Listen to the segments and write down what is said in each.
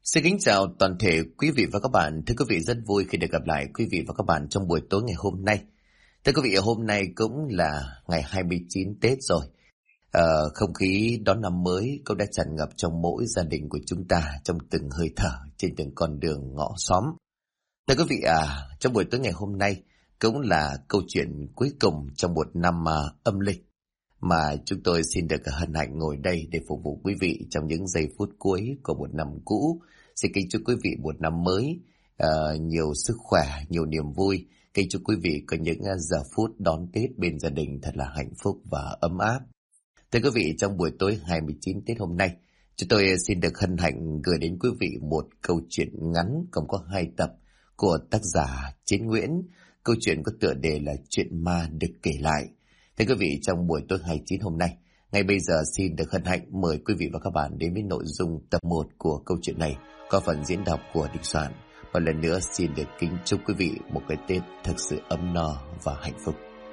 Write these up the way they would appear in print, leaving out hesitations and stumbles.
Xin kính chào toàn thể quý vị và các bạn. Thưa quý vị, rất vui khi được gặp lại quý vị và các bạn trong buổi tối ngày hôm nay. Thưa quý vị, hôm nay cũng là ngày 29 Tết rồi. Không khí đón năm mới cũng đã tràn ngập trong mỗi gia đình của chúng ta, trong từng hơi thở, trên từng con đường ngõ xóm. Thưa quý vị, trong buổi tối ngày hôm nay cũng là câu chuyện cuối cùng trong một năm âm lịch mà chúng tôi xin được hân hạnh ngồi đây để phục vụ quý vị trong những giây phút cuối của một năm cũ. Xin kính chúc quý vị một năm mới nhiều sức khỏe, nhiều niềm vui. Kính chúc quý vị có những giờ phút đón Tết bên gia đình thật là hạnh phúc và ấm áp. Thưa quý vị, trong buổi tối 29 Tết hôm nay, chúng tôi xin được hân hạnh gửi đến quý vị một câu chuyện ngắn gồm có 2 tập của tác giả Chiến Nguyễn. Câu chuyện có tựa đề là Chuyện ma được kể lại. Thưa quý vị, trong buổi tối 29 hôm nay, ngay bây giờ xin được hân hạnh mời quý vị và các bạn đến với nội dung tập 1 của câu chuyện này, có phần diễn đọc của Đình Soạn. Một lần nữa xin được kính chúc quý vị một cái Tết thật sự ấm no và hạnh phúc.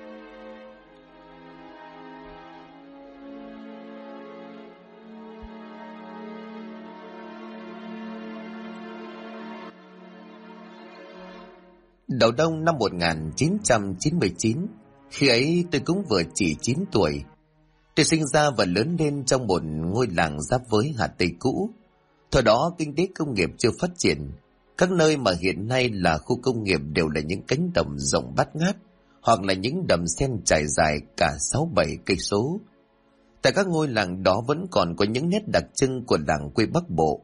Đầu đông năm 1999, khi ấy tôi cũng vừa chỉ 9 tuổi. Tôi sinh ra và lớn lên trong một ngôi làng giáp với Hà Tây cũ. Thời đó kinh tế công nghiệp chưa phát triển. Các nơi mà hiện nay là khu công nghiệp đều là những cánh đồng rộng bát ngát, hoặc là những đầm sen trải dài cả 6-7 cây số. Tại các ngôi làng đó vẫn còn có những nét đặc trưng của làng quê Bắc Bộ.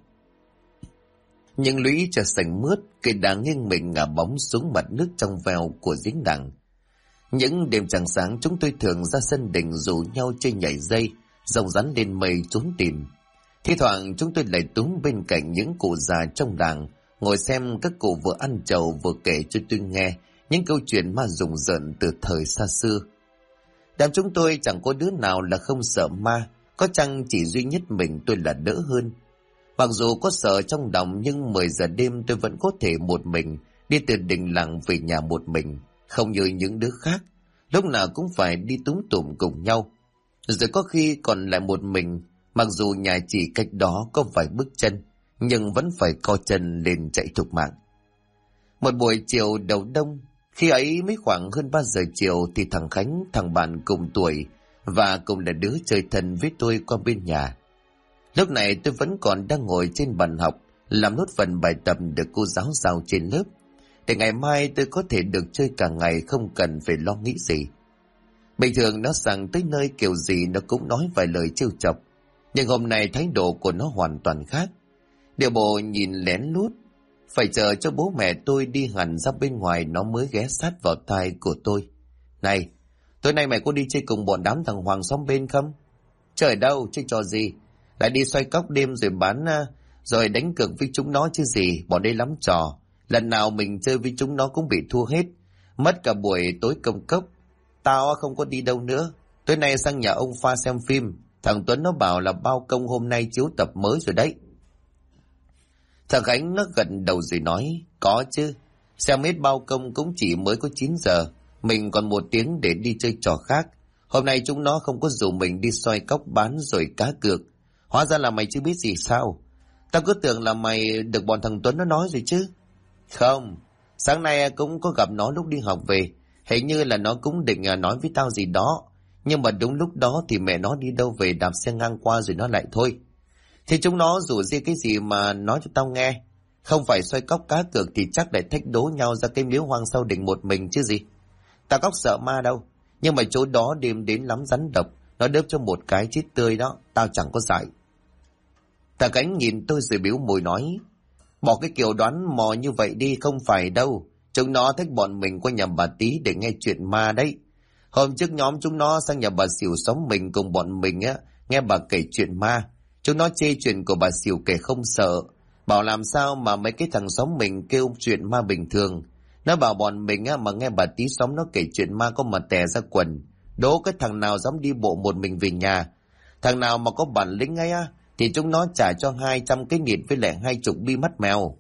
Những lũy trà xanh mướt, cây đá nghiêng mình ngả bóng xuống mặt nước trong veo của giếng đằng. Những đêm trăng sáng chúng tôi thường ra sân đình rủ nhau chơi nhảy dây, rồng rắn lên mây trốn tìm. Thi thoảng chúng tôi lại túm bên cạnh những cụ già trong làng, ngồi xem các cụ vừa ăn trầu vừa kể cho tôi nghe những câu chuyện ma rùng rợn từ thời xa xưa. Đám chúng tôi chẳng có đứa nào là không sợ ma, có chăng chỉ duy nhất mình tôi là đỡ hơn. Mặc dù có sợ trong lòng nhưng 10 giờ đêm tôi vẫn có thể một mình đi từ đình làng về nhà một mình, không như những đứa khác, lúc nào cũng phải đi túm tụm cùng nhau. Rồi có khi còn lại một mình, mặc dù nhà chỉ cách đó có vài bước chân, nhưng vẫn phải co chân lên chạy thục mạng. Một buổi chiều đầu đông, khi ấy mới khoảng hơn 3 giờ chiều thì thằng Khánh, thằng bạn cùng tuổi và cùng là đứa chơi thân với tôi qua bên nhà. Lúc này tôi vẫn còn đang ngồi trên bàn học, làm nốt phần bài tập được cô giáo giao trên lớp, để ngày mai tôi có thể được chơi cả ngày không cần phải lo nghĩ gì. Bình thường nó rằng tới nơi kiểu gì nó cũng nói vài lời trêu chọc, nhưng hôm nay thái độ của nó hoàn toàn khác. Điều bộ nhìn lén lút, phải chờ cho bố mẹ tôi đi hẳn ra bên ngoài nó mới ghé sát vào tai của tôi. Này, tối nay mày có đi chơi cùng bọn đám thằng Hoàng xóm bên không? Trời đâu, chơi trò gì? Lại đi xoay cóc đêm rồi bán, rồi đánh cược với chúng nó chứ gì, bọn đây lắm trò. Lần nào mình chơi với chúng nó cũng bị thua hết, mất cả buổi tối công cốc. Tao không có đi đâu nữa, tối nay sang nhà ông Pha xem phim, thằng Tuấn nó bảo là bao công hôm nay chiếu tập mới rồi đấy. Thằng Khánh nó gật đầu rồi nói, có chứ, xem hết bao công cũng chỉ mới có 9 giờ, mình còn 1 tiếng để đi chơi trò khác. Hôm nay chúng nó không có rủ mình đi xoay cóc bán rồi cá cược, hóa ra là mày chưa biết gì sao? Tao cứ tưởng là mày được bọn thằng Tuấn nó nói rồi chứ. Không, sáng nay cũng có gặp nó lúc đi học về, hình như là nó cũng định nói với tao gì đó, nhưng mà đúng lúc đó thì mẹ nó đi đâu về đạp xe ngang qua rồi nó lại thôi. Thì chúng nó rủ riêng cái gì mà nói cho tao nghe, không phải xoay cóc cá cược thì chắc lại thách đố nhau ra cái miếu hoang sau đỉnh một mình chứ gì. Tao cóc sợ ma đâu, nhưng mà chỗ đó đêm đến lắm rắn độc, nó đớp cho một cái chết tươi đó, tao chẳng có dại. Thằng Cánh nhìn tôi rồi biểu môi nói, bỏ cái kiểu đoán mò như vậy đi, không phải đâu. Chúng nó thách bọn mình qua nhà bà Tí để nghe chuyện ma đấy. Hôm trước nhóm chúng nó sang nhà bà Xỉu xóm mình cùng bọn mình nghe bà kể chuyện ma. Chúng nó chê chuyện của bà Xỉu kể không sợ, bảo làm sao mà mấy cái thằng xóm mình kêu chuyện ma bình thường. Nó bảo bọn mình mà nghe bà Tí xóm nó kể chuyện ma có mà tè ra quần. Đố cái thằng nào dám đi bộ một mình về nhà. Thằng nào mà có bản lĩnh ấy thì chúng nó trả cho 200 cái nịt với lại 20 bi mắt mèo.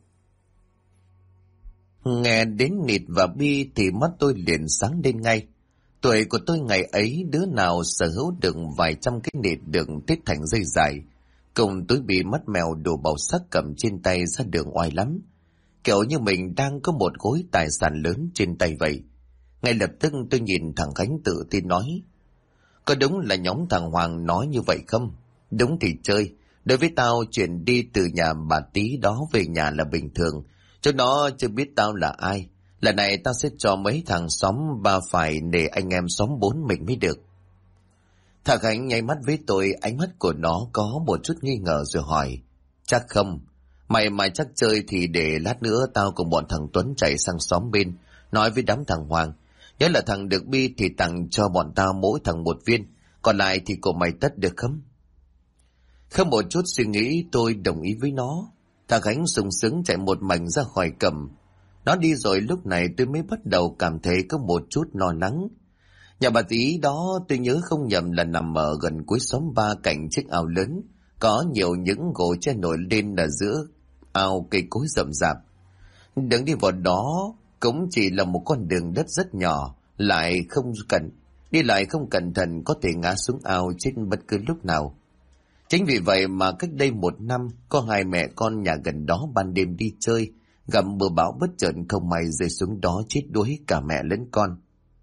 Nghe đến nịt và bi thì mắt tôi liền sáng lên ngay. Tuổi của tôi ngày ấy đứa nào sở hữu được vài trăm cái nịt được tết thành dây dài. cùng túi bì mắt mèo đủ màu sắc cầm trên tay ra đường oai lắm. Kiểu như mình đang có một khối tài sản lớn trên tay vậy. Ngay lập tức tôi nhìn thằng Khánh tự tin nói: có đúng là nhóm thằng Hoàng nói như vậy không? Đúng thì chơi. Đối với tao, chuyện đi từ nhà bà Tí đó về nhà là bình thường. Cho nó chưa biết tao là ai. Lần này tao sẽ cho mấy thằng xóm ba phải nể anh em xóm 4 mình mới được. Thằng Khánh nháy mắt với tôi, ánh mắt của nó có một chút nghi ngờ rồi hỏi: chắc không? Mày mà chắc chơi thì để lát nữa tao cùng bọn thằng Tuấn chạy sang xóm bên, nói với đám thằng Hoàng. Nhớ là thằng được bi thì tặng cho bọn tao mỗi thằng 1 viên, còn lại thì của mày tất được không? Không một chút suy nghĩ tôi đồng ý với nó. Thằng Khánh sung sướng chạy một mạch ra khỏi cầm. Nó đi rồi lúc này tôi mới bắt đầu cảm thấy có một chút lo lắng. Nhà bà Tí đó tôi nhớ không nhầm là nằm ở gần cuối xóm 3 cạnh chiếc ao lớn, có nhiều những gỗ tre nổi lên ở giữa ao, cây cối rậm rạp. Đường đi vào đó cũng chỉ là một con đường đất rất nhỏ, đi lại không cẩn thận có thể ngã xuống ao chết bất cứ lúc nào. Chính vì vậy mà cách đây 1 năm, có 2 mẹ con nhà gần đó ban đêm đi chơi, gặp mưa bão bất chợt không may rơi xuống đó chết đuối cả mẹ lẫn con.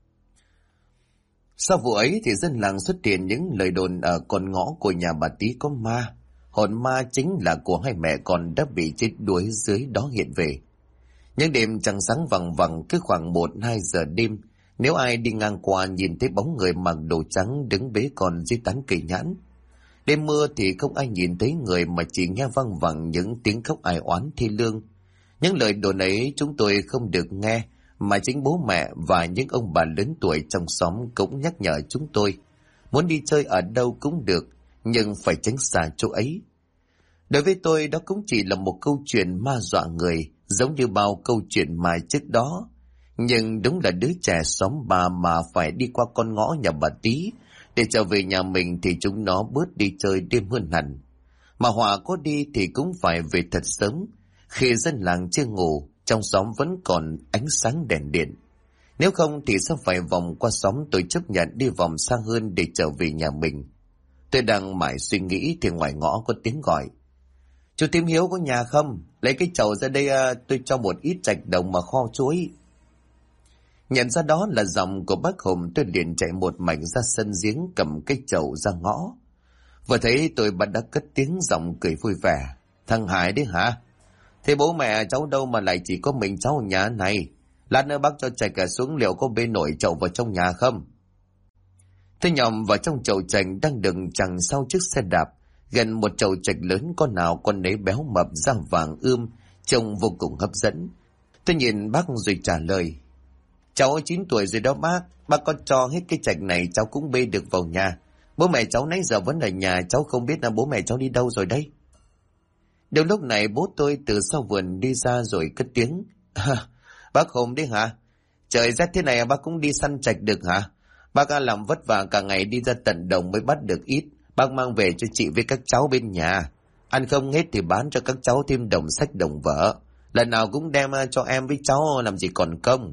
Sau vụ ấy thì dân làng xuất hiện những lời đồn ở con ngõ của nhà bà Tí có ma. Hồn ma chính là của 2 mẹ con đã bị chết đuối dưới đó hiện về. Những đêm trăng sáng vằng vằng, cứ khoảng 1-2 giờ đêm, nếu ai đi ngang qua nhìn thấy bóng người mặc đồ trắng đứng bế con dưới tán cây nhãn. Đêm mưa thì không ai nhìn thấy người mà chỉ nghe văng vẳng những tiếng khóc ai oán thi lương. Những lời đồn ấy chúng tôi không được nghe, mà chính bố mẹ và những ông bà lớn tuổi trong xóm cũng nhắc nhở chúng tôi. Muốn đi chơi ở đâu cũng được, nhưng phải tránh xa chỗ ấy. Đối với tôi đó cũng chỉ là một câu chuyện ma dọa người, giống như bao câu chuyện ma trước đó. Nhưng đúng là đứa trẻ xóm 3 mà phải đi qua con ngõ nhà bà Tí để trở về nhà mình thì chúng nó bớt đi chơi đêm hơn hẳn. Mà Hòa có đi thì cũng phải về thật sớm, khi dân làng chưa ngủ, trong xóm vẫn còn ánh sáng đèn điện. Nếu không thì sẽ phải vòng qua xóm, tôi chấp nhận đi vòng xa hơn để trở về nhà mình. Tôi đang mải suy nghĩ thì ngoài ngõ có tiếng gọi: chú Tím Hiếu có nhà không? Lấy cái chậu ra đây, tôi cho một ít trạch đồng mà kho chuối. Nhận ra đó là giọng của bác Hùng, tôi liền chạy một mạch ra sân giếng cầm cái chậu ra ngõ. Vừa thấy tôi bắt đã cất tiếng giọng cười vui vẻ: thằng Hải đấy hả? Thế bố mẹ cháu đâu mà lại chỉ có mình cháu ở nhà này? Lát nữa bác cho trạch xuống, liệu có bê nổi chậu vào trong nhà không? Tôi nhòm vào trong chậu trạch đang đựng chằng sau chiếc xe đạp. Gần một chậu trạch lớn, con nào con nấy béo mập, da vàng ươm, trông vô cùng hấp dẫn. Tôi nhìn bác rồi trả lời: cháu 9 tuổi rồi đó bác có cho hết cái trạch này cháu cũng bê được vào nhà. Bố mẹ cháu nãy giờ vẫn ở nhà, cháu không biết là bố mẹ cháu đi đâu rồi đây. Điều lúc này bố tôi từ sau vườn đi ra rồi cất tiếng: bác Hùng đấy hả? Trời rét thế này bác cũng đi săn trạch được hả? Bác đã làm vất vả cả ngày đi ra tận đồng mới bắt được ít, bác mang về cho chị với các cháu bên nhà. Ăn không hết thì bán cho các cháu thêm đồng sách đồng vở. Lần nào cũng đem cho em với cháu làm gì còn công.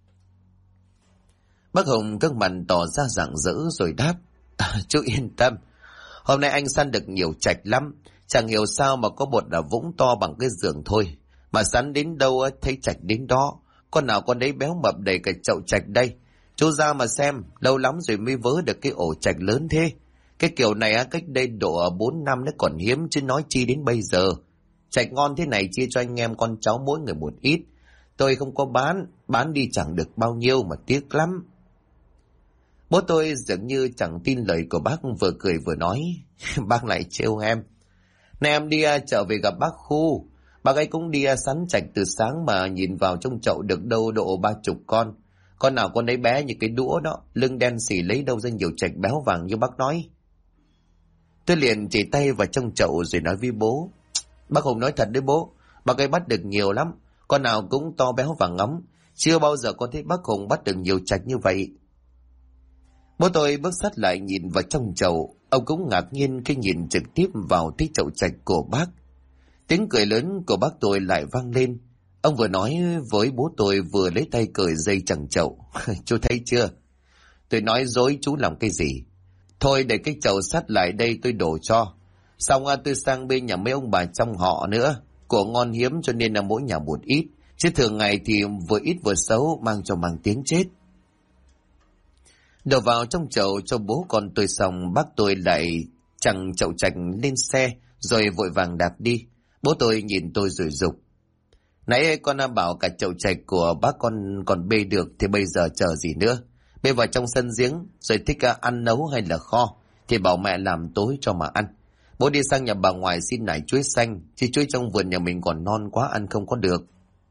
Bác Hùng các mặt tỏ ra rạng rỡ rồi đáp: chú yên tâm, hôm nay anh săn được nhiều trạch lắm. Chẳng hiểu sao mà có một là vũng to bằng cái giường thôi, mà săn đến đâu thấy trạch đến đó. Con nào con đấy béo mập đầy cả chậu trạch đây. Chú ra mà xem, lâu lắm rồi mới vớ được cái ổ trạch lớn thế. Cái kiểu này cách đây độ 4 năm nó còn hiếm, chứ nói chi đến bây giờ. Trạch ngon thế này chia cho anh em con cháu mỗi người một ít. Tôi không có bán đi chẳng được bao nhiêu mà tiếc lắm. Bố tôi dường như chẳng tin lời của bác, vừa cười vừa nói: bác lại trêu em. Nay em đi chợ về gặp bác Khu. Bác ấy cũng đi sắn trạch từ sáng mà nhìn vào trong chậu được đâu độ 30 con. Con nào con đấy bé như cái đũa đó, lưng đen xỉ lấy đâu ra nhiều trạch béo vàng như bác nói. Tôi liền chỉ tay vào trong chậu rồi nói với bố: bác Hùng nói thật đấy bố, bác ấy bắt được nhiều lắm, con nào cũng to béo vàng ngắm. Chưa bao giờ con thấy bác Hùng bắt được nhiều trạch như vậy. Bố tôi bước sát lại nhìn vào trong chậu, ông cũng ngạc nhiên khi nhìn trực tiếp vào cái chậu trạch của bác. Tiếng cười lớn của bác tôi lại vang lên. Ông vừa nói với bố tôi vừa lấy tay cởi dây chằng chậu. Chú thấy chưa? Tôi nói dối chú làm cái gì? Thôi để cái chậu sắt lại đây tôi đổ cho. Xong tôi sang bên nhà mấy ông bà trong họ nữa. Của ngon hiếm cho nên là mỗi nhà một ít. Chứ thường ngày thì vừa ít vừa xấu, mang cho mang tiếng chết. Đổ vào trong chậu cho bố con tôi xong, bác tôi lại chằng chậu chạch lên xe rồi vội vàng đạp đi. Bố tôi nhìn tôi rồi giục: nãy con đã bảo cả chậu chạch của bác con còn bê được thì bây giờ chờ gì nữa. Bê vào trong sân giếng rồi thích ăn nấu hay là kho thì bảo mẹ làm tối cho mà ăn. Bố đi sang nhà bà ngoại xin nải chuối xanh, chứ chuối trong vườn nhà mình còn non quá ăn không có được.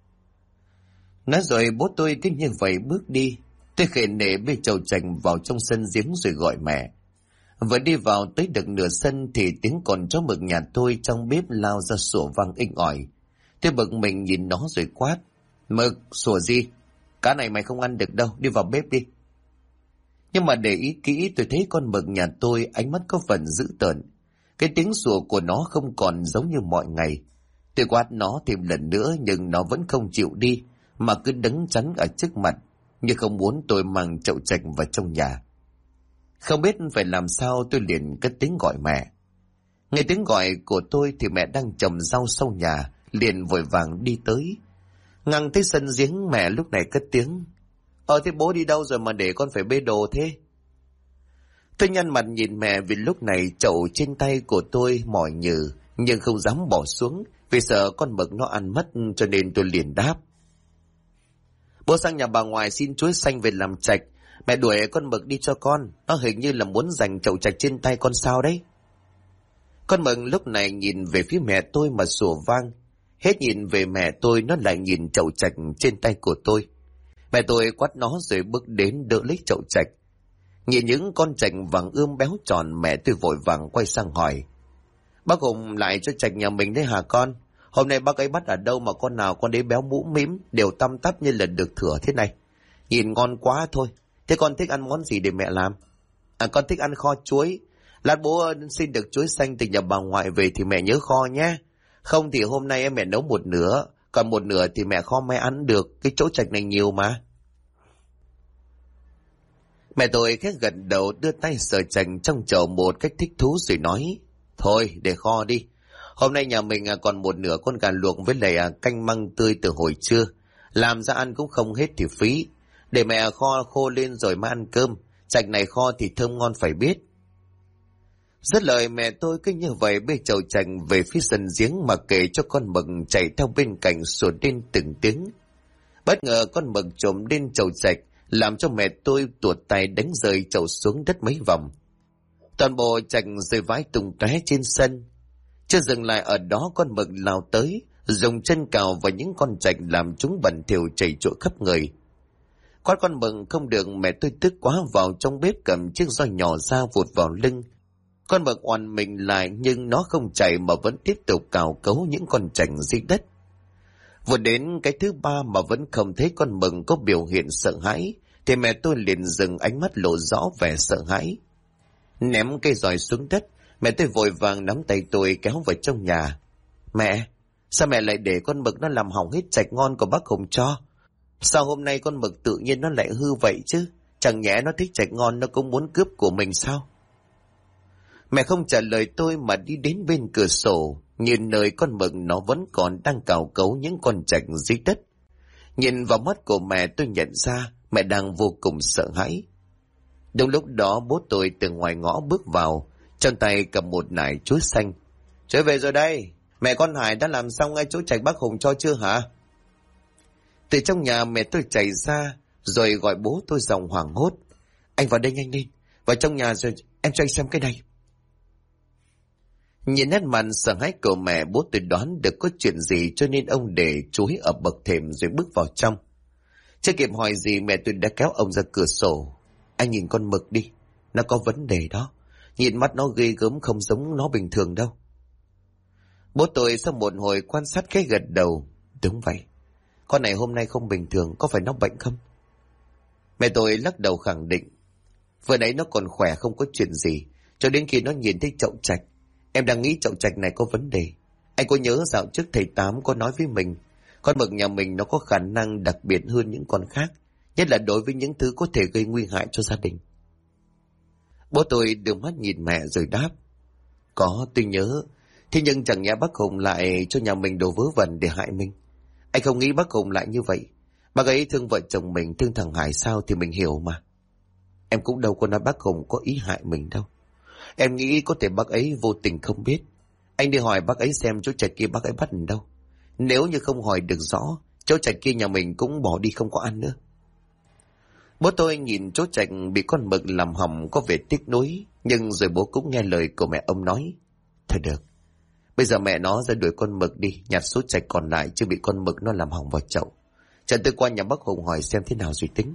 Nói rồi bố tôi cứ như vậy bước đi. Tôi khệ nể bê chậu chạch vào trong sân giếng rồi gọi mẹ. Vừa đi vào tới được nửa sân thì tiếng con chó mực nhà tôi trong bếp lao ra sủa vang inh ỏi. Tôi bực mình nhìn nó rồi quát: Mực, sủa gì? Cá này mày không ăn được đâu, đi vào bếp đi. Nhưng mà để ý kỹ tôi thấy con mực nhà tôi ánh mắt có phần dữ tợn. Cái tiếng sủa của nó không còn giống như mọi ngày. Tôi quát nó thêm lần nữa nhưng nó vẫn không chịu đi, mà cứ đứng chắn ở trước mặt, như không muốn tôi mang chậu chạch vào trong nhà. Không biết phải làm sao tôi liền cất tiếng gọi mẹ. Nghe tiếng gọi của tôi thì mẹ đang trồng rau sau nhà, liền vội vàng đi tới. Ngang tới sân giếng mẹ lúc này cất tiếng: thế bố đi đâu rồi mà để con phải bê đồ thế? Tôi nhăn mặt nhìn mẹ vì lúc này chậu trên tay của tôi mỏi nhừ, nhưng không dám bỏ xuống vì sợ con mực nó ăn mất, cho nên tôi liền đáp: Bố sang nhà bà ngoại xin chuối xanh về làm chạch. Mẹ đuổi con mực đi cho con, nó hình như là muốn giành chậu chạch trên tay con sao đấy. Con mực lúc này nhìn về phía mẹ tôi mà sủa vang. Hết nhìn về mẹ tôi nó lại nhìn chậu chạch trên tay của tôi. Mẹ tôi quát nó rồi bước đến đỡ lấy chậu chạch. Nhìn những con chạch vàng ươm béo tròn, mẹ tôi vội vàng quay sang hỏi: Bác Hùng lại cho chạch nhà mình đấy hả con? Hôm nay bác ấy bắt ở đâu mà con nào con đấy béo mũ mím, đều tăm tắp như là được thửa thế này. Nhìn ngon quá thôi. Thế con thích ăn món gì để mẹ làm? Con thích ăn kho chuối. Lát bố xin được chuối xanh từ nhà bà ngoại về thì mẹ nhớ kho nhé. Không thì hôm nay mẹ nấu một nửa, còn một nửa thì mẹ kho mẹ ăn được, cái chỗ chạch này nhiều mà. Mẹ tôi khẽ gật đầu, đưa tay sờ chạch trong chậu một cách thích thú rồi nói: Thôi để kho đi. Hôm nay nhà mình còn một nửa con gà luộc với lại canh măng tươi từ hồi trưa. Làm ra ăn cũng không hết thì phí. Để mẹ kho khô lên rồi mới ăn cơm. Chạch này kho thì thơm ngon phải biết. Dứt lời mẹ tôi cứ như vậy bê chậu chạch về phía sân giếng mà kể cho con mực chạy theo bên cạnh sủa lên từng tiếng. Bất ngờ con mực trồm lên chậu chạch, làm cho mẹ tôi tuột tay đánh rơi chậu xuống đất mấy vòng. Toàn bộ chạch rơi vãi tung tóe trên sân. Chưa dừng lại ở đó, con mực lao tới, dùng chân cào vào những con chạch làm chúng bẩn thỉu chảy trội khắp người. Quát con mực không được, mẹ tôi tức quá vào trong bếp cầm chiếc roi nhỏ ra vụt vào lưng. Con mực oằn mình lại nhưng nó không chạy mà vẫn tiếp tục cào cấu những con chạch dưới đất. Vừa đến cái thứ ba mà vẫn không thấy con mực có biểu hiện sợ hãi thì mẹ tôi liền dừng, ánh mắt lộ rõ vẻ sợ hãi. Ném cây roi xuống đất, mẹ tôi vội vàng nắm tay tôi kéo vào trong nhà. Mẹ, sao mẹ lại để con mực nó làm hỏng hết chạch ngon của bác Hùng cho? Sao hôm nay con mực tự nhiên nó lại hư vậy chứ? Chẳng nhẽ nó thích chạch ngon nó cũng muốn cướp của mình sao? Mẹ không trả lời tôi mà đi đến bên cửa sổ, nhìn nơi con mực nó vẫn còn đang cào cấu những con chạch dưới đất. Nhìn vào mắt của mẹ tôi nhận ra mẹ đang vô cùng sợ hãi. Đúng lúc đó bố tôi từ ngoài ngõ bước vào, trong tay cầm một nải chuối xanh. Trở về rồi đây, mẹ con Hải đã làm xong ngay chỗ chạch bác Hùng cho chưa hả? Từ trong nhà mẹ tôi chạy ra, rồi gọi bố tôi giọng hoảng hốt. Anh vào đây nhanh lên, vào trong nhà rồi em cho anh xem cái này. Nhìn nét mặt sợ hãi của mẹ, bố tôi đoán được có chuyện gì cho nên ông để chuối ở bậc thềm rồi bước vào trong. Chưa kịp hỏi gì mẹ tôi đã kéo ông ra cửa sổ. Anh nhìn con mực đi, nó có vấn đề đó. Nhìn mắt nó ghê gớm, không giống nó bình thường đâu. Bố tôi sau một hồi quan sát cái gật đầu. Đúng vậy, con này hôm nay không bình thường, có phải nó bệnh không? Mẹ tôi lắc đầu khẳng định. Vừa nãy nó còn khỏe không có chuyện gì, cho đến khi nó nhìn thấy chậu chạch. Em đang nghĩ chậu chạch này có vấn đề. Anh có nhớ dạo trước thầy Tám có nói với mình, con mực nhà mình nó có khả năng đặc biệt hơn những con khác, nhất là đối với những thứ có thể gây nguy hại cho gia đình. Bố tôi đưa mắt nhìn mẹ rồi đáp. Có, tôi nhớ. Thế nhưng chẳng nhẽ bác Hùng lại cho nhà mình đồ vớ vẩn để hại mình. Anh không nghĩ bác Hùng lại như vậy. Bác ấy thương vợ chồng mình, thương thằng Hải sao thì mình hiểu mà. Em cũng đâu có nói bác Hùng có ý hại mình đâu. Em nghĩ có thể bác ấy vô tình không biết. Anh đi hỏi bác ấy xem chỗ Trạch kia bác ấy bắt ở đâu. Nếu như không hỏi được rõ, chỗ Trạch kia nhà mình cũng bỏ đi không có ăn nữa. Bố tôi nhìn chỗ Trạch bị con mực làm hỏng có vẻ tiếc nuối, nhưng rồi bố cũng nghe lời của mẹ ông nói. Thôi được, bây giờ mẹ nó ra đuổi con mực đi, nhặt số Trạch còn lại chứ bị con mực nó làm hỏng vào chậu. Chẳng tôi qua nhà bác Hùng hỏi xem thế nào rồi tính.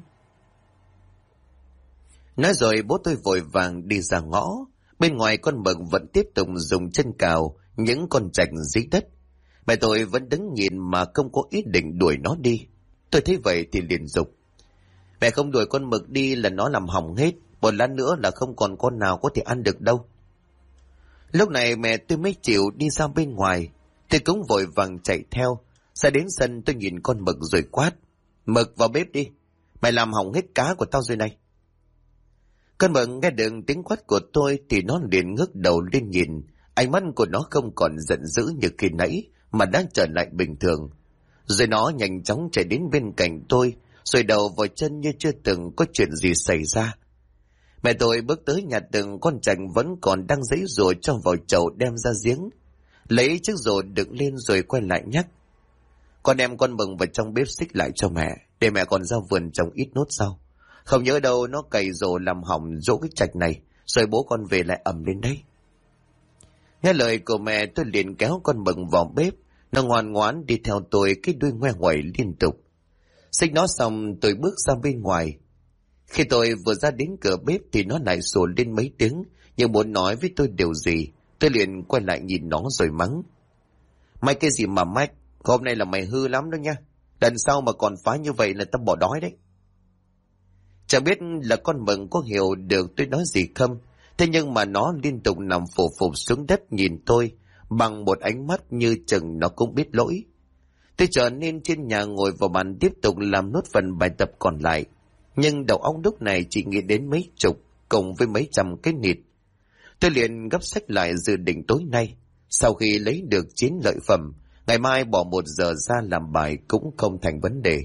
Nói rồi bố tôi vội vàng đi ra ngõ. Bên ngoài con mực vẫn tiếp tục dùng chân cào những con Trạch dưới đất. Mẹ tôi vẫn đứng nhìn mà không có ý định đuổi nó đi. Tôi thấy vậy thì liền giục. Mẹ không đuổi con mực đi là nó làm hỏng hết. Một lát nữa là không còn con nào có thể ăn được đâu. Lúc này mẹ tôi mới chịu đi ra bên ngoài. Tôi cũng vội vàng chạy theo. Ra đến sân tôi nhìn con mực rồi quát. Mực vào bếp đi. Mày làm hỏng hết cá của tao rồi này. Con mực nghe được tiếng quát của tôi thì nó liền ngước đầu lên nhìn. Ánh mắt của nó không còn giận dữ như khi nãy mà đã trở lại bình thường. Rồi nó nhanh chóng chạy đến bên cạnh tôi, rồi đầu vào chân như chưa từng có chuyện gì xảy ra. Mẹ tôi bước tới nhặt từng con Trạch vẫn còn đang giãy giụa cho vào chậu đem ra giếng. Lấy chiếc rổ đựng lên rồi quay lại nhắc. Con đem con mực vào trong bếp xích lại cho mẹ, để mẹ còn ra vườn trồng ít nốt rau. Không nhớ đâu nó cày rổ làm hỏng dỗ cái Trạch này, rồi bố con về lại ầm lên đấy. Nghe lời của mẹ tôi liền kéo con mực vào bếp. Nó ngoan ngoãn đi theo tôi, cái đuôi ngoe ngoẩy liên tục. Xích nó xong tôi bước ra bên ngoài. Khi tôi vừa ra đến cửa bếp thì nó lại sủa lên mấy tiếng, nhưng muốn nói với tôi điều gì. Tôi liền quay lại nhìn nó rồi mắng. Mày cái gì mà mách, hôm nay là mày hư lắm đó nha. Lần sau mà còn phá như vậy là tao bỏ đói đấy. Chẳng biết là con mực có hiểu được tôi nói gì không. Thế nhưng mà nó liên tục nằm phù phụp xuống đất nhìn tôi bằng một ánh mắt như chừng nó cũng biết lỗi. Tôi trở nên trên nhà ngồi vào bàn tiếp tục làm nốt phần bài tập còn lại. Nhưng đầu óc lúc này chỉ nghĩ đến mấy chục cùng với mấy trăm cái nịt. Tôi liền gấp sách lại dự định tối nay. Sau khi lấy được 9 lợi phẩm, ngày mai bỏ 1 giờ ra làm bài cũng không thành vấn đề.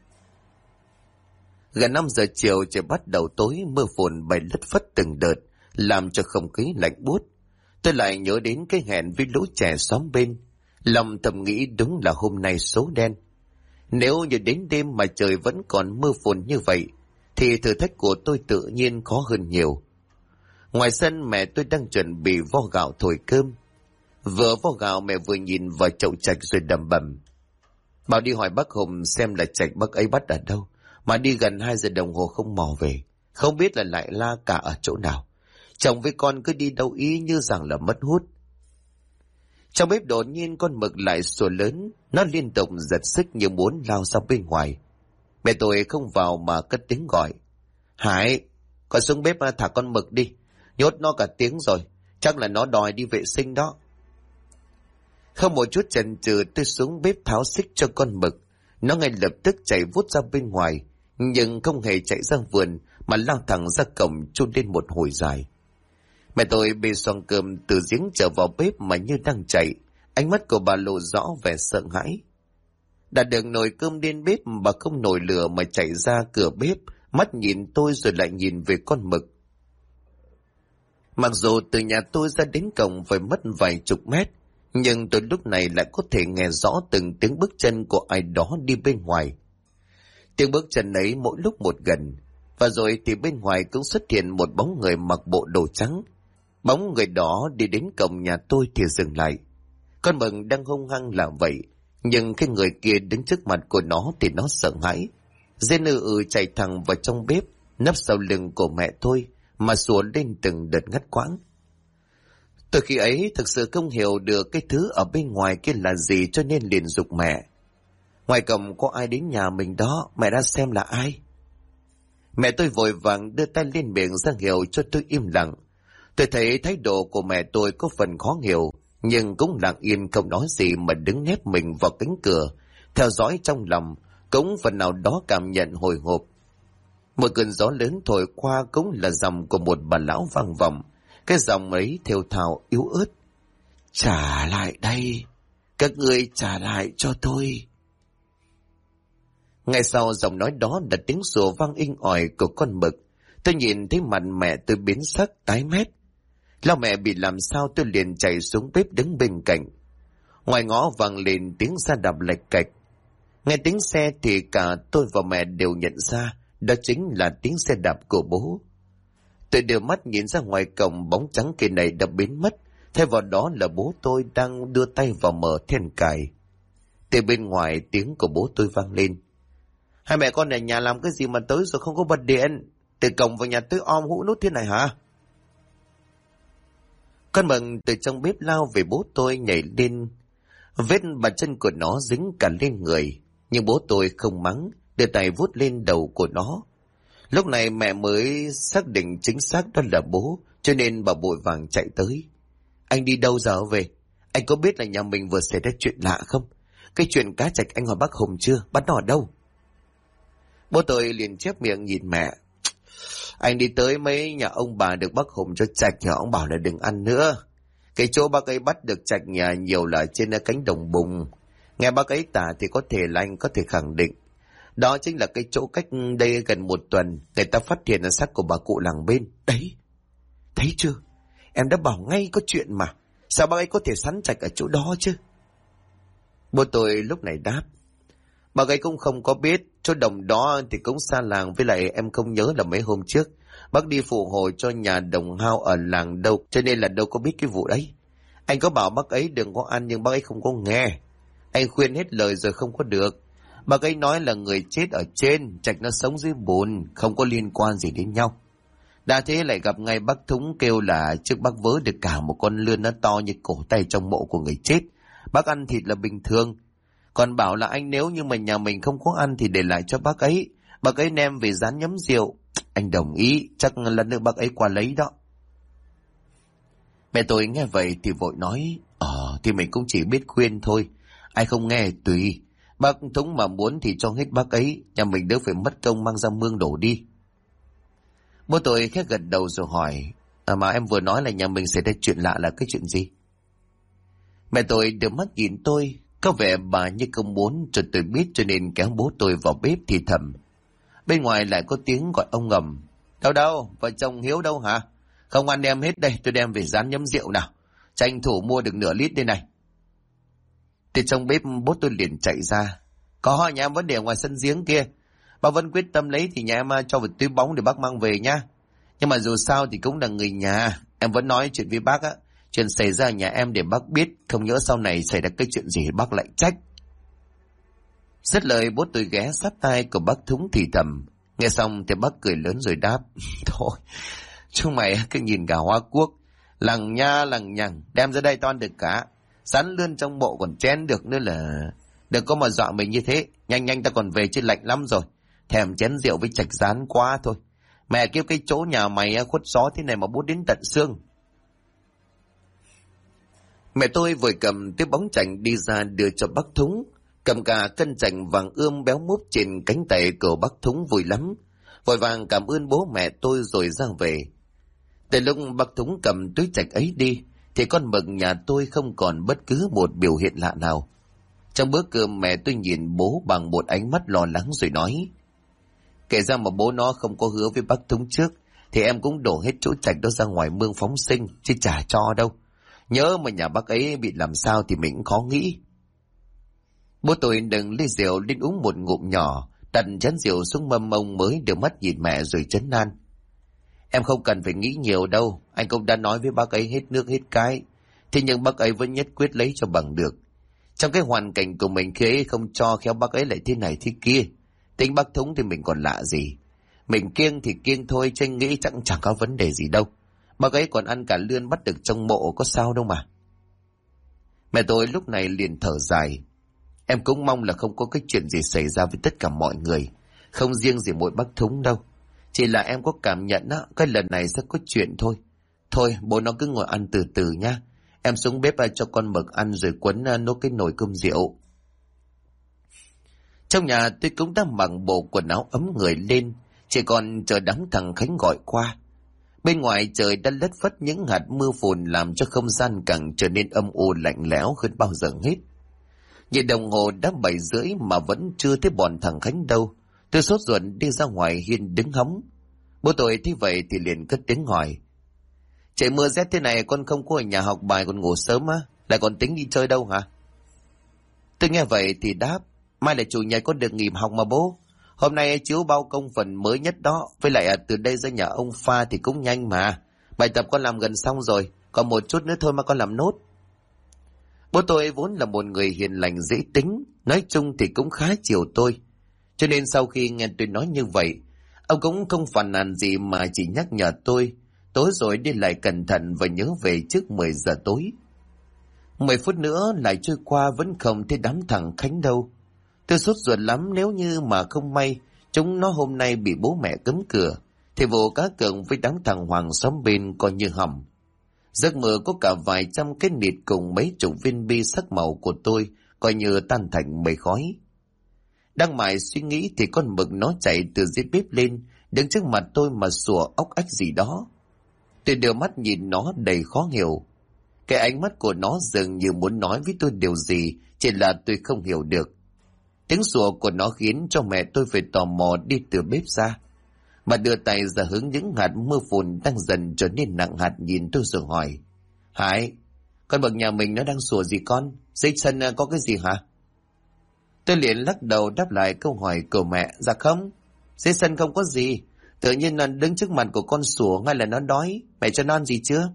Gần 5 giờ chiều trời bắt đầu tối, mưa phùn bay lất phất từng đợt, làm cho không khí lạnh buốt. Tôi lại nhớ đến cái hẹn với lũ trẻ xóm bên. Lòng thầm nghĩ đúng là hôm nay số đen. Nếu như đến đêm mà trời vẫn còn mưa phùn như vậy, thì thử thách của tôi tự nhiên khó hơn nhiều. Ngoài sân mẹ tôi đang chuẩn bị vo gạo thổi cơm. Vừa vo gạo mẹ vừa nhìn vào chậu Trạch rồi đầm bầm. Bảo đi hỏi bác Hùng xem là Trạch bác ấy bắt ở đâu, mà đi gần 2 giờ đồng hồ không mò về. Không biết là lại la cả ở chỗ nào. Chồng với con cứ đi đâu ý như rằng là mất hút. Trong bếp đột nhiên con mực lại sủa lớn, nó liên tục giật xích như muốn lao ra bên ngoài. Mẹ tôi không vào mà cất tiếng gọi. Hải, con xuống bếp thả con mực đi, nhốt nó cả tiếng rồi, chắc là nó đòi đi vệ sinh đó. Không một chút chần chừ tôi xuống bếp tháo xích cho con mực. Nó ngay lập tức chạy vút ra bên ngoài, nhưng không hề chạy ra vườn mà lao thẳng ra cổng chôn lên một hồi dài. Mẹ tôi bê xoong cơm từ giếng trở vào bếp mà như đang chạy, ánh mắt của bà lộ rõ vẻ sợ hãi. Đặt được nồi cơm lên bếp bà không nổi lửa mà chạy ra cửa bếp, mắt nhìn tôi rồi lại nhìn về con mực. Mặc dù từ nhà tôi ra đến cổng phải mất vài chục mét, nhưng tôi lúc này lại có thể nghe rõ từng tiếng bước chân của ai đó đi bên ngoài. Tiếng bước chân ấy mỗi lúc một gần, và rồi thì bên ngoài cũng xuất hiện một bóng người mặc bộ đồ trắng. Bóng người đó đi đến cổng nhà tôi thì dừng lại. Con mực đang hung hăng là vậy, nhưng cái người kia đứng trước mặt của nó thì nó sợ hãi. Dên chạy thẳng vào trong bếp, nấp sau lưng của mẹ tôi mà sủa lên từng đợt ngắt quãng. Từ khi ấy thực sự không hiểu được cái thứ ở bên ngoài kia là gì cho nên liền giục mẹ. Ngoài cổng có ai đến nhà mình đó, mẹ đã xem là ai? Mẹ tôi vội vàng đưa tay lên miệng ra hiệu cho tôi im lặng. Tôi thấy thái độ của mẹ tôi có phần khó hiểu, nhưng cũng lặng yên không nói gì mà đứng nép mình vào cánh cửa, theo dõi trong lòng, cũng phần nào đó cảm nhận hồi hộp. Một cơn gió lớn thổi qua cũng là dòng của một bà lão vang vọng, Cái giọng ấy thều thào yếu ớt. Trả lại đây, các ngươi trả lại cho tôi. Ngay sau giọng nói đó là tiếng sủa vang inh ỏi của con mực. Tôi nhìn thấy mặt mẹ tôi biến sắc tái mét. Lo mẹ bị làm sao tôi liền chạy xuống bếp đứng bên cạnh. Ngoài ngõ vang lên tiếng xe đạp lạch cạch. Nghe tiếng xe thì cả tôi và mẹ đều nhận ra đó chính là tiếng xe đạp của bố. Tôi đưa mắt nhìn ra ngoài cổng, bóng trắng kia này đã biến mất. Thay vào đó là bố tôi đang đưa tay vào mở then cài. Từ bên ngoài tiếng của bố tôi vang lên. Hai mẹ con ở nhà làm cái gì mà tới rồi không có bật điện? Từ cổng vào nhà tới om hũ nút thế này hả? Con mừng từ trong bếp lao về bố tôi nhảy lên. Vết bàn chân của nó dính cả lên người. Nhưng bố tôi không mắng, đưa tay vuốt lên đầu của nó. Lúc này mẹ mới xác định chính xác đó là bố, cho nên bà vội vàng chạy tới. Anh đi đâu giờ về? Anh có biết là nhà mình vừa xảy ra chuyện lạ không? Cái chuyện cá trạch anh hỏi bác Hùng chưa? Bắt nó ở đâu? Bố tôi liền chép miệng nhìn mẹ. Anh đi tới mấy nhà ông bà được bác Hùng cho trạch, nhà ông bảo là đừng ăn nữa. Cái chỗ bác ấy bắt được trạch nhà nhiều là trên cánh đồng bùng. Nghe bác ấy tả thì có thể là anh có thể khẳng định. Đó chính là cái chỗ cách đây gần 1 tuần người ta phát hiện là xác của bà cụ làng bên. Đấy, thấy chưa? Em đã bảo ngay có chuyện mà. Sao bác ấy có thể sắn trạch ở chỗ đó chứ? Bố tôi lúc này đáp. Bác ấy cũng không có biết. Chỗ đồng đó thì cũng xa làng. Với lại em không nhớ là mấy hôm trước bác đi phụ hồ cho nhà đồng hao ở làng đâu, cho nên là đâu có biết cái vụ đấy. Anh có bảo bác ấy đừng có ăn nhưng bác ấy không có nghe. Anh khuyên hết lời rồi không có được. Bác ấy nói là người chết ở trên, trạch nó sống dưới bùn, không có liên quan gì đến nhau. Đã thế lại gặp ngay bác Thúng kêu là trước bác vớ được cả một con lươn nó to như cổ tay trong mộ của người chết. Bác ăn thịt là bình thường. Còn bảo là anh nếu như mà nhà mình không có ăn thì để lại cho bác ấy. Bác ấy đem về rán nhấm rượu. Anh đồng ý, chắc lần nữa bác ấy qua lấy đó. Mẹ tôi nghe vậy thì vội nói, thì mình cũng chỉ biết khuyên thôi. Ai không nghe tùy. Bác Thúng mà muốn thì cho hết bác ấy, nhà mình đỡ phải mất công mang ra mương đổ đi. Bố tôi khẽ gật đầu rồi hỏi, mà em vừa nói là nhà mình xảy ra chuyện lạ là cái chuyện gì? Mẹ tôi đưa mắt nhìn tôi, có vẻ bà như không muốn cho tôi biết, cho nên kéo bố tôi vào bếp thì thầm. Bên ngoài lại có tiếng gọi ông ngầm. Đâu đâu, vợ chồng Hiếu đâu hả? Không ăn đem hết đây, tôi đem về rán nhấm rượu nào. Tranh thủ mua được nửa lít đây này. Từ trong bếp bố tôi liền chạy ra. Có, nhà em vẫn để ngoài sân giếng kia. Bác vẫn quyết tâm lấy thì nhà em cho vào túi bóng để bác mang về nhá. Nhưng mà dù sao thì cũng là người nhà. Em vẫn nói chuyện với bác á. Chuyện xảy ra ở nhà em để bác biết. Không nhớ sau này xảy ra cái chuyện gì bác lại trách. Dứt lời bố tôi ghé sát tai của bác Thúng thì thầm. Nghe xong thì bác cười lớn rồi đáp. Thôi, chúng mày cứ nhìn cả Hoa Quốc. Lằng nha lằng nhằng, đem ra đây toan được cả. Sắn lươn trong bộ còn chén được nữa là... Đừng có mà dọa mình như thế. Nhanh nhanh ta còn về chứ lạnh lắm rồi. Thèm chén rượu với trạch rán quá thôi. Mẹ kêu cái chỗ nhà mày khuất gió thế này mà bút đến tận xương. Mẹ tôi vội cầm tiếp bóng chành đi ra đưa cho bác Thúng. Cầm cả cân chành vàng ươm béo múp trên cánh tay của bác Thúng vui lắm. Vội vàng cảm ơn bố mẹ tôi rồi ra về. Từ lúc bác Thúng cầm túi chạch ấy đi thì con mực nhà tôi không còn bất cứ một biểu hiện lạ nào. Trong bữa cơm mẹ tôi nhìn bố bằng một ánh mắt lo lắng rồi nói. Kể ra mà bố nó không có hứa với bác Thúng trước thì em cũng đổ hết chỗ chạch đó ra ngoài mương phóng sinh chứ chả cho đâu. Nhớ mà nhà bác ấy bị làm sao thì mình cũng khó nghĩ. Bố tôi đừng ly rượu lên uống một ngụm nhỏ, đặt chén rượu xuống mâm ông mới đưa mắt nhìn mẹ rồi trấn an. Em không cần phải nghĩ nhiều đâu, anh cũng đã nói với bác ấy hết nước hết cái. Thế nhưng bác ấy vẫn nhất quyết lấy cho bằng được. Trong cái hoàn cảnh của mình khi ấy không cho khéo bác ấy lại thế này thế kia. Tính bác Thúng thì mình còn lạ gì. Mình kiêng thì kiêng thôi, tranh nghĩ chẳng có vấn đề gì đâu. Bác ấy còn ăn cả lươn bắt được trong mộ có sao đâu mà. Mẹ tôi lúc này liền thở dài. Em cũng mong là không có cái chuyện gì xảy ra với tất cả mọi người. Không riêng gì mỗi bác Thúng đâu. Chỉ là em có cảm nhận á, cái lần này sẽ có chuyện thôi. Thôi bố nó cứ ngồi ăn từ từ nha. Em xuống bếp cho con mực ăn rồi quấn nốt cái nồi cơm rượu. Trong nhà tôi cũng đã mặc bộ quần áo ấm người lên. Chỉ còn chờ đám thằng Khánh gọi qua. Bên ngoài trời đã lất phất những hạt mưa phùn làm cho không gian càng trở nên âm u lạnh lẽo hơn bao giờ hết. Nhìn đồng hồ đã 7:30 mà vẫn chưa thấy bọn thằng Khánh đâu. Tôi sốt ruột đi ra ngoài hiên đứng hóng. Bố tôi thấy vậy thì liền cất tiếng hỏi: trời mưa rét thế này con không có ở nhà học bài còn ngủ sớm á, lại còn tính đi chơi đâu hả? Tôi nghe vậy thì đáp: mai là chủ nhật con được nghỉ học mà bố. Hôm nay chiếu bao công phần mới nhất đó, với lại từ đây ra nhà ông Pha thì cũng nhanh mà. Bài tập con làm gần xong rồi, còn một chút nữa thôi mà con làm nốt. Bố tôi vốn là một người hiền lành dễ tính, nói chung thì cũng khá chiều tôi. Cho nên sau khi nghe tôi nói như vậy, ông cũng không phàn nàn gì mà chỉ nhắc nhở tôi tối rồi đi lại cẩn thận và nhớ về trước 10 giờ tối. 10 phút nữa lại trôi qua vẫn không thấy đám thằng Khánh đâu. Tôi sốt ruột lắm, nếu như mà không may chúng nó hôm nay bị bố mẹ cấm cửa thì vụ cá cược với đám thằng Hoàng xóm bên coi như hỏng. Giấc mơ có cả vài trăm cái nịt cùng mấy chục viên bi sắc màu của tôi coi như tan thành mây khói. Đang mải suy nghĩ thì con mực nó chạy từ dưới bếp lên, đứng trước mặt tôi mà sủa ốc ách gì đó. Tôi đưa mắt nhìn nó đầy khó hiểu. Cái ánh mắt của nó dường như muốn nói với tôi điều gì, chỉ là tôi không hiểu được. Tiếng sủa của nó khiến cho mẹ tôi phải tò mò đi từ bếp ra, mà đưa tay ra hướng những hạt mưa phùn đang dần trở nên nặng hạt nhìn tôi rồi hỏi: Hải, con mực nhà mình nó đang sủa gì con? Dưới sân có cái gì hả? Tôi liền lắc đầu đáp lại câu hỏi của mẹ: dạ không, dưới sân không có gì. Tự nhiên nó đứng trước mặt của con sủa, hay là nó đói? Mẹ cho nó ăn gì chưa?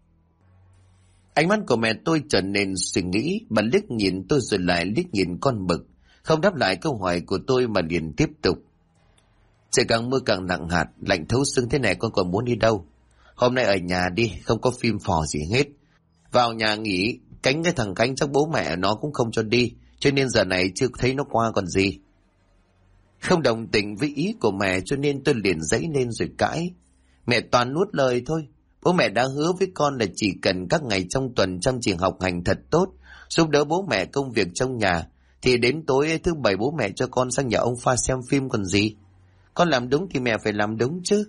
Ánh mắt của mẹ tôi trở nên suy nghĩ, bà liếc nhìn tôi rồi lại liếc nhìn con mực, không đáp lại câu hỏi của tôi mà liền tiếp tục: trời càng mưa càng nặng hạt, lạnh thấu xương thế này con còn muốn đi đâu? Hôm nay ở nhà đi, không có phim phò gì hết. Vào nhà nghỉ, cánh cái thằng Cánh chắc bố mẹ nó cũng không cho đi, cho nên giờ này chưa thấy nó qua còn gì. Không đồng tình với ý của mẹ cho nên tôi liền dãy lên rồi cãi: mẹ toàn nuốt lời thôi. Bố mẹ đã hứa với con là chỉ cần các ngày trong tuần chăm chỉ học hành thật tốt, giúp đỡ bố mẹ công việc trong nhà, thì đến tối thứ Bảy bố mẹ cho con sang nhà ông Pha xem phim còn gì. Con làm đúng thì mẹ phải làm đúng chứ.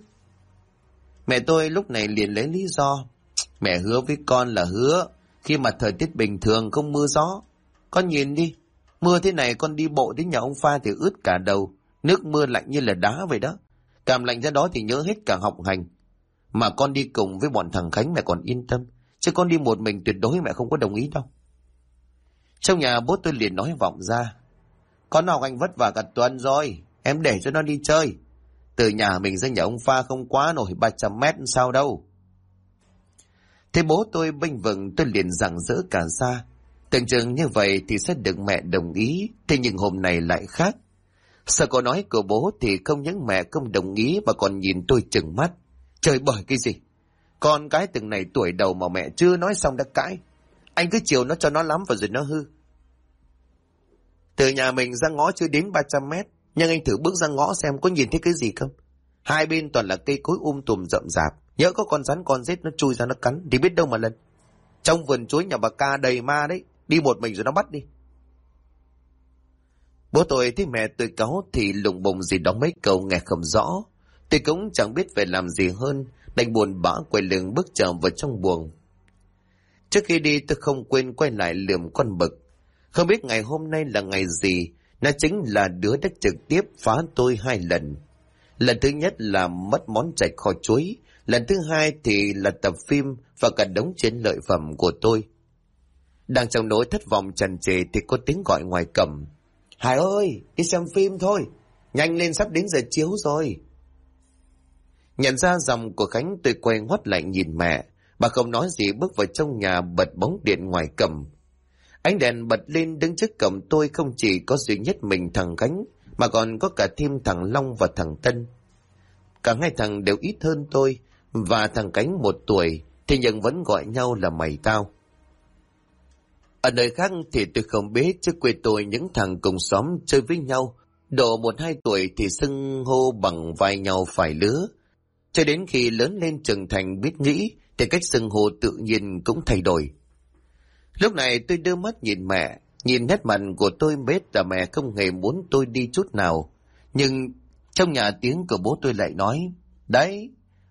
Mẹ tôi lúc này liền lấy lý do: mẹ hứa với con là hứa khi mà thời tiết bình thường không mưa gió. Con nhìn đi, mưa thế này con đi bộ đến nhà ông Pha thì ướt cả đầu, nước mưa lạnh như là đá vậy đó. Cảm lạnh ra đó thì nhớ hết cả học hành. Mà con đi cùng với bọn thằng Khánh mẹ còn yên tâm, chứ con đi một mình tuyệt đối mẹ không có đồng ý đâu. Trong nhà bố tôi liền nói vọng ra: con học hành vất vả cả tuần rồi, em để cho nó đi chơi. Từ nhà mình ra nhà ông Pha không quá nổi 300 mét sao đâu. Thế bố tôi bênh vực, tôi liền giằng dỡ cả ra. Tưởng chừng như vậy thì sẽ được mẹ đồng ý, thế nhưng hôm nay lại khác. Sợ câu nói của bố thì không những mẹ không đồng ý mà còn nhìn tôi trừng mắt: trời bởi cái gì? Con cái từng này tuổi đầu mà mẹ chưa nói xong đã cãi. Anh cứ chiều nó cho nó lắm và rồi nó hư. Từ nhà mình ra ngõ chưa đến 300 mét, nhưng anh thử bước ra ngõ xem có nhìn thấy cái gì không? Hai bên toàn là cây cối tùm rậm rạp, nhỡ có con rắn con rết nó chui ra nó cắn thì biết đâu mà lần. Trong vườn chuối nhà bà Ca đầy ma đấy, đi một mình rồi nó bắt đi. Bố tôi thấy mẹ tôi cáu thì lùng bùng gì đó mấy câu nghe không rõ. Tôi cũng chẳng biết phải làm gì hơn, đành buồn bã quay lưng bước trở vào trong buồng. Trước khi đi tôi không quên quay lại lườm con mực. Không biết ngày hôm nay là ngày gì, nó chính là đứa đã trực tiếp phá tôi 2 lần. Lần thứ nhất là mất món chạch kho chuối, lần thứ hai thì là tập phim và cả đống chiến lợi phẩm của tôi. Đang trong nỗi thất vọng tràn trề thì có tiếng gọi ngoài cổng: Hải ơi, đi xem phim thôi, nhanh lên sắp đến giờ chiếu rồi. Nhận ra dòng của Khánh, tôi quay ngoắt lại nhìn mẹ. Bà không nói gì bước vào trong nhà, bật bóng điện ngoài cổng. Ánh đèn bật lên, đứng trước cổng tôi không chỉ có duy nhất mình thằng Khánh, mà còn có cả thêm thằng Long và thằng Tân. Cả hai thằng đều ít hơn tôi, và thằng Khánh 1 tuổi, thì nhưng vẫn gọi nhau là mày tao. Ở nơi khác thì tôi không biết, chứ quê tôi những thằng cùng xóm chơi với nhau, độ 1-2 tuổi thì xưng hô bằng vai nhau phải lứa. Cho đến khi lớn lên trưởng thành biết nghĩ, thì cách xưng hô tự nhiên cũng thay đổi. Lúc này tôi đưa mắt nhìn mẹ, nhìn nét mặt của tôi biết là mẹ không hề muốn tôi đi chút nào. Nhưng trong nhà tiếng của bố tôi lại nói: đấy,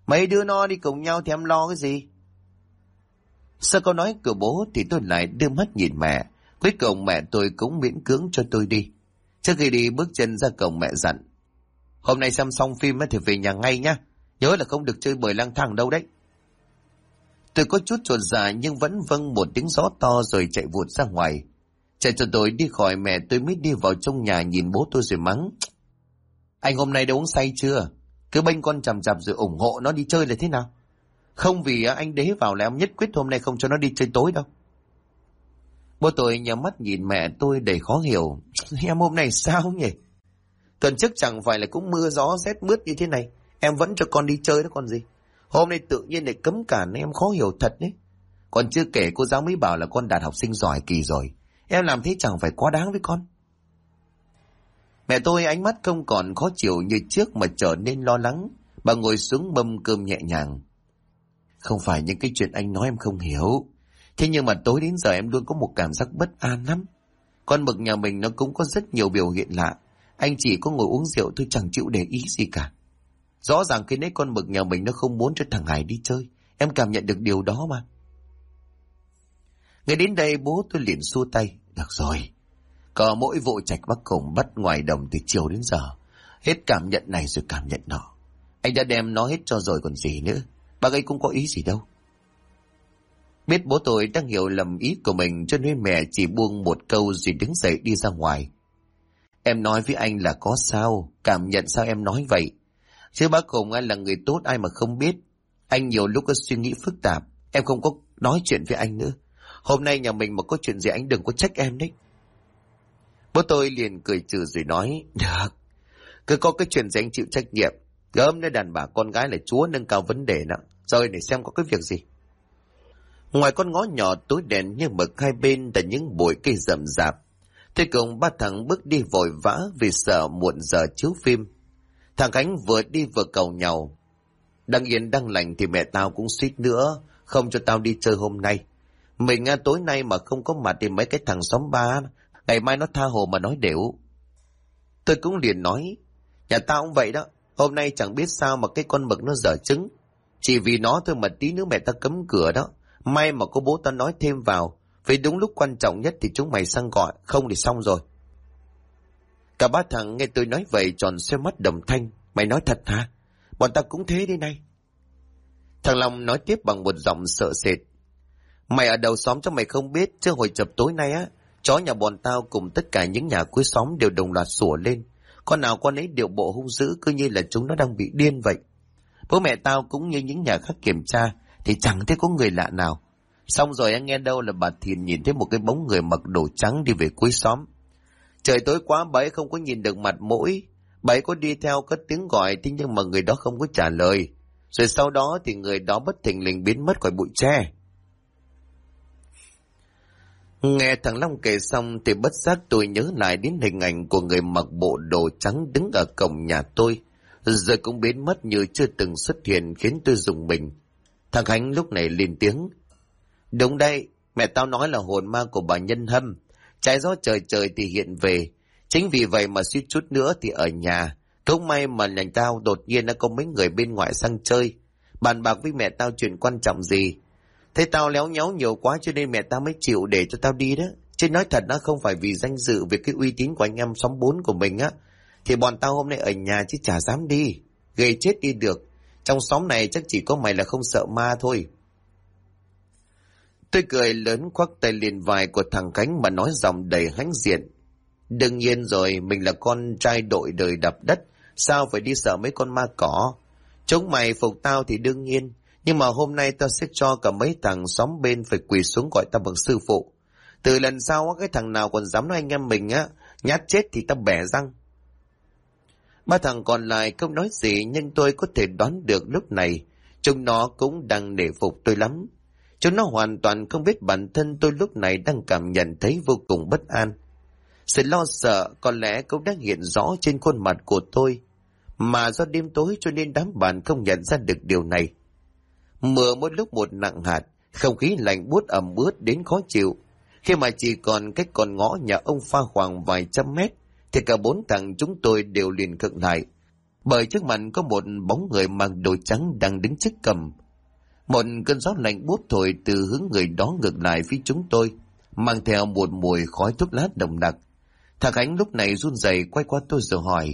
Mấy đứa nó đi cùng nhau thì em lo cái gì? Sau câu nói của bố thì tôi lại đưa mắt nhìn mẹ. Cuối cùng mẹ tôi cũng miễn cưỡng cho tôi đi. Trước khi đi bước chân ra cổng mẹ dặn: hôm nay xem xong phim thì về nhà ngay nhá. Nhớ là không được chơi bời lang thang đâu đấy. Tôi có chút chột dạ nhưng vẫn vâng một tiếng gió to rồi chạy vụt ra ngoài. Chạy cho tôi đi khỏi mẹ tôi mới đi vào trong nhà nhìn bố tôi rồi mắng: anh hôm nay đã uống say chưa? Cứ bênh con chằm chằm rồi ủng hộ nó đi chơi là thế nào? Không vì anh đế vào là em nhất quyết hôm nay không cho nó đi chơi tối đâu. Bố tôi nhắm mắt nhìn mẹ tôi đầy khó hiểu. Em hôm nay sao nhỉ? Tuần trước chẳng phải là cũng mưa gió rét mướt như thế này, em vẫn cho con đi chơi đó còn gì. Hôm nay tự nhiên lại cấm cản, em khó hiểu thật đấy. Còn chưa kể cô giáo mới bảo là con đạt học sinh giỏi kỳ rồi. Em làm thế chẳng phải quá đáng với con. Mẹ tôi ánh mắt không còn khó chịu như trước mà trở nên lo lắng. Bà ngồi xuống mâm cơm nhẹ nhàng. Không phải những cái chuyện anh nói em không hiểu. Thế nhưng mà tối đến giờ em luôn có một cảm giác bất an lắm. Con mực nhà mình nó cũng có rất nhiều biểu hiện lạ. Anh chỉ có ngồi uống rượu tôi chẳng chịu để ý gì cả. Rõ ràng cái nấy con mực nhà mình nó không muốn cho thằng Hải đi chơi. Em cảm nhận được điều đó mà. Ngay đến đây bố tôi liền xua tay. Được rồi. Có mỗi vụ trạch Bắc Cùng bắt ngoài đồng từ chiều đến giờ. Hết cảm nhận này rồi cảm nhận nọ. Anh đã đem nó hết cho rồi còn gì nữa. Bác ấy cũng có ý gì đâu. Biết bố tôi đang hiểu lầm ý của mình cho nên mẹ chỉ buông một câu rồi đứng dậy đi ra ngoài. Em nói với anh là có sao, cảm nhận sao em nói vậy. Chứ bác Hùng anh là người tốt ai mà không biết. Anh nhiều lúc có suy nghĩ phức tạp, em không có nói chuyện với anh nữa. Hôm nay nhà mình mà có chuyện gì anh đừng có trách em đấy. Bố tôi liền cười trừ rồi nói, được, cứ có cái chuyện gì anh chịu trách nhiệm. Gớm nơi đàn bà con gái là chúa nâng cao vấn đề nặng. Rồi để xem có cái việc gì. Ngoài con ngõ nhỏ tối đèn như mực hai bên là những bụi cây rậm rạp. Thế cùng ba thằng bước đi vội vã vì sợ muộn giờ chiếu phim. Thằng Khánh vừa đi vừa cầu nhau. Đang yên đang lành thì mẹ tao cũng suýt nữa không cho tao đi chơi hôm nay. Mình tối nay mà không có mặt thì mấy cái thằng xóm ba ngày mai nó tha hồ mà nói đều. Tôi cũng liền nói, nhà tao cũng vậy đó. Hôm nay chẳng biết sao mà cái con mực nó dở trứng. Chỉ vì nó thôi mà tí nữa mẹ ta cấm cửa đó. May mà có bố ta nói thêm vào. Vì đúng lúc quan trọng nhất thì chúng mày sang gọi. Không thì xong rồi. Cả ba thằng nghe tôi nói vậy tròn xoe mắt đồng thanh. Mày nói thật hả? Bọn ta cũng thế đây này. Thằng Long nói tiếp bằng một giọng sợ sệt. Mày ở đầu xóm cho mày không biết. Chứ hồi chập tối nay á, chó nhà bọn tao cùng tất cả những nhà cuối xóm đều đồng loạt sủa lên. Con nào con ấy điệu bộ hung dữ cứ như là chúng nó đang bị điên vậy. Bố mẹ tao cũng như những nhà khác kiểm tra thì chẳng thấy có người lạ nào. Xong rồi anh nghe đâu là bà Thiền nhìn thấy một cái bóng người mặc đồ trắng đi về cuối xóm. Trời tối quá bà ấy không có nhìn được mặt mũi. Bà ấy có đi theo cất tiếng gọi thế nhưng mà người đó không có trả lời. Rồi sau đó thì người đó bất thình lình biến mất khỏi bụi tre. Nghe thằng Long kể xong thì bất giác tôi nhớ lại đến hình ảnh của người mặc bộ đồ trắng đứng ở cổng nhà tôi. Rồi cũng biến mất như chưa từng xuất hiện khiến tôi rùng mình. Thằng Khánh lúc này lên tiếng. Đúng đây, mẹ tao nói là hồn ma của bà Nhân Hâm. Trái gió trời trời thì hiện về. Chính vì vậy mà suýt chút nữa thì ở nhà. Không may mà nhà tao đột nhiên đã có mấy người bên ngoài sang chơi. Bàn bạc với mẹ tao chuyện quan trọng gì. Thế tao léo nhéo nhiều quá cho nên mẹ tao mới chịu để cho tao đi đó. Chứ nói thật nó không phải vì danh dự, vì cái uy tín của anh em xóm 4 của mình á. Thì bọn tao hôm nay ở nhà chứ chả dám đi. Ghê chết đi được. Trong xóm này chắc chỉ có mày là không sợ ma thôi. Tôi cười lớn khoác tay liền vai của thằng Khánh mà nói giọng đầy hãnh diện. Đương nhiên rồi, mình là con trai đội đời đập đất. Sao phải đi sợ mấy con ma cỏ? Chúng mày phục tao thì đương nhiên. Nhưng mà hôm nay tao sẽ cho cả mấy thằng xóm bên phải quỳ xuống gọi tao bằng sư phụ. Từ lần sau cái thằng nào còn dám nói anh em mình á, nhát chết thì tao bẻ răng. Ba thằng còn lại không nói gì nhưng tôi có thể đoán được lúc này chúng nó cũng đang nể phục tôi lắm. Chúng nó hoàn toàn không biết bản thân tôi lúc này đang cảm nhận thấy vô cùng bất an. Sự lo sợ có lẽ cũng đã hiện rõ trên khuôn mặt của tôi. Mà do đêm tối cho nên đám bạn không nhận ra được điều này. Mưa mỗi lúc một nặng hạt, không khí lạnh buốt ẩm ướt đến khó chịu. Khi mà chỉ còn cách con ngõ nhà ông pha khoảng vài trăm mét, thì cả bốn thằng chúng tôi đều liền khựng lại. Bởi trước mặt có một bóng người mặc đồ trắng đang đứng trước cầm. Một cơn gió lạnh buốt thổi từ hướng người đó ngược lại phía chúng tôi, mang theo một mùi khói thuốc lá nồng nặc. Thằng Khánh lúc này run rẩy quay qua tôi rồi hỏi: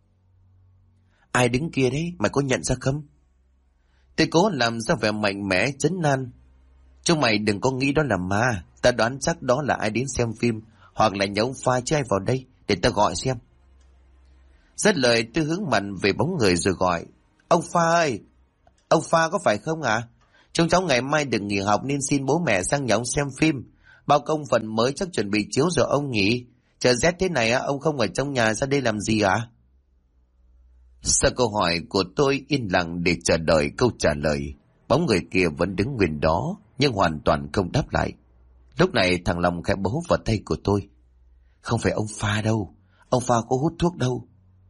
Ai đứng kia đấy, mày có nhận ra không? Tôi cố làm ra vẻ mạnh mẽ trấn an: Chúng mày đừng có nghĩ đó là ma, ta đoán chắc đó là ai đến xem phim, hoặc là nhà ông Pha chứ ai vào đây, để ta gọi xem. Dứt lời tôi hướng mặt về bóng người rồi gọi: Ông Pha ơi, ông Pha có phải không ạ? Chúng cháu ngày mai được nghỉ học nên xin bố mẹ sang nhà ông xem phim. Bao công phần mới chắc chuẩn bị chiếu rồi ông nhỉ? Trời rét thế này ông không ở trong nhà ra đây làm gì ạ? Sau câu hỏi của tôi yên lặng để chờ đợi câu trả lời. Bóng người kia vẫn đứng nguyên đó nhưng hoàn toàn không đáp lại. Lúc này thằng Long khẽ bấu vào tay của tôi: Không phải ông Pha đâu, ông Pha có hút thuốc đâu.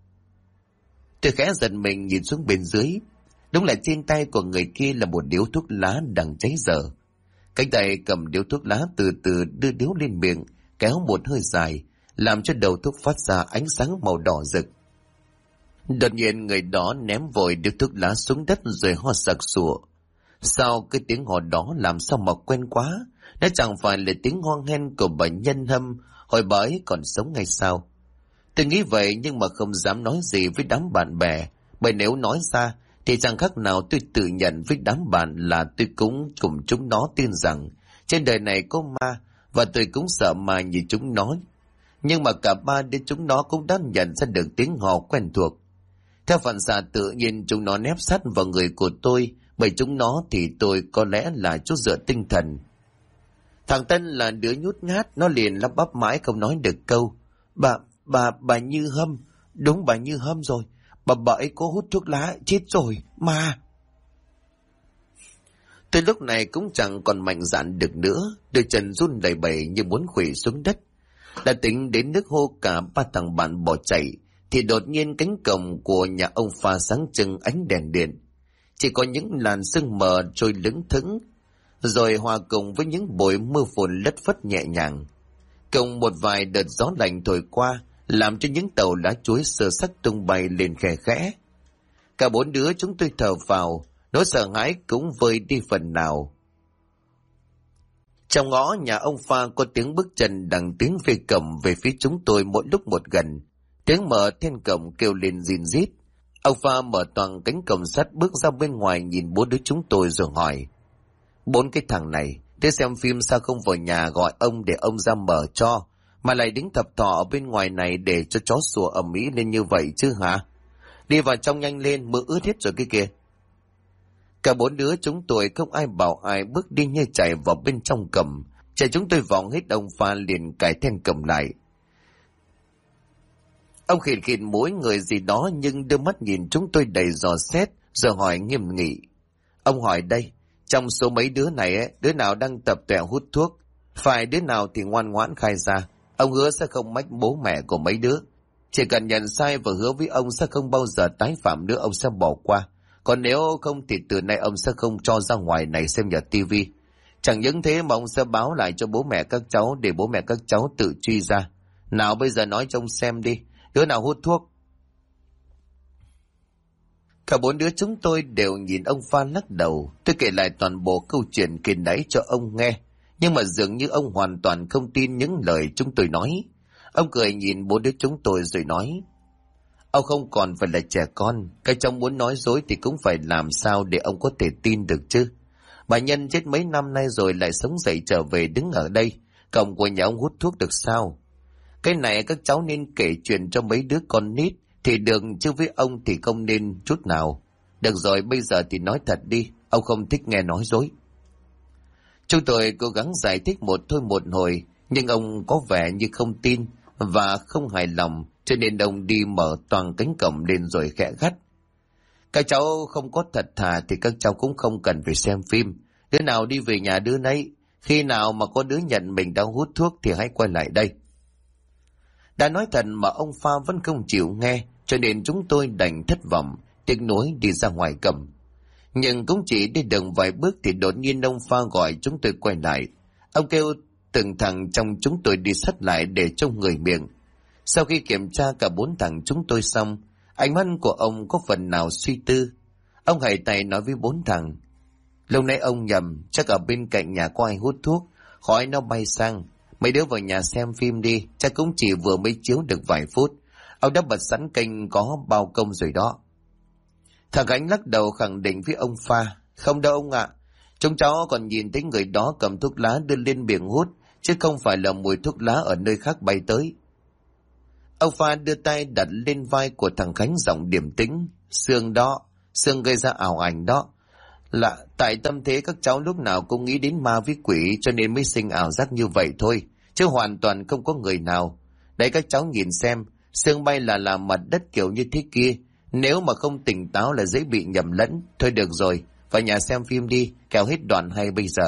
Tôi khẽ giật mình nhìn xuống bên dưới. Đúng là trên tay của người kia là một điếu thuốc lá đang cháy dở. Cánh tay cầm điếu thuốc lá từ từ đưa điếu lên miệng, kéo một hơi dài, làm cho đầu thuốc phát ra ánh sáng màu đỏ rực. Đột nhiên người đó ném vội điếu thuốc lá xuống đất rồi ho sặc sụa. Sao cái tiếng ho đó làm sao mà quen quá? Nó chẳng phải là tiếng ho hen của bệnh nhân Hâm hồi bà ấy còn sống hay sao? Tôi nghĩ vậy nhưng mà không dám nói gì với đám bạn bè, bởi nếu nói ra thì chẳng khác nào tôi tự nhận với đám bạn là tôi cũng cùng chúng nó tin rằng trên đời này có ma, và tôi cũng sợ ma như chúng nó. Nhưng mà cả ba đứa chúng nó cũng đã nhận ra được tiếng hò quen thuộc. Theo phản xạ tự nhiên chúng nó nép sát vào người của tôi, bởi chúng nó thì tôi có lẽ là chỗ dựa tinh thần. Thằng Tân là đứa nhút nhát, nó liền lắp bắp mãi không nói được câu: Bà Như Hâm, đúng bà Như Hâm rồi, bà ấy có hút thuốc lá, chết rồi, ma. Tôi lúc này cũng chẳng còn mạnh dạn được nữa, đôi chân run lẩy bẩy như muốn khuỵu xuống đất. Đã tính đến nước hô cả ba thằng bạn bỏ chạy, thì đột nhiên cánh cổng của nhà ông Pha sáng trưng ánh đèn điện. Chỉ có những làn sương mờ trôi lững thững, rồi hòa cùng với những bụi mưa phùn lất phất nhẹ nhàng. Cùng một vài đợt gió lạnh thổi qua, làm cho những tàu lá chuối sơ sắc tung bay lên khe khẽ. Cả bốn đứa chúng tôi thở phào, nỗi sợ hãi cũng vơi đi phần nào. Trong ngõ nhà ông Pha có tiếng bước chân đằng tiếng về cổng về phía chúng tôi mỗi lúc một gần. Tiếng mở then cổng kêu lên rìn rít. Ông Pha mở toàn cánh cổng sắt bước ra bên ngoài nhìn bốn đứa chúng tôi rồi hỏi: Bốn cái thằng này, thế xem phim sao không vào nhà gọi ông để ông ra mở cho, mà lại đứng thập thọ ở bên ngoài này để cho chó sủa ầm ĩ lên như vậy chứ hả? Đi vào trong nhanh lên, mưa ướt hết rồi cái kìa. Cả bốn đứa chúng tôi không ai bảo ai, bước đi như chạy vào bên trong cầm. Chạy chúng tôi vòng hết, ông Pha liền cài then cầm lại. Ông khịt khịt mũi người gì đó nhưng đưa mắt nhìn chúng tôi đầy dò xét rồi hỏi nghiêm nghị: Ông hỏi đây, trong số mấy đứa này đứa nào đang tập tẹo hút thuốc? Phải đứa nào thì ngoan ngoãn khai ra. Ông hứa sẽ không mách bố mẹ của mấy đứa. Chỉ cần nhận sai và hứa với ông sẽ không bao giờ tái phạm nữa, ông sẽ bỏ qua. Còn nếu không thì từ nay ông sẽ không cho ra ngoài này xem nhờ tivi. Chẳng những thế mà ông sẽ báo lại cho bố mẹ các cháu để bố mẹ các cháu tự truy ra. Nào bây giờ nói cho ông xem đi, đứa nào hút thuốc? Cả bốn đứa chúng tôi đều nhìn ông Pha lắc đầu. Tôi kể lại toàn bộ câu chuyện kể nãy cho ông nghe, nhưng mà dường như ông hoàn toàn không tin những lời chúng tôi nói. Ông cười nhìn bốn đứa chúng tôi rồi nói: Ông không còn phải là trẻ con, cái cháu muốn nói dối thì cũng phải làm sao để ông có thể tin được chứ. Bà Nhân chết mấy năm nay rồi lại sống dậy trở về đứng ở đây, cổng của nhà ông hút thuốc được sao? Cái này các cháu nên kể chuyện cho mấy đứa con nít thì được, chứ với ông thì không nên chút nào. Được rồi, bây giờ thì nói thật đi, ông không thích nghe nói dối. Chúng tôi cố gắng giải thích một thôi một hồi, nhưng ông có vẻ như không tin và không hài lòng, cho nên ông đi mở toàn cánh cổng lên rồi khẽ gắt: Các cháu không có thật thà thì các cháu cũng không cần phải xem phim. Đứa nào đi về nhà đứa nấy, khi nào mà có đứa nhận mình đang hút thuốc thì hãy quay lại đây. Đã nói thật mà ông Pha vẫn không chịu nghe, cho nên chúng tôi đành thất vọng, tiếc nuối đi ra ngoài cầm. Nhưng cũng chỉ đi được vài bước thì đột nhiên ông Pha gọi chúng tôi quay lại. Ông kêu từng thằng trong chúng tôi đi sát lại để trông người miệng. Sau khi kiểm tra cả bốn thằng chúng tôi xong, Ánh mắt của ông có phần nào suy tư. Ông hãy tay nói với bốn thằng: Lâu nay ông nhầm, chắc ở bên cạnh nhà có ai hút thuốc, khói nó bay sang. Mấy đứa vào nhà xem phim đi, chắc cũng chỉ vừa mới chiếu được vài phút. Ông đã bật sẵn kênh có bao công rồi đó. Thằng Khánh lắc đầu khẳng định với ông Pha: Không đâu ông ạ, chúng cháu còn nhìn thấy người đó cầm thuốc lá đưa lên miệng hút, chứ không phải là mùi thuốc lá ở nơi khác bay tới. Ông Pha đưa tay đặt lên vai của thằng Khánh, giọng điềm tĩnh: Sương đó, Sương gây ra ảo ảnh đó. Là tại tâm thế các cháu lúc nào cũng nghĩ đến ma với quỷ, cho nên mới sinh ảo giác như vậy thôi, chứ hoàn toàn không có người nào. Đấy các cháu nhìn xem, sương bay là mặt đất kiểu như thế kia, nếu mà không tỉnh táo là dễ bị nhầm lẫn. Thôi được rồi, vào nhà xem phim đi, kẻo hết đoạn hay bây giờ.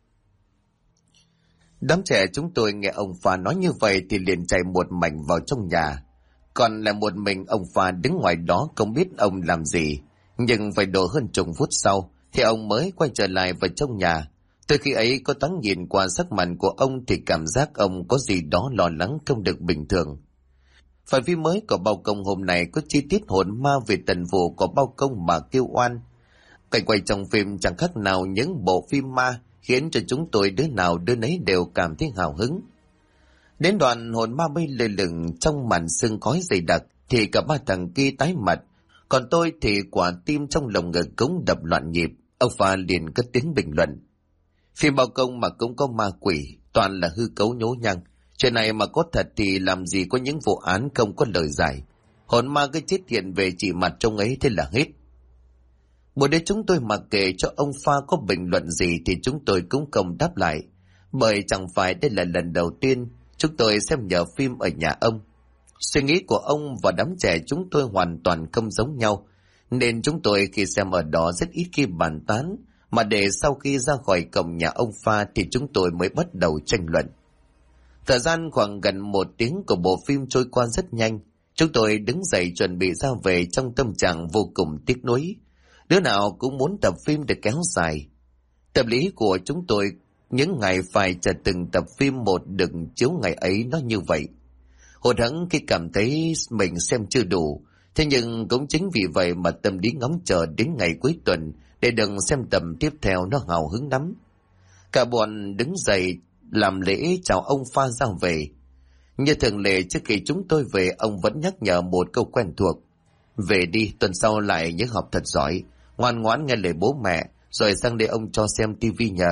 Đám trẻ chúng tôi nghe ông Pha nói như vậy thì liền chạy một mảnh vào trong nhà. Còn lại một mình ông Pha đứng ngoài đó không biết ông làm gì. Nhưng phải độ hơn chục phút sau thì ông mới quay trở lại vào trong nhà. Từ khi ấy có thoáng nhìn qua sắc mặt của ông thì cảm giác ông có gì đó lo lắng không được bình thường. Phần phim mới của Bao Công hôm nay có chi tiết hồn ma về tần vụ của Bao Công mà kêu oan. Cảnh quay trong phim chẳng khác nào những bộ phim ma, khiến cho chúng tôi đứa nào đứa nấy đều cảm thấy hào hứng. Đến đoạn hồn ma bay lơ lửng trong màn sương khói dày đặc thì cả ba thằng kia tái mặt, còn tôi thì quả tim trong lồng ngực cũng đập loạn nhịp. Ông Pha liền cất tiếng bình luận: Phim Bao Công mà cũng có ma quỷ, toàn là hư cấu nhố nhăng. Chuyện này mà có thật thì làm gì có những vụ án không có lời giải. Hồn ma cứ chết hiện về chỉ mặt trông ấy thế là hết. Buổi đêm chúng tôi mặc kệ cho ông Pha có bình luận gì thì chúng tôi cũng không đáp lại, bởi chẳng phải đây là lần đầu tiên chúng tôi xem nhờ phim ở nhà ông. Suy nghĩ của ông và đám trẻ chúng tôi hoàn toàn không giống nhau, nên chúng tôi khi xem ở đó rất ít khi bàn tán, mà để sau khi ra khỏi cổng nhà ông Pha thì chúng tôi mới bắt đầu tranh luận. Thời gian khoảng gần 1 tiếng của bộ phim trôi qua rất nhanh. Chúng tôi đứng dậy chuẩn bị ra về trong tâm trạng vô cùng tiếc nuối. Đứa nào cũng muốn tập phim được kéo dài. Tập lý của chúng tôi những ngày phải chờ từng tập phim một được chiếu ngày ấy nó như vậy. Hụt hẫng khi cảm thấy mình xem chưa đủ. Thế nhưng cũng chính vì vậy mà tâm lý ngóng chờ đến ngày cuối tuần để đừng xem tập tiếp theo nó hào hứng lắm. Cả bọn đứng dậy làm lễ chào ông Pha ra về. Như thường lệ trước khi chúng tôi về, ông vẫn nhắc nhở một câu quen thuộc: Về đi, tuần sau lại nhớ học thật giỏi, ngoan ngoãn nghe lời bố mẹ, rồi sang đây ông cho xem tivi nhờ.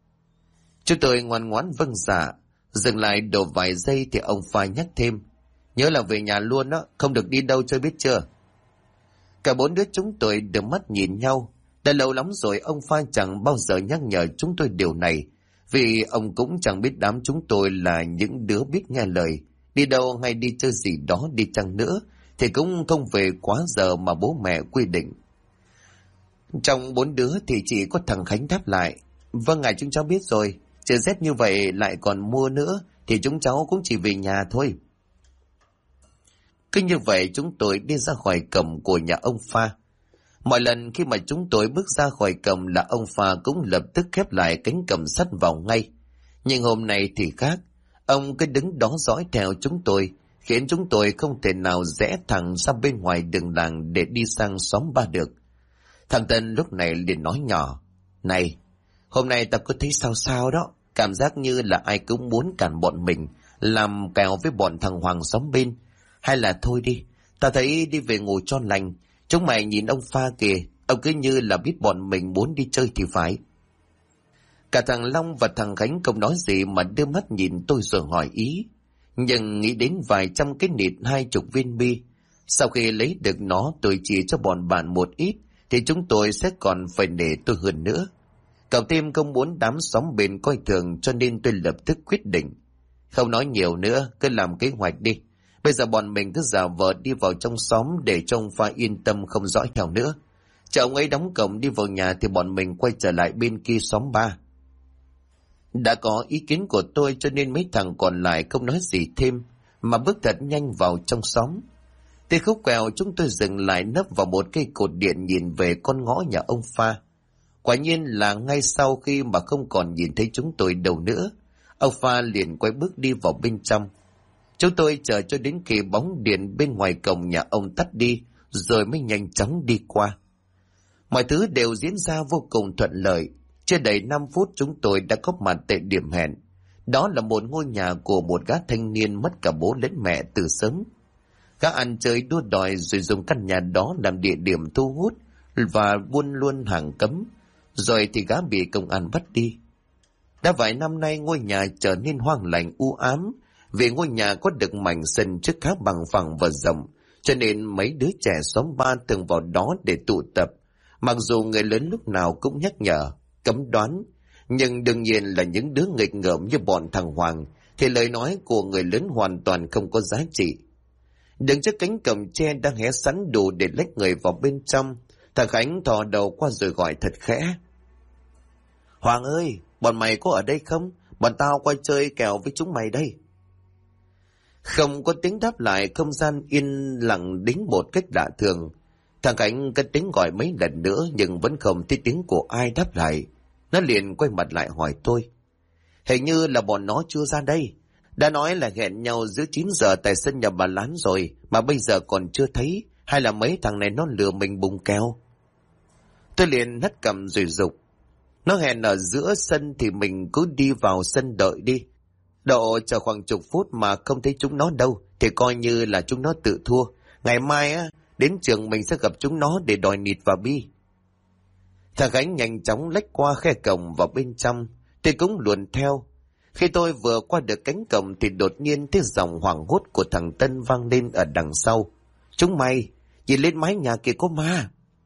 Chúng tôi ngoan ngoãn vâng dạ. Dừng lại độ vài giây thì ông Pha nhắc thêm: Nhớ là về nhà luôn đó, không được đi đâu chơi biết chưa. Cả 4 đứa chúng tôi đưa mắt nhìn nhau. Đã lâu lắm rồi ông Pha chẳng bao giờ nhắc nhở chúng tôi điều này, vì ông cũng chẳng biết đám chúng tôi là những đứa biết nghe lời. Đi đâu hay đi chơi gì đó đi chăng nữa thì cũng không về quá giờ mà bố mẹ quy định. Trong 4 đứa thì chỉ có thằng Khánh đáp lại: Vâng ngài, chúng cháu biết rồi. Trời rét như vậy lại còn mưa nữa thì chúng cháu cũng chỉ về nhà thôi. Cứ như vậy chúng tôi đi ra khỏi cổng của nhà ông Pha. Mọi lần khi mà chúng tôi bước ra khỏi cổng là ông Pha cũng lập tức khép lại cánh cổng sắt vào ngay. Nhưng hôm nay thì khác. Ông cứ đứng đó dõi theo chúng tôi, khiến chúng tôi không thể nào rẽ thẳng ra bên ngoài đường làng để đi sang xóm Ba được. Thằng Tân lúc này liền nói nhỏ: Này, hôm nay ta có thấy sao sao đó, cảm giác như là ai cũng muốn cản bọn mình làm kèo với bọn thằng Hoàng xóm bên. Hay là thôi đi, ta thấy đi về ngủ cho lành. Chúng mày nhìn ông Pha kìa, ông cứ như là biết bọn mình muốn đi chơi thì phải. Cả thằng Long và thằng Khánh không nói gì mà đưa mắt nhìn tôi rồi hỏi ý. Nhưng nghĩ đến vài trăm cái nịt 20 viên bi, sau khi lấy được nó tôi chỉ cho bọn bạn một ít thì chúng tôi sẽ còn phải nể tôi hơn nữa. Cậu thêm không muốn đám xóm bên coi thường, cho nên tôi lập tức quyết định: Không nói nhiều nữa, cứ làm kế hoạch đi. Bây giờ bọn mình cứ giả vờ đi vào trong xóm để cho ông Pha yên tâm không dõi theo nữa. Chờ ông ấy đóng cổng đi vào nhà thì bọn mình quay trở lại bên kia xóm Ba. Đã có ý kiến của tôi cho nên mấy thằng còn lại không nói gì thêm mà bước thật nhanh vào trong xóm. Tới khúc quẹo chúng tôi dừng lại nấp vào một cây cột điện nhìn về con ngõ nhà ông Pha. Quả nhiên là ngay sau khi mà không còn nhìn thấy chúng tôi đâu nữa, ông Pha liền quay bước đi vào bên trong. Chúng tôi chờ cho đến khi bóng điện bên ngoài cổng nhà ông tắt đi rồi mới nhanh chóng đi qua. Mọi thứ đều diễn ra vô cùng thuận lợi. Chưa đầy 5 phút chúng tôi đã có mặt tại điểm hẹn. Đó là một ngôi nhà của một gã thanh niên mất cả bố lẫn mẹ từ sớm. Gã ăn chơi đua đòi rồi dùng căn nhà đó làm địa điểm thu hút và buôn luôn hàng cấm. Rồi thì gã bị công an bắt đi. Đã vài năm nay ngôi nhà trở nên hoang lạnh u ám, vì ngôi nhà có được mảnh sân trước khá bằng phẳng và rộng, cho nên mấy đứa trẻ xóm ba thường vào đó để tụ tập. Mặc dù người lớn lúc nào cũng nhắc nhở, cấm đoán, nhưng đương nhiên là những đứa nghịch ngợm như bọn thằng Hoàng thì lời nói của người lớn hoàn toàn không có giá trị. Đứng trước cánh cổng tre đang hé sẵn đủ để lách người vào bên trong, thằng Khánh thò đầu qua rồi gọi thật khẽ: "Hoàng ơi, bọn mày có ở đây không? Bọn tao qua chơi kèo với chúng mày đây." Không có tiếng đáp lại, không gian yên lặng đến một cách lạ thường. Thằng Khánh cất tiếng gọi mấy lần nữa nhưng vẫn không thấy tiếng của ai đáp lại. Nó liền quay mặt lại hỏi tôi: "Hình như là bọn nó chưa ra đây. Đã nói là hẹn nhau giữa 9 giờ tại sân nhà bà Lán rồi, mà bây giờ còn chưa thấy, hay là mấy thằng này nó lừa mình bùng kèo?" Tôi liền hất cằm rồi giục: "Nó hẹn ở giữa sân thì mình cứ đi vào sân đợi đi. Độ chờ khoảng chục phút mà không thấy chúng nó đâu thì coi như là chúng nó tự thua. Ngày mai á, đến trường mình sẽ gặp chúng nó để đòi nịt và bi." Thằng Khánh nhanh chóng lách qua khe cổng vào bên trong, tôi cũng luồn theo. Khi tôi vừa qua được cánh cổng thì đột nhiên tiếng giọng hoảng hốt của thằng Tân vang lên ở đằng sau: "Chúng mày, nhìn lên mái nhà kia có ma."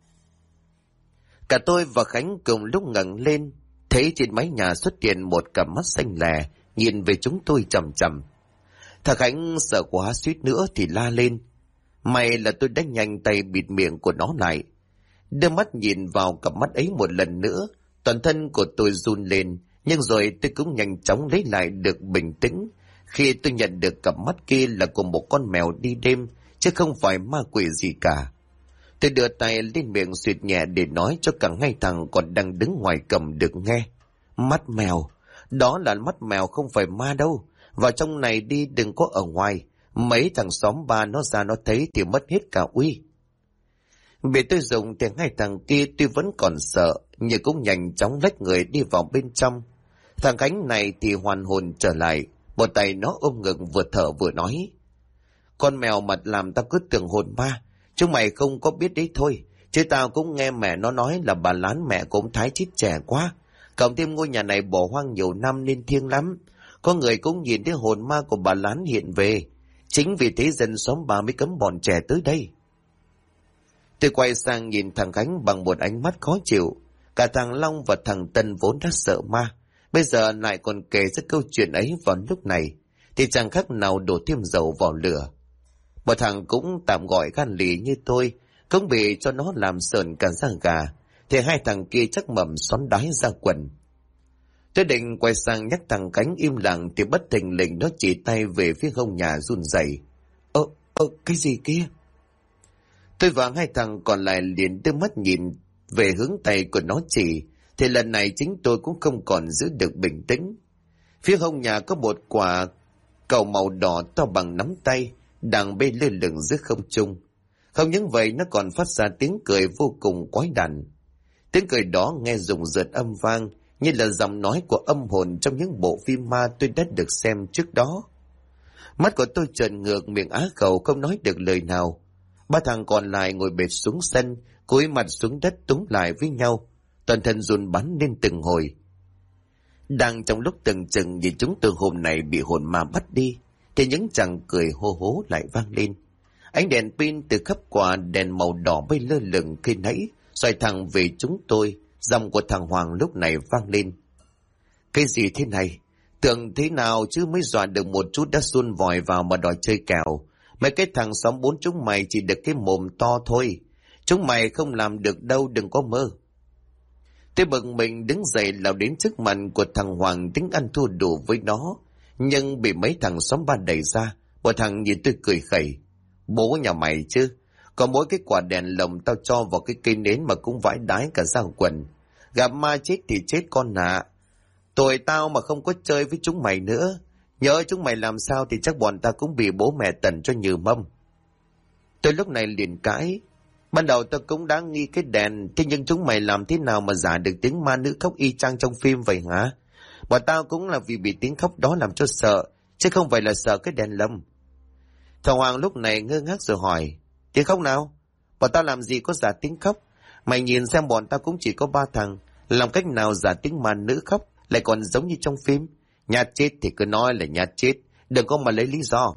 Cả tôi và Khánh cùng lúc ngẩng lên, thấy trên mái nhà xuất hiện một cặp mắt xanh lè nhìn về chúng tôi chằm chằm. Thằng Khánh sợ quá suýt nữa thì la lên. May là tôi đã nhanh tay bịt miệng của nó lại. Đưa mắt nhìn vào cặp mắt ấy một lần nữa, toàn thân của tôi run lên, nhưng rồi tôi cũng nhanh chóng lấy lại được bình tĩnh khi tôi nhận được cặp mắt kia là của một con mèo đi đêm, chứ không phải ma quỷ gì cả. Tôi đưa tay lên miệng suyệt nhẹ để nói cho cả hai thằng còn đang đứng ngoài cổng được nghe: "Mắt mèo, đó là mắt mèo không phải ma đâu. Vào trong này đi, đừng có ở ngoài. Mấy thằng xóm ba nó ra nó thấy thì mất hết cả uy." Bị tôi dùng thì hai thằng kia tuy vẫn còn sợ, nhưng cũng nhanh chóng lách người đi vào bên trong. Thằng Khánh này thì hoàn hồn trở lại, một tay nó ôm ngực vừa thở vừa nói: "Con mèo mật làm tao cứ tưởng hồn ma. Chúng mày không có biết đấy thôi, chứ tao cũng nghe mẹ nó nói là bà Lán mẹ của ông Thái chết trẻ quá. Cộng thêm ngôi nhà này bỏ hoang nhiều năm nên thiêng lắm. Có người cũng nhìn thấy hồn ma của bà Lán hiện về. Chính vì thế dân xóm bà mới cấm bọn trẻ tới đây." Tôi quay sang nhìn thằng Khánh bằng một ánh mắt khó chịu. Cả thằng Long và thằng Tân vốn đã sợ ma, bây giờ lại còn kể ra câu chuyện ấy vào lúc này, thì chẳng khác nào đổ thêm dầu vào lửa. Một thằng cũng tạm gọi gan lì như tôi, cũng bị cho nó làm sờn cả da gà, thì hai thằng kia chắc mầm xoắn đái ra quần. Tôi định quay sang nhắc thằng Khánh im lặng thì bất thình lình nó chỉ tay về phía hông nhà run rẩy. Cái gì kia?" Tôi và hai thằng còn lại liền đưa mắt nhìn về hướng tay của nó chỉ, thì lần này chính tôi cũng không còn giữ được bình tĩnh. Phía hông nhà có một quả cầu màu đỏ to bằng nắm tay đang bay lơ lửng giữa không trung. Không những vậy, nó còn phát ra tiếng cười vô cùng quái đản. Tiếng cười đó nghe rùng rợn âm vang như là giọng nói của âm hồn trong những bộ phim ma tôi đã được xem trước đó. Mắt của tôi trợn ngược, miệng á khẩu không nói được lời nào. Ba thằng còn lại ngồi bệt xuống sân, cúi mặt xuống đất túm lại với nhau, toàn thân run bắn lên từng hồi. Đang trong lúc từng chừng nhìn chúng từ hôm này bị hồn ma bắt đi, thì những chàng cười hô hố lại vang lên. Ánh đèn pin từ khắp quả đèn màu đỏ bay lơ lửng khi nãy xoay thẳng về chúng tôi. Giọng của thằng Hoàng lúc này vang lên: "Cái gì thế này? Tưởng thế nào chứ mới dọa được một chút đã xun vòi vào mà đòi chơi kèo. Mấy cái thằng xóm bốn chúng mày chỉ được cái mồm to thôi. Chúng mày không làm được đâu, đừng có mơ." Tôi bực mình đứng dậy lao đến trước mặt của thằng Hoàng tính ăn thua đủ với nó, nhưng bị mấy thằng xóm ba đẩy ra. Một thằng nhìn tôi cười khẩy: "Bố nhà mày chứ, có mỗi cái quả đèn lồng tao cho vào cái cây nến mà cũng vãi đái cả da quần. Gặp ma chết thì chết con ạ. Tuổi tao mà không có chơi với chúng mày nữa. Nhớ chúng mày làm sao thì chắc bọn ta cũng bị bố mẹ tần cho nhừ mâm." Tôi lúc này liền cãi: Ban đầu tôi cũng đã nghi cái đèn, thế nhưng chúng mày làm thế nào mà giả được tiếng ma nữ khóc y chang trong phim vậy hả? Bọn tao cũng là vì bị tiếng khóc đó làm cho sợ, chứ không phải là sợ cái đèn lồng. Thằng Hoàng lúc này ngơ ngác rồi hỏi, tiếng khóc nào? Bọn tao làm gì có giả tiếng khóc? Mày nhìn xem bọn tao cũng chỉ có 3 thằng, làm cách nào giả tiếng ma nữ khóc lại còn giống như trong phim? Nhát chết thì cứ nói là nhát chết, đừng có mà lấy lý do.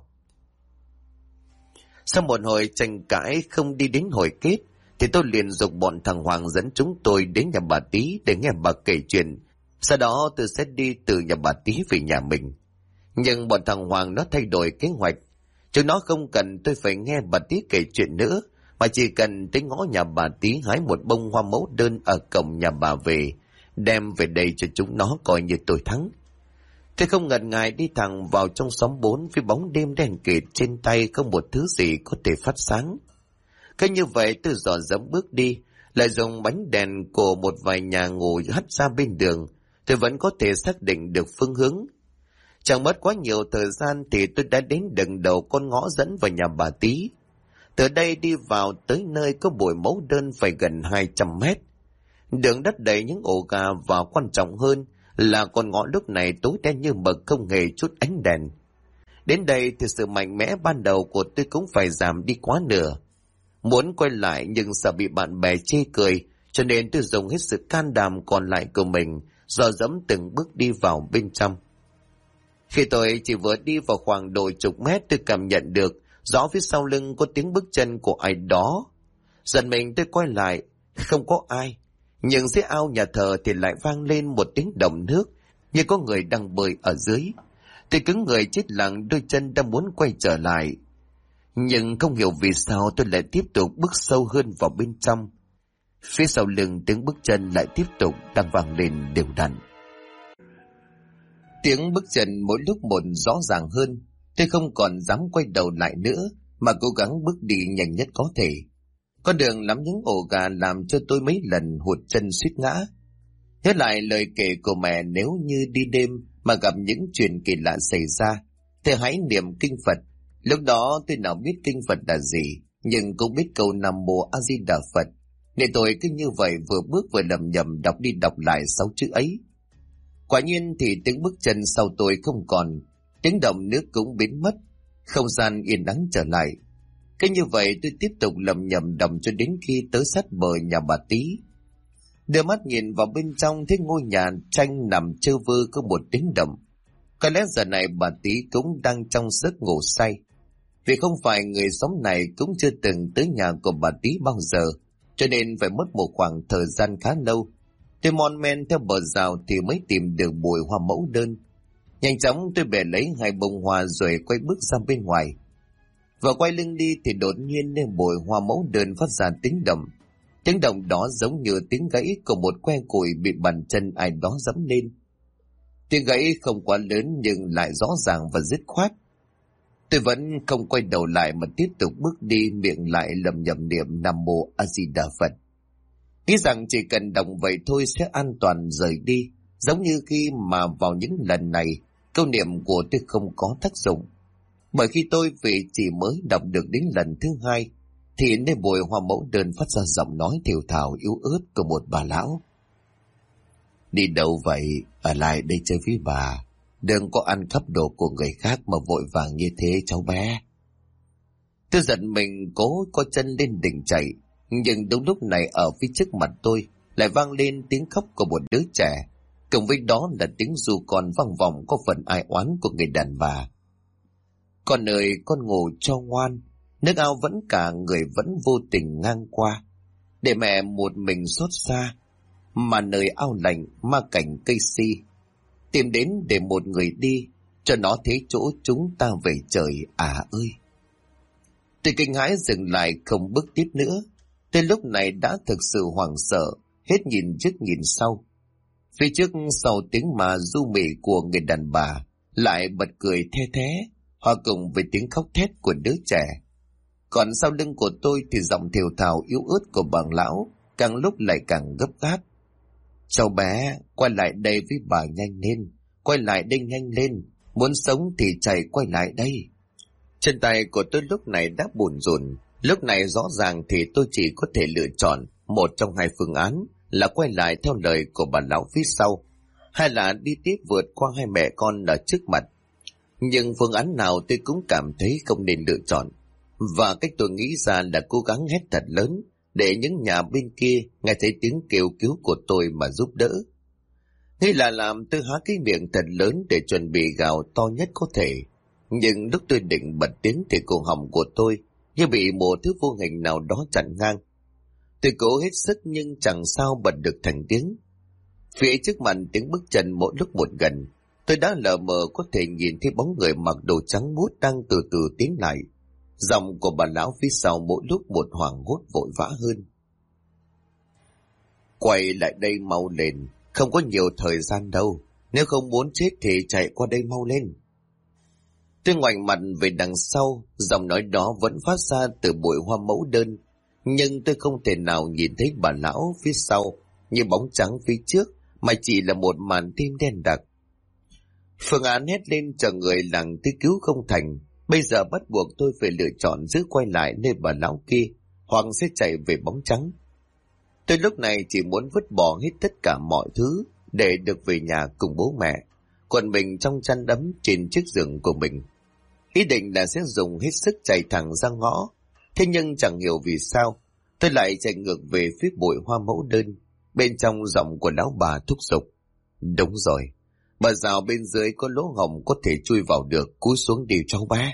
Sau một hồi tranh cãi không đi đến hồi kết, thì tôi liền giục bọn thằng Hoàng dẫn chúng tôi đến nhà bà Tí để nghe bà kể chuyện. Sau đó tôi sẽ đi từ nhà bà Tí về nhà mình. Nhưng bọn thằng Hoàng nó thay đổi kế hoạch. Chúng nó không cần tôi phải nghe bà Tí kể chuyện nữa, mà chỉ cần tới ngõ nhà bà Tí hái một bông hoa mẫu đơn ở cổng nhà bà về, đem về đây cho chúng nó coi như tôi thắng. Tôi không ngần ngại đi thẳng vào trong xóm 4 với bóng đêm đen kịt, trên tay không một thứ gì có thể phát sáng. Cứ như vậy tôi dò dẫm bước đi, lại dùng bánh đèn của một vài nhà ngủ hắt ra bên đường, tôi vẫn có thể xác định được phương hướng. Chẳng mất quá nhiều thời gian thì tôi đã đến đường đầu con ngõ dẫn vào nhà bà Tí. Từ đây đi vào tới nơi có bụi mẫu đơn phải gần 200 mét. Đường đất đầy những ổ gà và quan trọng hơn là con ngõ lúc này tối đen như mực, không hề chút ánh đèn. Đến đây thì sự mạnh mẽ ban đầu của tôi cũng phải giảm đi quá nửa. Muốn quay lại nhưng sợ bị bạn bè chê cười, cho nên tôi dùng hết sự can đảm còn lại của mình, dò dẫm từng bước đi vào bên trong. Khi tôi chỉ vừa đi vào khoảng độ chục mét, tôi cảm nhận được rõ phía sau lưng có tiếng bước chân của ai đó. Giật mình tôi quay lại, không có ai. Nhưng dưới ao nhà thờ thì lại vang lên một tiếng động nước, như có người đang bơi ở dưới. Tôi cứng người chết lặng, đôi chân đang muốn quay trở lại. Nhưng không hiểu vì sao tôi lại tiếp tục bước sâu hơn vào bên trong. Phía sau lưng tiếng bước chân lại tiếp tục đang vang lên đều đặn. Tiếng bước chân mỗi lúc một rõ ràng hơn. Tôi không còn dám quay đầu lại nữa, mà cố gắng bước đi nhanh nhất có thể. Con đường lắm những ổ gà làm cho tôi mấy lần hụt chân suýt ngã. Nhớ lại lời kể của mẹ, nếu như đi đêm mà gặp những chuyện kỳ lạ xảy ra, thì hãy niệm kinh Phật. Lúc đó tôi nào biết kinh Phật là gì, nhưng cũng biết câu Nam Mô A Di Đà Phật. Nên tôi cứ như vậy vừa bước vừa lầm nhầm đọc đi đọc lại 6 chữ ấy. Quả nhiên thì tiếng bước chân sau tôi không còn, tiếng động nước cũng biến mất, không gian yên ắng trở lại. Cứ như vậy tôi tiếp tục lầm nhầm đọc cho đến khi tới sát bờ nhà bà Tí. Đưa mắt nhìn vào bên trong thấy ngôi nhà tranh nằm trơ vơ có một tiếng động. Có lẽ giờ này bà Tí cũng đang trong giấc ngủ say. Vì không phải người xóm này cũng chưa từng tới nhà của bà Tí bao giờ, cho nên phải mất một khoảng thời gian khá lâu. Tôi mon men theo bờ rào thì mới tìm được bụi hoa mẫu đơn. Nhanh chóng tôi bẻ lấy 2 bông hoa rồi quay bước ra bên ngoài. Và quay lưng đi thì đột nhiên lên bụi hoa mẫu đơn phát ra tiếng động. Tiếng động đó giống như tiếng gãy của một que củi bị bàn chân ai đó giẫm lên. Tiếng gãy không quá lớn nhưng lại rõ ràng và dứt khoát. Tôi vẫn không quay đầu lại mà tiếp tục bước đi, miệng lại lầm nhầm niệm Nam Mô A Di Đà Phật. Nghĩ rằng chỉ cần đọc vậy thôi sẽ an toàn rời đi. Giống như khi mà vào những lần này, câu niệm của tôi không có tác dụng. Bởi khi tôi vì chỉ mới đọc được đến lần thứ 2, thì nơi bụi hoa mẫu đơn phát ra giọng nói thều thào yếu ớt của một bà lão. Đi đâu vậy? Ở lại đây chơi với bà. Đừng có ăn cắp đồ của người khác mà vội vàng như thế cháu bé. Tôi giận mình cố có chân lên định chạy. Nhưng đúng lúc này ở phía trước mặt tôi lại vang lên tiếng khóc của một đứa trẻ. Cùng với đó là tiếng ru con vang vọng có phần ai oán của người đàn bà. Con ơi, con ngủ cho ngoan. Nước ao vẫn cả, người vẫn vô tình ngang qua. Để mẹ một mình xót xa. Mà nơi ao lạnh ma cảnh cây si. Tìm đến để một người đi, cho nó thấy chỗ chúng ta về trời ơi. Tôi kinh hãi dừng lại không bước tiếp nữa. Tới lúc này đã thực sự hoảng sợ, hết nhìn trước nhìn sau. Phía trước sau tiếng mà ru mị của người đàn bà lại bật cười the thé, hòa cùng với tiếng khóc thét của đứa trẻ. Còn sau lưng của tôi thì giọng thều thào yếu ớt của bà lão càng lúc lại càng gấp gáp. Cháu bé, quay lại đây với bà nhanh lên, quay lại đây nhanh lên, muốn sống thì chạy quay lại đây. Chân tay của tôi lúc này đã bùn rùn. Lúc này rõ ràng thì tôi chỉ có thể lựa chọn một trong hai phương án, là quay lại theo lời của bà lão phía sau, hay là đi tiếp vượt qua hai mẹ con ở trước mặt. Nhưng phương án nào tôi cũng cảm thấy không nên lựa chọn. Và cách tôi nghĩ ra là cố gắng hét thật lớn để những nhà bên kia nghe thấy tiếng kêu cứu của tôi mà giúp đỡ. Thế là làm tôi há cái miệng thật lớn để chuẩn bị gào to nhất có thể. Nhưng lúc tôi định bật tiếng thì cổ họng của tôi như bị một thứ vô hình nào đó chặn ngang. Tôi cố hết sức nhưng chẳng sao bật được thành tiếng. Phía trước mặt tiếng bước chân mỗi lúc một gần. Tôi đã lờ mờ có thể nhìn thấy bóng người mặc đồ trắng muốt đang từ từ tiến lại. Giọng của bà lão phía sau mỗi lúc một hoảng hốt vội vã hơn. Quay lại đây mau lên, không có nhiều thời gian đâu. Nếu không muốn chết thì chạy qua đây mau lên. Tôi ngoảnh mặt về đằng sau, giọng nói đó vẫn phát ra từ bụi hoa mẫu đơn. Nhưng tôi không thể nào nhìn thấy bà lão phía sau như bóng trắng phía trước, mà chỉ là một màn đêm đen đặc. Phương án hét lên chờ người làng tới cứu không thành. Bây giờ bắt buộc tôi phải lựa chọn giữ quay lại nơi bà lão kia, hoặc sẽ chạy về bóng trắng. Tôi lúc này chỉ muốn vứt bỏ hết tất cả mọi thứ để được về nhà cùng bố mẹ, còn mình trong chăn ấm trên chiếc giường của mình. Ý định là sẽ dùng hết sức chạy thẳng ra ngõ. Thế nhưng chẳng hiểu vì sao tôi lại chạy ngược về phía bụi hoa mẫu đơn. Bên trong giọng của lão bà thúc giục. Đúng rồi, bà rào bên dưới có lỗ hổng có thể chui vào được, cúi xuống đi cháu bé.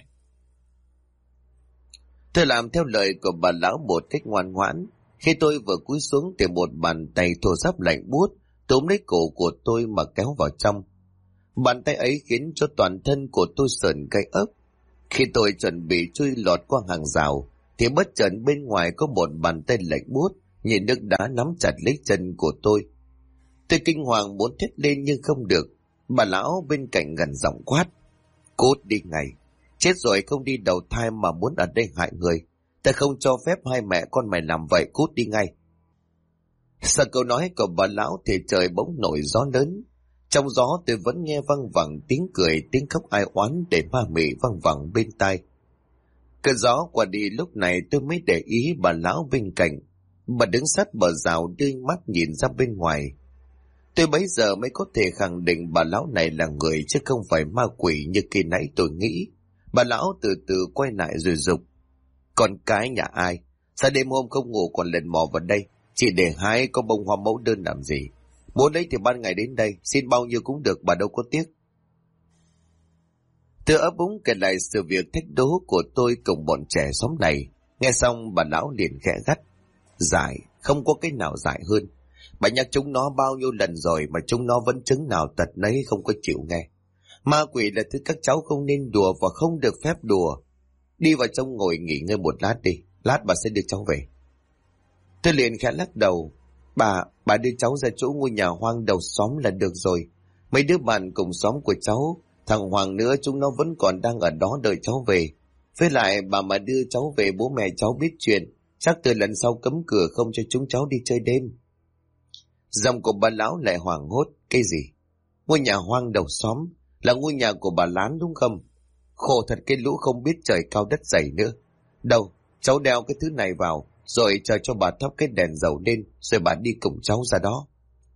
Tôi làm theo lời của bà lão một cách ngoan ngoãn. Khi tôi vừa cúi xuống thì một bàn tay thô ráp lạnh buốt túm lấy cổ của tôi mà kéo vào trong. Bàn tay ấy khiến cho toàn thân của tôi sởn gai ốc. Khi tôi chuẩn bị chui lọt qua hàng rào thì bất chợt bên ngoài có một bàn tay lạnh buốt nhìn nước đá nắm chặt lấy chân của tôi. Tôi kinh hoàng muốn thét lên nhưng không được. Bà lão bên cạnh gần giọng quát. Cút đi ngay. Chết rồi không đi đầu thai mà muốn ở đây hại người. Ta không cho phép hai mẹ con mày làm vậy, cút đi ngay. Sau câu nói của bà lão thì trời bỗng nổi gió lớn. Trong gió tôi vẫn nghe văng vẳng tiếng cười, tiếng khóc ai oán để ma mị văng vẳng bên tai. Cơn gió qua đi lúc này tôi mới để ý bà lão bên cạnh. Bà đứng sát bờ rào đưa mắt nhìn ra bên ngoài. Tôi bấy giờ mới có thể khẳng định bà lão này là người chứ không phải ma quỷ như khi nãy tôi nghĩ. Bà lão từ từ quay lại rồi dục. Con cái nhà ai? Sao đêm hôm không ngủ còn lần mò vào đây? Chỉ để hái có bông hoa mẫu đơn làm gì? Muốn lấy thì ban ngày đến đây, xin bao nhiêu cũng được, bà đâu có tiếc. Tôi ấp úng kể lại sự việc thách đố của tôi cùng bọn trẻ xóm này. Nghe xong bà lão liền khẽ gắt. Giải, không có cái nào giải hơn. Bà nhắc chúng nó bao nhiêu lần rồi mà chúng nó vẫn chứng nào tật nấy không có chịu nghe. Ma quỷ là thứ các cháu không nên đùa và không được phép đùa. Đi vào trong ngồi nghỉ ngơi một lát đi, lát bà sẽ đưa cháu về. Tôi liền khẽ lắc đầu. Bà đưa cháu ra chỗ ngôi nhà hoang đầu xóm là được rồi. Mấy đứa bạn cùng xóm của cháu, thằng Hoàng nữa chúng nó vẫn còn đang ở đó đợi cháu về. Với lại bà mà đưa cháu về bố mẹ cháu biết chuyện, chắc từ lần sau cấm cửa không cho chúng cháu đi chơi đêm. Giọng của bà lão lại hoảng hốt. Cái gì? Ngôi nhà hoang đầu xóm là ngôi nhà của bà Lán đúng không? Khổ thật cái lũ không biết trời cao đất dày nữa. Đâu, cháu đeo cái thứ này vào, rồi chờ cho bà thắp cái đèn dầu lên, rồi bà đi cùng cháu ra đó.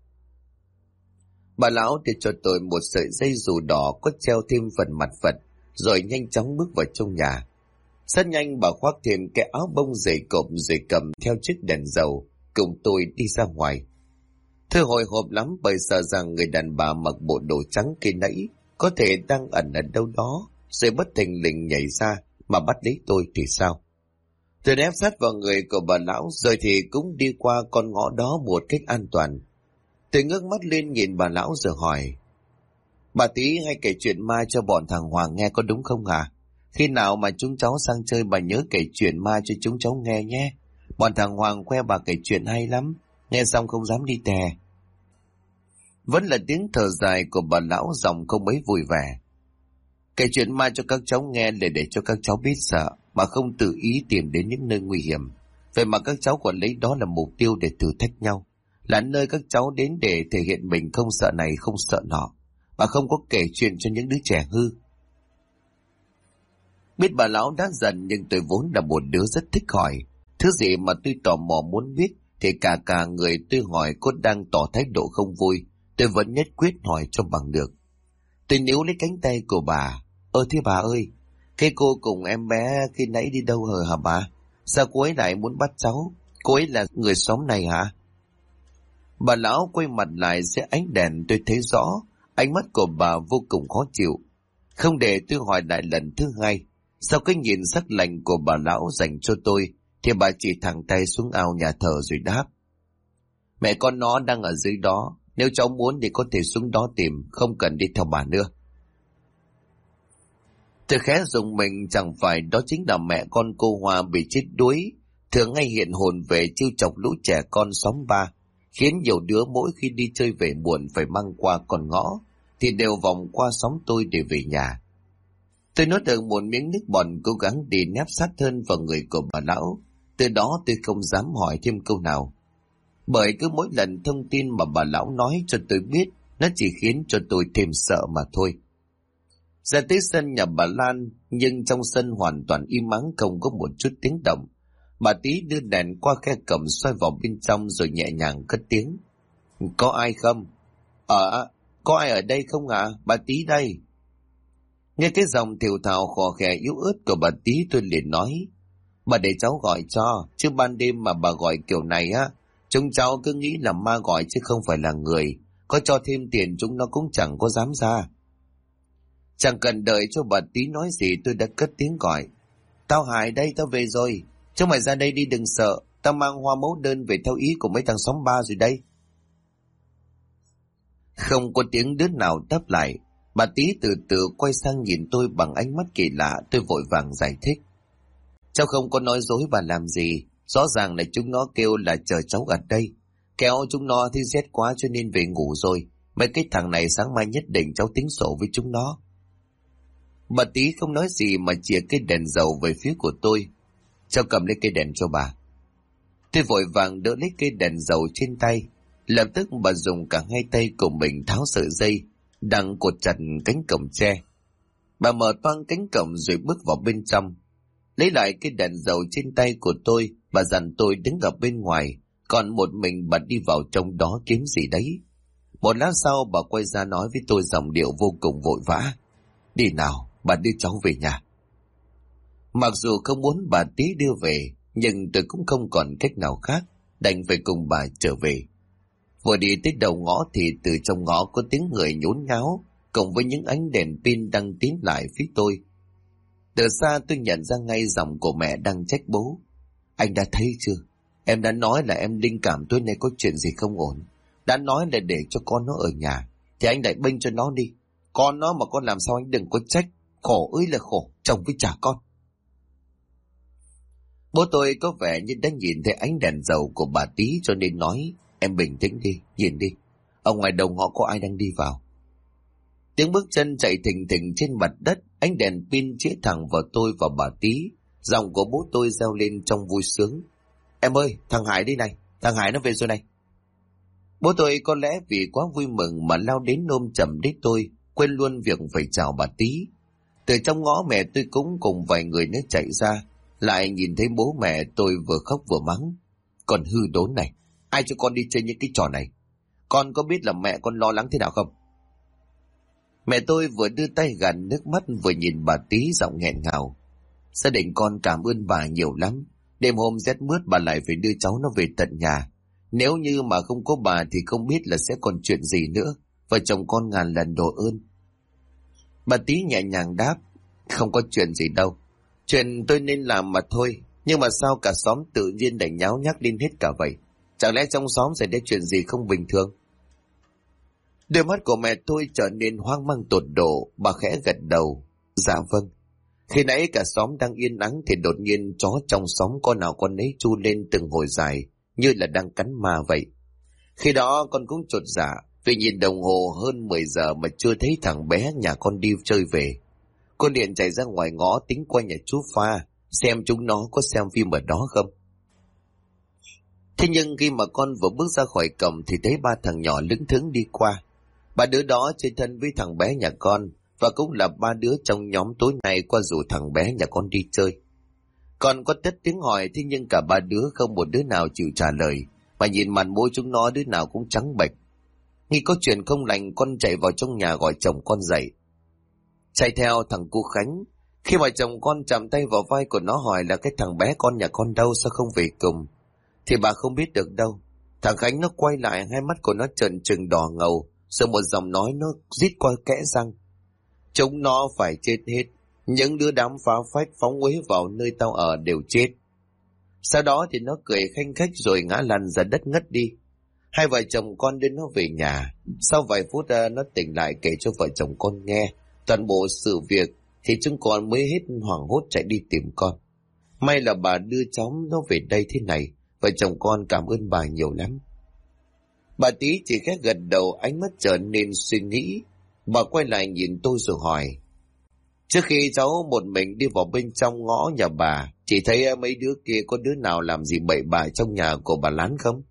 Bà lão thì cho tôi một sợi dây dù đỏ có treo thêm phần mặt vật, rồi nhanh chóng bước vào trong nhà. Rất nhanh bà khoác thêm cái áo bông dày cộm rồi cầm theo chiếc đèn dầu, cùng tôi đi ra ngoài. Tôi hồi hộp lắm bởi sợ rằng người đàn bà mặc bộ đồ trắng kia nãy có thể đang ẩn ở đâu đó, rồi bất thình lình nhảy ra mà bắt lấy tôi thì sao? Tôi ép sát vào người của bà lão rồi thì cũng đi qua con ngõ đó một cách an toàn. Tôi ngước mắt lên nhìn bà lão rồi hỏi. Bà tí hay kể chuyện ma cho bọn thằng Hoàng nghe có đúng không hả? Khi nào mà chúng cháu sang chơi bà nhớ kể chuyện ma cho chúng cháu nghe nhé. Bọn thằng Hoàng khoe bà kể chuyện hay lắm, nghe xong không dám đi tè. Vẫn là tiếng thở dài của bà lão, giọng không mấy vui vẻ. Kể chuyện ma cho các cháu nghe để cho các cháu biết sợ, mà không tự ý tìm đến những nơi nguy hiểm. Vậy mà các cháu còn lấy đó là mục tiêu để thử thách nhau, là nơi các cháu đến để thể hiện mình không sợ này không sợ nọ, mà không có kể chuyện cho những đứa trẻ hư. Biết bà lão đã giận nhưng tôi vốn là một đứa rất thích hỏi. Thứ gì mà tôi tò mò muốn biết thì cả người tôi hỏi có đang tỏ thái độ không vui, tôi vẫn nhất quyết hỏi cho bằng được. Tôi níu lấy cánh tay của bà. Thế bà ơi, cái cô cùng em bé khi nãy đi đâu hả bà? Sao cô ấy lại muốn bắt cháu? Cô ấy là người xóm này hả? Bà lão quay mặt lại dưới ánh đèn, tôi thấy rõ ánh mắt của bà vô cùng khó chịu. Không để tôi hỏi lại lần thứ hai, sau cái nhìn sắc lạnh của bà lão dành cho tôi thì bà chỉ thẳng tay xuống ao nhà thờ rồi đáp: Mẹ con nó đang ở dưới đó, nếu cháu muốn thì có thể xuống đó tìm, không cần đi theo bà nữa. Tôi khẽ dùng mình, chẳng phải đó chính là mẹ con cô Hoa bị chết đuối, thường hay hiện hồn về trêu chọc lũ trẻ con xóm ba, khiến nhiều đứa mỗi khi đi chơi về muộn phải mang qua con ngõ thì đều vòng qua xóm tôi để về nhà. Tôi nuốt được một miếng nước bọt, cố gắng đi nép sát hơn vào người của bà lão. Từ đó tôi không dám hỏi thêm câu nào, bởi cứ mỗi lần thông tin mà bà lão nói cho tôi biết, nó chỉ khiến cho tôi thêm sợ mà thôi. Ra tới sân nhà bà Lan, nhưng trong sân hoàn toàn im ắng, không có một chút tiếng động. Bà Tí đưa đèn qua khe cổng xoay vào bên trong rồi nhẹ nhàng cất tiếng: Có ai không? Có ai ở đây không ạ? Bà Tí đây. Nghe cái giọng thều thào khò khè yếu ớt của bà Tí, tôi liền nói: Bà để cháu gọi cho, chứ ban đêm mà bà gọi kiểu này á, chúng cháu cứ nghĩ là ma gọi chứ không phải là người. Có cho thêm tiền chúng nó cũng chẳng có dám ra. Chẳng cần đợi cho bà Tí nói gì, tôi đã cất tiếng gọi: Tao Hải đây, tao về rồi. Chúng mày ra đây đi, đừng sợ. Tao mang hoa mẫu đơn về theo ý của mấy thằng xóm ba rồi đây. Không có tiếng đứa nào đáp lại. Bà Tí từ từ quay sang nhìn tôi bằng ánh mắt kỳ lạ. Tôi vội vàng giải thích: Cháu không có nói dối bà làm gì. Rõ ràng là chúng nó kêu là chờ cháu ở đây. Kéo chúng nó thì rét quá cho nên về ngủ rồi. Mấy cái thằng này sáng mai nhất định cháu tính sổ với chúng nó. Bà Tí không nói gì mà chìa cái đèn dầu về phía của tôi. Cháu cầm lấy cây đèn cho bà. Tôi vội vàng đỡ lấy cây đèn dầu trên tay. Lập tức bà dùng cả hai tay của mình tháo sợi dây đang cột chặt cánh cổng tre. Bà mở toang cánh cổng rồi bước vào bên trong. Lấy lại cái đèn dầu trên tay của tôi, bà dặn tôi đứng ở bên ngoài, còn một mình bà đi vào trong đó kiếm gì đấy. Một lát sau bà quay ra nói với tôi giọng điệu vô cùng vội vã: Đi nào, bà đưa cháu về nhà. Mặc dù không muốn bà Tí đưa về, nhưng tôi cũng không còn cách nào khác, đành phải cùng bà trở về. Vừa đi tới đầu ngõ thì từ trong ngõ có tiếng người nhốn nháo, cùng với những ánh đèn pin đang tiến lại phía tôi. Từ xa tôi nhận ra ngay giọng của mẹ đang trách bố: Anh đã thấy chưa? Em đã nói là em linh cảm tối nay có chuyện gì không ổn. Đã nói là để cho con nó ở nhà, thì anh lại bênh cho nó đi. Con nó mà con làm sao anh đừng có trách. Khổ ơi là khổ, chồng với trả con. Bố tôi có vẻ như đã nhìn thấy ánh đèn dầu của bà Tí cho nên nói: Em bình tĩnh đi, nhìn đi. Ở ngoài đầu ngõ có ai đang đi vào. Tiếng bước chân chạy thình thình trên mặt đất, ánh đèn pin chĩa thẳng vào tôi và bà Tí. Giọng của bố tôi reo lên trong vui sướng: Em ơi, thằng Hải đi này, thằng Hải nó về rồi này. Bố tôi có lẽ vì quá vui mừng mà lao đến ôm chầm lấy tôi, quên luôn việc phải chào bà Tí. Từ trong ngõ mẹ tôi cũng cùng vài người nữa chạy ra, lại nhìn thấy bố mẹ tôi vừa khóc vừa mắng: Con hư đốn này, ai cho con đi chơi những cái trò này? Con có biết là mẹ con lo lắng thế nào không? Mẹ tôi vừa đưa tay gạt nước mắt vừa nhìn bà Tí, giọng nghẹn ngào: Gia đình con cảm ơn bà nhiều lắm. Đêm hôm rét mướt bà lại phải đưa cháu nó về tận nhà. Nếu như mà không có bà thì không biết là sẽ còn chuyện gì nữa. Vợ chồng con ngàn lần độ ơn. Bà Tí nhẹ nhàng đáp: Không có chuyện gì đâu. Chuyện tôi nên làm mà thôi. Nhưng mà sao cả xóm tự nhiên đành nháo nhác lên hết cả vậy? Chẳng lẽ trong xóm xảy ra chuyện gì không bình thường? Đôi mắt của mẹ tôi trở nên hoang mang tột độ. Bà khẽ gật đầu: Dạ vâng. Khi nãy cả xóm đang yên ắng thì đột nhiên chó trong xóm con nào con ấy chu lên từng hồi dài, như là đang cắn ma vậy. Khi đó con cũng chột dạ, vì nhìn đồng hồ hơn 10 giờ mà chưa thấy thằng bé nhà con đi chơi về. Con liền chạy ra ngoài ngõ tính qua nhà chú Pha, xem chúng nó có xem phim ở đó không. Thế nhưng khi mà con vừa bước ra khỏi cổng thì thấy ba thằng nhỏ lững thững đi qua. Ba đứa đó chơi thân với thằng bé nhà con, và cũng là ba đứa trong nhóm tối nay qua rủ thằng bé nhà con đi chơi. Con có tất tiếng hỏi, thế nhưng cả ba đứa không một đứa nào chịu trả lời, mà nhìn mặt mũi chúng nó đứa nào cũng trắng bệch. Nghĩ có chuyện không lành, con chạy vào trong nhà gọi chồng con dậy. Chạy theo thằng cu Khánh, khi mà chồng con chạm tay vào vai của nó hỏi là cái thằng bé con nhà con đâu, sao không về cùng, thì bà không biết được đâu. Thằng Khánh nó quay lại, hai mắt của nó trợn trừng đỏ ngầu, rồi một giọng nói nó rít qua kẽ răng: chúng nó phải chết hết, những đứa đám phá phách phóng uế vào nơi tao ở đều chết. Sau đó thì nó cười khanh khách rồi ngã lăn ra đất ngất đi. Hai vợ chồng con đưa nó về nhà. Sau vài phút nó tỉnh lại kể cho vợ chồng con nghe toàn bộ sự việc, thì chúng con mới hết hoảng hốt chạy đi tìm con. May là bà đưa cháu nó về đây thế này, vợ chồng con cảm ơn bà nhiều lắm. Bà Tí chỉ khẽ gật đầu, ánh mắt trở nên suy nghĩ. Bà quay lại nhìn tôi rồi hỏi: trước khi cháu một mình đi vào bên trong ngõ nhà bà, chỉ thấy mấy đứa kia có đứa nào làm gì bậy bạ trong nhà của bà Lán không?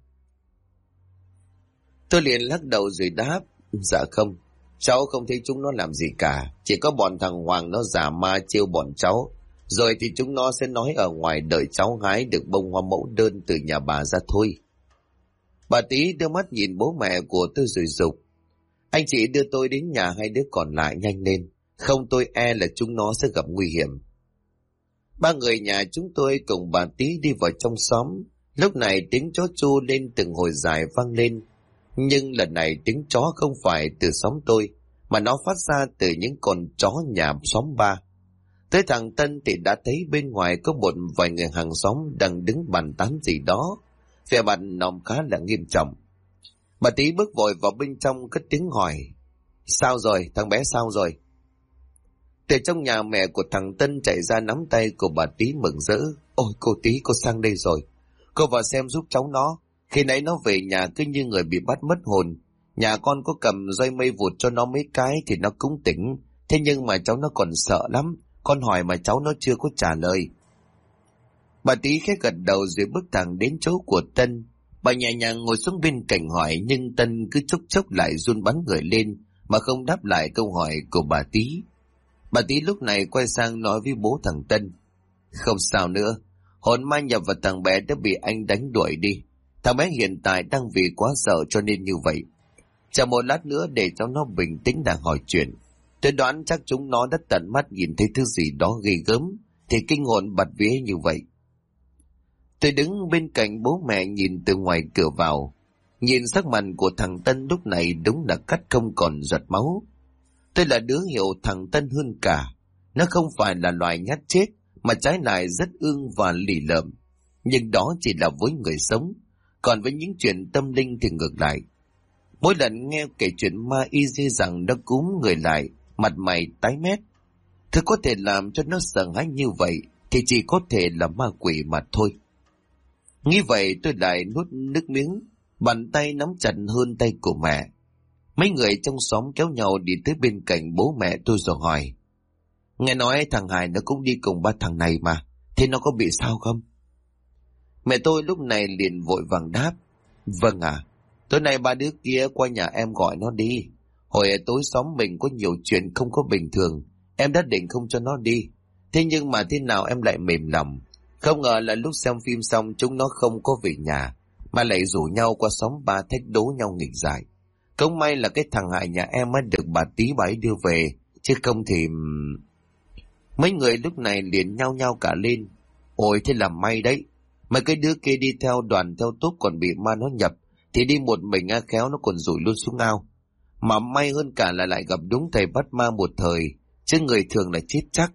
Tôi liền lắc đầu rồi đáp: dạ không, cháu không thấy chúng nó làm gì cả. Chỉ có bọn thằng Hoàng nó giả ma trêu bọn cháu, rồi thì chúng nó sẽ nói ở ngoài đợi cháu hái được bông hoa mẫu đơn từ nhà bà ra thôi. Bà Tí đưa mắt nhìn bố mẹ của tôi rồi giục: anh chị đưa tôi đến nhà hai đứa còn lại nhanh lên, không tôi e là chúng nó sẽ gặp nguy hiểm. Ba người nhà chúng tôi cùng bà Tí đi vào trong xóm. Lúc này tiếng chó chu lên từng hồi dài vang lên, nhưng lần này tiếng chó không phải từ xóm tôi, mà nó phát ra từ những con chó nhà xóm ba. Tới thằng Tân thì đã thấy bên ngoài có một vài người hàng xóm đang đứng bàn tán gì đó, vẻ mặt nòng khá là nghiêm trọng. Bà Tí bước vội vào bên trong cất tiếng hỏi: sao rồi, thằng bé sao rồi? Từ trong nhà mẹ của thằng Tân chạy ra nắm tay của bà Tí mừng rỡ: ôi cô Tí, cô sang đây rồi, cô vào xem giúp cháu nó. Khi nãy nó về nhà cứ như người bị bắt mất hồn. Nhà con có cầm roi mây vụt cho nó mấy cái thì nó cũng tỉnh, thế nhưng mà cháu nó còn sợ lắm. Con hỏi mà cháu nó chưa có trả lời. Bà Tí khẽ gật đầu rồi bước thẳng đến chỗ của Tân. Bà nhẹ nhàng ngồi xuống bên cạnh hỏi, nhưng Tân cứ chốc chốc lại run bắn người lên mà không đáp lại câu hỏi của bà Tí. Bà Tí lúc này quay sang nói với bố thằng Tân: không sao nữa, hồn ma nhập vào thằng bé đã bị anh đánh đuổi đi. Thằng bé hiện tại đang vì quá sợ cho nên như vậy. Chờ một lát nữa để cho nó bình tĩnh đang hỏi chuyện. Tôi đoán chắc chúng nó đã tận mắt nhìn thấy thứ gì đó ghê gớm thì kinh hồn bạt vía như vậy. Tôi đứng bên cạnh bố mẹ nhìn từ ngoài cửa vào. Nhìn sắc mặt của thằng Tân lúc này đúng là cắt không còn giọt máu. Tôi là đứa hiểu thằng Tân hơn cả. Nó không phải là loài nhát chết, mà trái lại rất ương và lì lợm. Nhưng đó chỉ là với người sống. Còn với những chuyện tâm linh thì ngược lại. Mỗi lần nghe kể chuyện ma y dê rằng nó cúm người lại, mặt mày tái mét. Thứ có thể làm cho nó sợ hãi như vậy thì chỉ có thể là ma quỷ mà thôi. Nghĩ vậy tôi lại nuốt nước miếng, bàn tay nắm chặt hơn tay của mẹ. Mấy người trong xóm kéo nhau đi tới bên cạnh bố mẹ tôi rồi hỏi: nghe nói thằng Hải nó cũng đi cùng ba thằng này mà, thế nó có bị sao không? Mẹ tôi lúc này liền vội vàng đáp: vâng ạ, tối nay ba đứa kia qua nhà em gọi nó đi. Hồi tối xóm mình có nhiều chuyện không có bình thường, em đã định không cho nó đi. Thế nhưng mà thế nào em lại mềm lòng. Không ngờ là lúc xem phim xong chúng nó không có về nhà, mà lại rủ nhau qua xóm ba thách đố nhau nghịch giải. Cũng may là cái thằng Hải nhà em mới được bà Tí bà ấy đưa về, chứ không thì... Mấy người lúc này liền nhao nhao cả lên: ôi thế là may đấy, mấy cái đứa kia đi theo đoàn theo túc còn bị ma nó nhập, thì đi một mình khéo nó còn rủi luôn xuống ao. Mà may hơn cả là lại gặp đúng thầy bắt ma một thời, chứ người thường là chết chắc.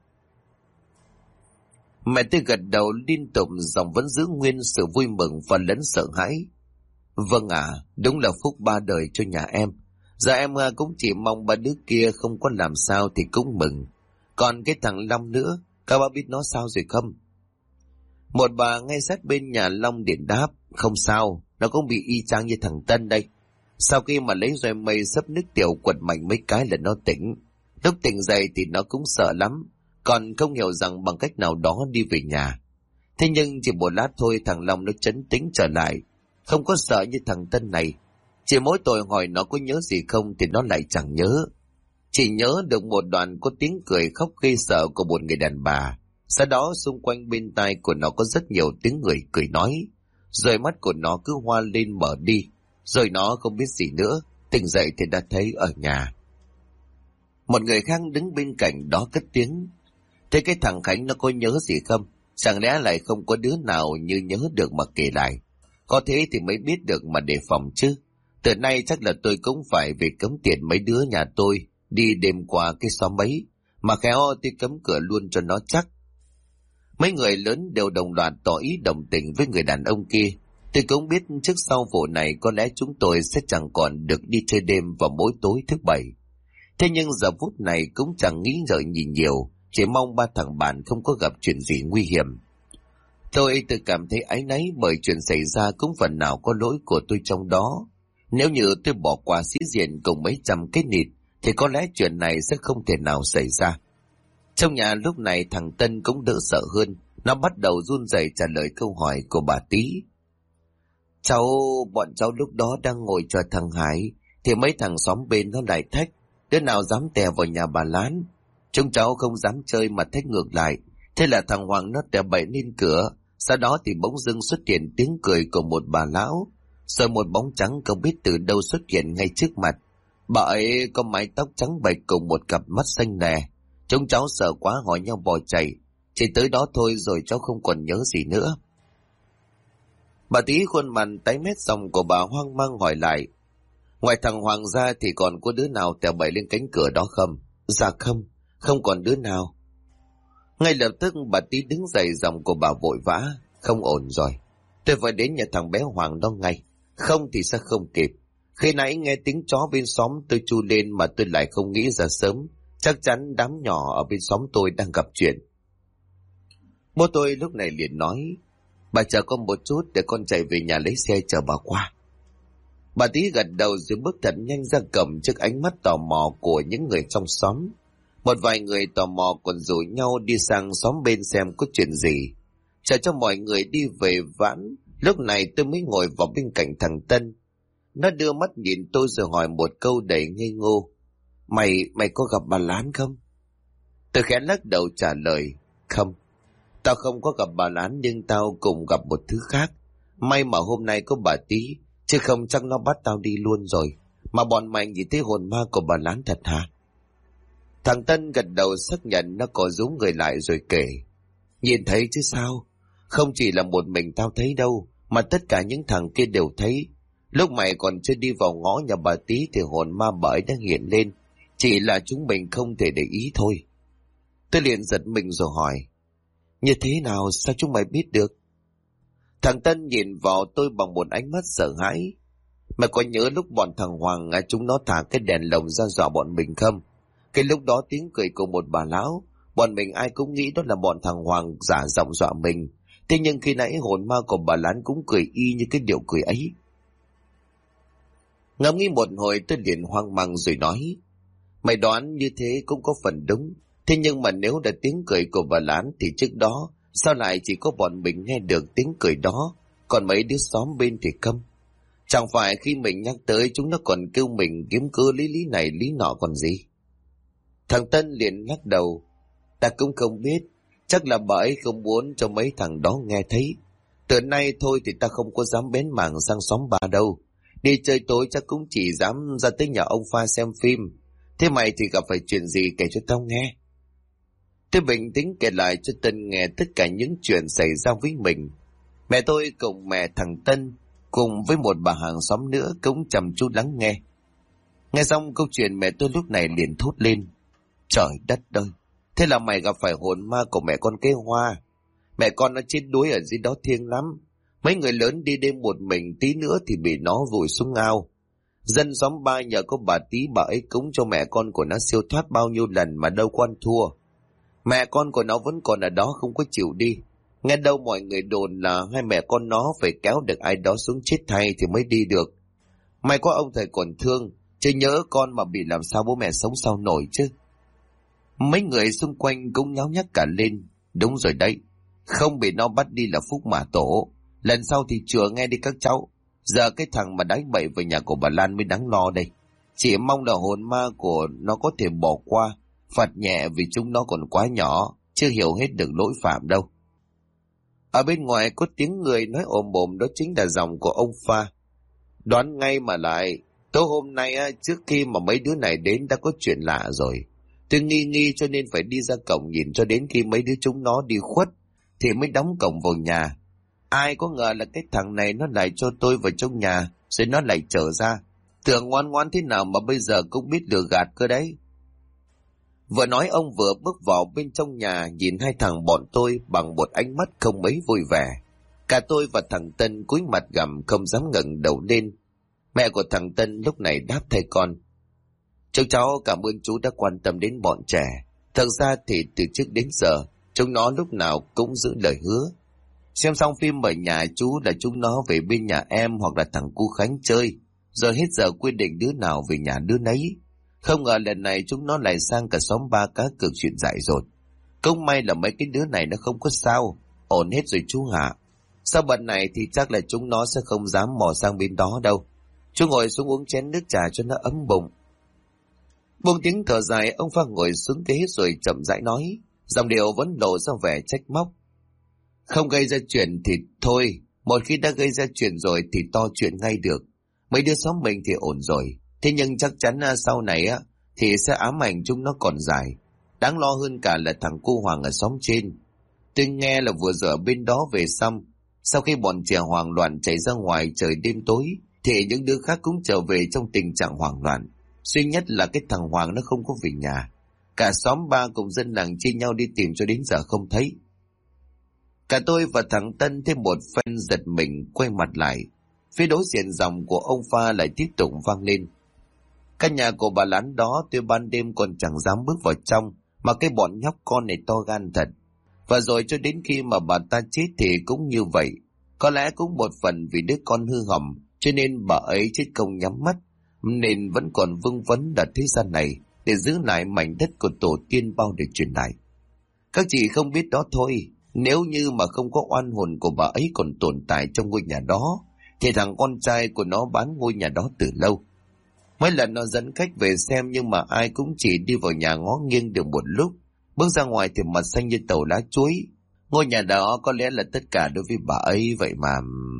Mẹ tôi gật đầu liên tục, giọng vẫn giữ nguyên sự vui mừng và lẫn sợ hãi. Vâng ạ, đúng là phúc ba đời cho nhà em. Giờ em cũng chỉ mong ba đứa kia không có làm sao thì cũng mừng. Còn cái thằng Long nữa, các bác biết nó sao rồi không? Một bà ngay sát bên nhà Long điện đáp: không sao, nó cũng bị y chang như thằng Tân đây. Sau khi mà lấy roi mây xấp nước tiểu quật mạnh mấy cái là nó tỉnh. Lúc tỉnh dậy thì nó cũng sợ lắm, còn không hiểu rằng bằng cách nào đó đi về nhà. Thế nhưng chỉ một lát thôi thằng Long nó trấn tĩnh trở lại, không có sợ như thằng Tân này. Chỉ mỗi tội hỏi nó có nhớ gì không thì nó lại chẳng nhớ. Chỉ nhớ được một đoạn có tiếng cười khóc ghê sợ của một người đàn bà. Sau đó xung quanh bên tai của nó có rất nhiều tiếng người cười nói. Rồi mắt của nó cứ hoa lên mở đi. Rồi nó không biết gì nữa. Tỉnh dậy thì đã thấy ở nhà. Một người khác đứng bên cạnh đó cất tiếng. Thế cái thằng Khánh nó có nhớ gì không? Chẳng lẽ lại không có đứa nào như nhớ được mà kể lại? Có thế thì mới biết được mà đề phòng chứ. Từ nay chắc là tôi cũng phải về cấm tiền mấy đứa nhà tôi đi đêm qua cái xóm ấy. Mà khéo tôi cấm cửa luôn cho nó chắc. Mấy người lớn đều đồng loạt tỏ ý đồng tình với người đàn ông kia. Tôi cũng biết trước sau vụ này có lẽ chúng tôi sẽ chẳng còn được đi chơi đêm vào mỗi tối thứ bảy. Thế nhưng giờ phút này cũng chẳng nghĩ ngợi gì nhiều, chỉ mong ba thằng bạn không có gặp chuyện gì nguy hiểm. Tôi tự cảm thấy áy náy bởi chuyện xảy ra cũng phần nào có lỗi của tôi trong đó. Nếu như tôi bỏ qua sĩ diện cùng mấy trăm cái nịt thì có lẽ chuyện này sẽ không thể nào xảy ra. Trong nhà lúc này thằng Tân cũng đỡ sợ hơn, nó bắt đầu run rẩy trả lời câu hỏi của bà Tí. Bọn cháu lúc đó đang ngồi chờ thằng Hải thì mấy thằng xóm bên nó lại thách, đứa nào dám tè vào nhà bà Lán. Chúng cháu không dám chơi mà thách ngược lại. Thế là thằng Hoàng nó tè bậy lên cửa. Sau đó thì bỗng dưng xuất hiện tiếng cười của một bà lão. Rồi một bóng trắng không biết từ đâu xuất hiện ngay trước mặt. Bà ấy có mái tóc trắng bệch cùng một cặp mắt xanh lè. Chúng cháu sợ quá hỏi nhau bỏ chạy. Chỉ tới đó thôi rồi cháu không còn nhớ gì nữa. Bà Tí khuôn mặt tái mét xong của bà hoang mang hỏi lại. Ngoài thằng Hoàng ra thì còn có đứa nào tè bậy lên cánh cửa đó không? Dạ không, không còn đứa nào. Ngay lập tức bà Tí đứng dậy, giọng của bà vội vã. Không ổn rồi, tôi phải đến nhà thằng bé Hoàng đó ngay. Không thì sẽ không kịp. Khi nãy nghe tiếng chó bên xóm tôi chu lên mà tôi lại không nghĩ ra sớm. Chắc chắn đám nhỏ ở bên xóm tôi đang gặp chuyện. Bố tôi lúc này liền nói. Bà chờ con một chút để con chạy về nhà lấy xe chờ bà qua. Bà Tí gật đầu rồi bước thật nhanh ra cổng trước ánh mắt tò mò của những người trong xóm. Một vài người tò mò còn rủ nhau đi sang xóm bên xem có chuyện gì. Chờ cho mọi người đi về vãn, lúc này tôi mới ngồi vào bên cạnh thằng Tân. Nó đưa mắt nhìn tôi rồi hỏi một câu đầy ngây ngô. Mày có gặp bà Lán không? Tôi khẽ lắc đầu trả lời. Không, tao không có gặp bà Lán nhưng tao cùng gặp một thứ khác. May mà hôm nay có bà Tí, chứ không chắc nó bắt tao đi luôn rồi. Mà bọn mày nhìn thấy hồn ma của bà Lán thật hả? Thằng Tân gật đầu xác nhận, nó có rúm người lại rồi kể. Nhìn thấy chứ sao? Không chỉ là một mình tao thấy đâu, mà tất cả những thằng kia đều thấy. Lúc mày còn chưa đi vào ngõ nhà bà Tí thì hồn ma bà ấy đã hiện lên. Chỉ là chúng mình không thể để ý thôi. Tôi liền giật mình rồi hỏi. Như thế nào, sao chúng mày biết được? Thằng Tân nhìn vào tôi bằng một ánh mắt sợ hãi. Mày có nhớ lúc bọn thằng Hoàng chúng nó thả cái đèn lồng ra dọa bọn mình không? Cái lúc đó tiếng cười của một bà lão, bọn mình ai cũng nghĩ đó là bọn thằng Hoàng giả giọng dọa mình. Thế nhưng khi nãy hồn ma của bà Lán cũng cười y như cái điệu cười ấy. Ngẫm nghĩ một hồi tôi liền hoang mang rồi nói. Mày đoán như thế cũng có phần đúng. Thế nhưng mà nếu là tiếng cười của bà Lán thì trước đó sao lại chỉ có bọn mình nghe được tiếng cười đó, còn mấy đứa xóm bên thì không? Chẳng phải khi mình nhắc tới chúng nó còn kêu mình kiếm cớ lý này lý nọ còn gì? Thằng Tân liền lắc đầu. Ta cũng không biết, chắc là bà ấy không muốn cho mấy thằng đó nghe thấy. Từ nay thôi thì ta không có dám bén mảng sang xóm bà đâu. Đi chơi tối chắc cũng chỉ dám ra tới nhà ông Pha xem phim. Thế mày thì gặp phải chuyện gì kể cho tao nghe. Tôi bình tĩnh kể lại cho Tân nghe tất cả những chuyện xảy ra với mình. Mẹ tôi cùng mẹ thằng Tân cùng với một bà hàng xóm nữa cũng chăm chú lắng nghe. Nghe xong câu chuyện mẹ tôi lúc này liền thốt lên. Trời đất ơi, thế là mày gặp phải hồn ma của mẹ con Kế Hoa. Mẹ con nó chết đuối ở dưới đó thiêng lắm. Mấy người lớn đi đêm một mình tí nữa thì bị nó vùi xuống ao. Dân xóm ba nhờ có bà Tí, bà ấy cúng cho mẹ con của nó siêu thoát bao nhiêu lần mà đâu có ăn thua. Mẹ con của nó vẫn còn ở đó không có chịu đi. Nghe đâu mọi người đồn là hai mẹ con nó phải kéo được ai đó xuống chết thay thì mới đi được. May có ông thầy còn thương, chứ nhớ con mà bị làm sao bố mẹ sống sao nổi chứ. Mấy người xung quanh cũng nháo nhác cả lên. Đúng rồi đấy, không bị nó bắt đi là phúc mà tổ. Lần sau thì chừa nghe đi các cháu. Giờ cái thằng mà đánh bậy về nhà của bà Lan mới đáng lo đây. Chỉ mong là hồn ma của nó có thể bỏ qua, phạt nhẹ vì chúng nó còn quá nhỏ, chưa hiểu hết được lỗi phạm đâu. Ở bên ngoài có tiếng người nói ồm ồm, đó chính là giọng của ông Pha. Đoán ngay mà lại, tối hôm nay trước khi mà mấy đứa này đến đã có chuyện lạ rồi. Tôi nghi cho nên phải đi ra cổng nhìn cho đến khi mấy đứa chúng nó đi khuất thì mới đóng cổng vào nhà. Ai có ngờ là cái thằng này nó lại cho tôi vào trong nhà rồi nó lại trở ra. Tưởng ngoan ngoan thế nào mà bây giờ cũng biết lừa gạt cơ đấy. Vừa nói ông vừa bước vào bên trong nhà, nhìn hai thằng bọn tôi bằng một ánh mắt không mấy vui vẻ. Cả tôi và thằng Tân cúi mặt gằm không dám ngẩng đầu lên. Mẹ của thằng Tân lúc này đáp thay con: Cháu cảm ơn chú đã quan tâm đến bọn trẻ. Thật ra thì từ trước đến giờ chúng nó lúc nào cũng giữ lời hứa. Xem xong phim ở nhà chú là chúng nó về bên nhà em hoặc là thằng cu Khánh chơi, rồi hết giờ quyết định đứa nào về nhà đứa nấy. Không ngờ lần này chúng nó lại sang cả xóm ba cá cược chuyện dại dột. Cũng may là mấy cái đứa này nó không có sao, ổn hết rồi chú hả. Sau bận này thì chắc là chúng nó sẽ không dám mò sang bên đó đâu. Chú ngồi xuống uống chén nước trà cho nó ấm bụng. Buông tiếng thở dài, ông Pha ngồi xuống ghế rồi chậm rãi nói, giọng điệu vẫn lộ ra vẻ trách móc. Không gây ra chuyện thì thôi, một khi đã gây ra chuyện rồi thì to chuyện ngay được. Mấy đứa xóm mình thì ổn rồi, thế nhưng chắc chắn sau này thì sẽ ám ảnh chúng nó còn dài. Đáng lo hơn cả là thằng cu Hoàng ở xóm trên. Tôi nghe là vừa rồi ở bên đó về xong, sau khi bọn trẻ hoảng loạn chạy ra ngoài trời đêm tối, thì những đứa khác cũng trở về trong tình trạng hoảng loạn. Duy nhất là cái thằng Hoàng nó không có về nhà. Cả xóm ba cùng dân làng chia nhau đi tìm cho đến giờ không thấy. Cả tôi và thằng Tân thêm một phen giật mình quay mặt lại. Phía đối diện dòng của ông Pha lại tiếp tục vang lên. Căn nhà của bà Lán đó tôi ban đêm còn chẳng dám bước vào trong, mà cái bọn nhóc con này to gan thật. Và rồi cho đến khi mà bà ta chết thì cũng như vậy. Có lẽ cũng một phần vì đứa con hư hỏng, cho nên bà ấy chết không nhắm mắt, nên vẫn còn vương vấn đặt thế gian này để giữ lại mảnh đất của tổ tiên bao để truyền lại. Các chị không biết đó thôi, nếu như mà không có oan hồn của bà ấy còn tồn tại trong ngôi nhà đó, thì thằng con trai của nó bán ngôi nhà đó từ lâu. Mấy lần nó dẫn khách về xem nhưng mà ai cũng chỉ đi vào nhà ngó nghiêng được một lúc, bước ra ngoài thì mặt xanh như tàu lá chuối. Ngôi nhà đó có lẽ là tất cả đối với bà ấy vậy mà.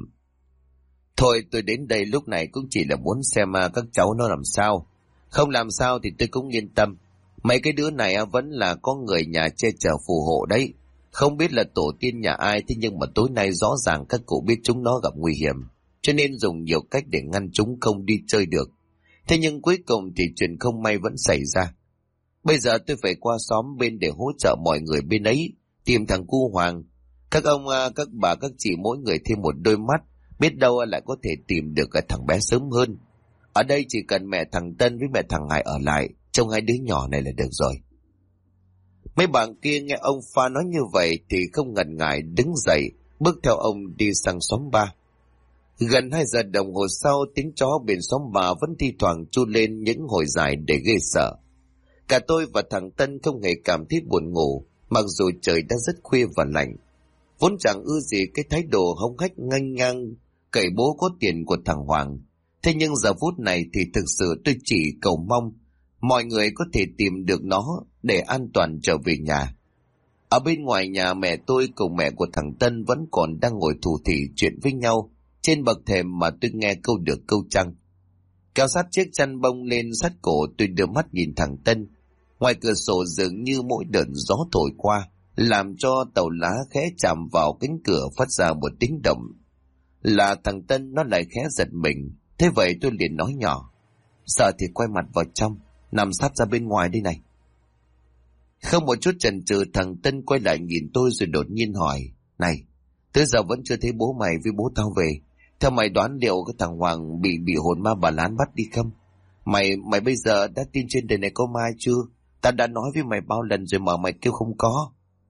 Thôi tôi đến đây lúc này cũng chỉ là muốn xem các cháu nó làm sao. Không làm sao thì tôi cũng yên tâm. Mấy cái đứa này vẫn là có người nhà che chở phù hộ đấy. Không biết là tổ tiên nhà ai, thế nhưng mà tối nay rõ ràng các cụ biết chúng nó gặp nguy hiểm, cho nên dùng nhiều cách để ngăn chúng không đi chơi được. Thế nhưng cuối cùng thì chuyện không may vẫn xảy ra. Bây giờ tôi phải qua xóm bên để hỗ trợ mọi người bên ấy, tìm thằng cu Hoàng. Các ông, các bà, các chị mỗi người thêm một đôi mắt, biết đâu lại có thể tìm được cái thằng bé sớm hơn. Ở đây chỉ cần mẹ thằng Tân với mẹ thằng Hải ở lại, trông hai đứa nhỏ này là được rồi. Mấy bạn kia nghe ông Pha nói như vậy thì không ngần ngại đứng dậy, bước theo ông đi sang xóm ba. Gần 2 giờ đồng hồ sau, tiếng chó bên xóm bà vẫn thi thoảng chu lên những hồi dài để ghê sợ. Cả tôi và thằng Tân không hề cảm thấy buồn ngủ, mặc dù trời đã rất khuya và lạnh. Vốn chẳng ưa gì cái thái độ hống hách nghênh ngang cậy bố có tiền của thằng Hoàng. Thế nhưng giờ phút này thì thực sự tôi chỉ cầu mong mọi người có thể tìm được nó để an toàn trở về nhà. Ở bên ngoài nhà, mẹ tôi cùng mẹ của thằng Tân vẫn còn đang ngồi thủ thỉ chuyện với nhau trên bậc thềm mà tôi nghe câu được câu trăng. Kéo sát chiếc chăn bông lên sát cổ, tôi đưa mắt nhìn thằng Tân. Ngoài cửa sổ dường như mỗi đợt gió thổi qua làm cho tàu lá khẽ chạm vào cánh cửa phát ra một tiếng động. Là thằng Tân nó lại khẽ giật mình. Thế vậy tôi liền nói nhỏ: Sợ thì quay mặt vào trong, nằm sát ra bên ngoài đây này. Không một chút chần chừ, thằng Tân quay lại nhìn tôi rồi đột nhiên hỏi: Này, tới giờ vẫn chưa thấy bố mày với bố tao về. Theo mày đoán liệu cái thằng Hoàng bị hồn ma bà Lán bắt đi không? Mày bây giờ đã tin trên đời này có ma chưa? Ta đã nói với mày bao lần rồi mà mày kêu không có.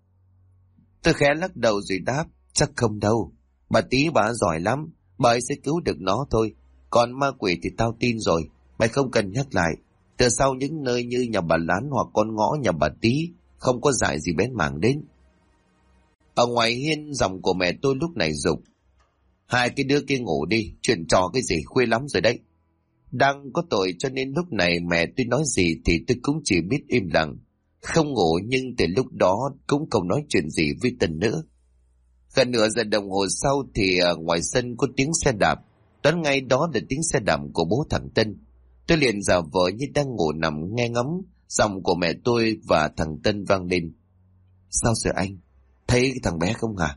Tôi khẽ lắc đầu rồi đáp: Chắc không đâu. Bà Tí bà giỏi lắm, bà ấy sẽ cứu được nó thôi. Còn ma quỷ thì tao tin rồi, mày không cần nhắc lại. Từ sau những nơi như nhà bà Lán hoặc con ngõ nhà bà Tí, không có dại gì bén mảng đến. Ở ngoài hiên, giọng của mẹ tôi lúc này rục: Hai cái đứa kia ngủ đi, chuyện trò cái gì, khuya lắm rồi đấy. Đang có tội cho nên lúc này mẹ tôi nói gì thì tôi cũng chỉ biết im lặng. Không ngủ nhưng từ lúc đó cũng không nói chuyện gì với Tân nữa. Gần nửa giờ đồng hồ sau thì ngoài sân có tiếng xe đạp. Đoán ngay đó là tiếng xe đạp của bố thằng Tân. Tôi liền giả vờ như đang ngủ nằm nghe ngóng. Giọng của mẹ tôi và thằng Tân vang lên. Sao rồi anh? Thấy cái thằng bé không hả?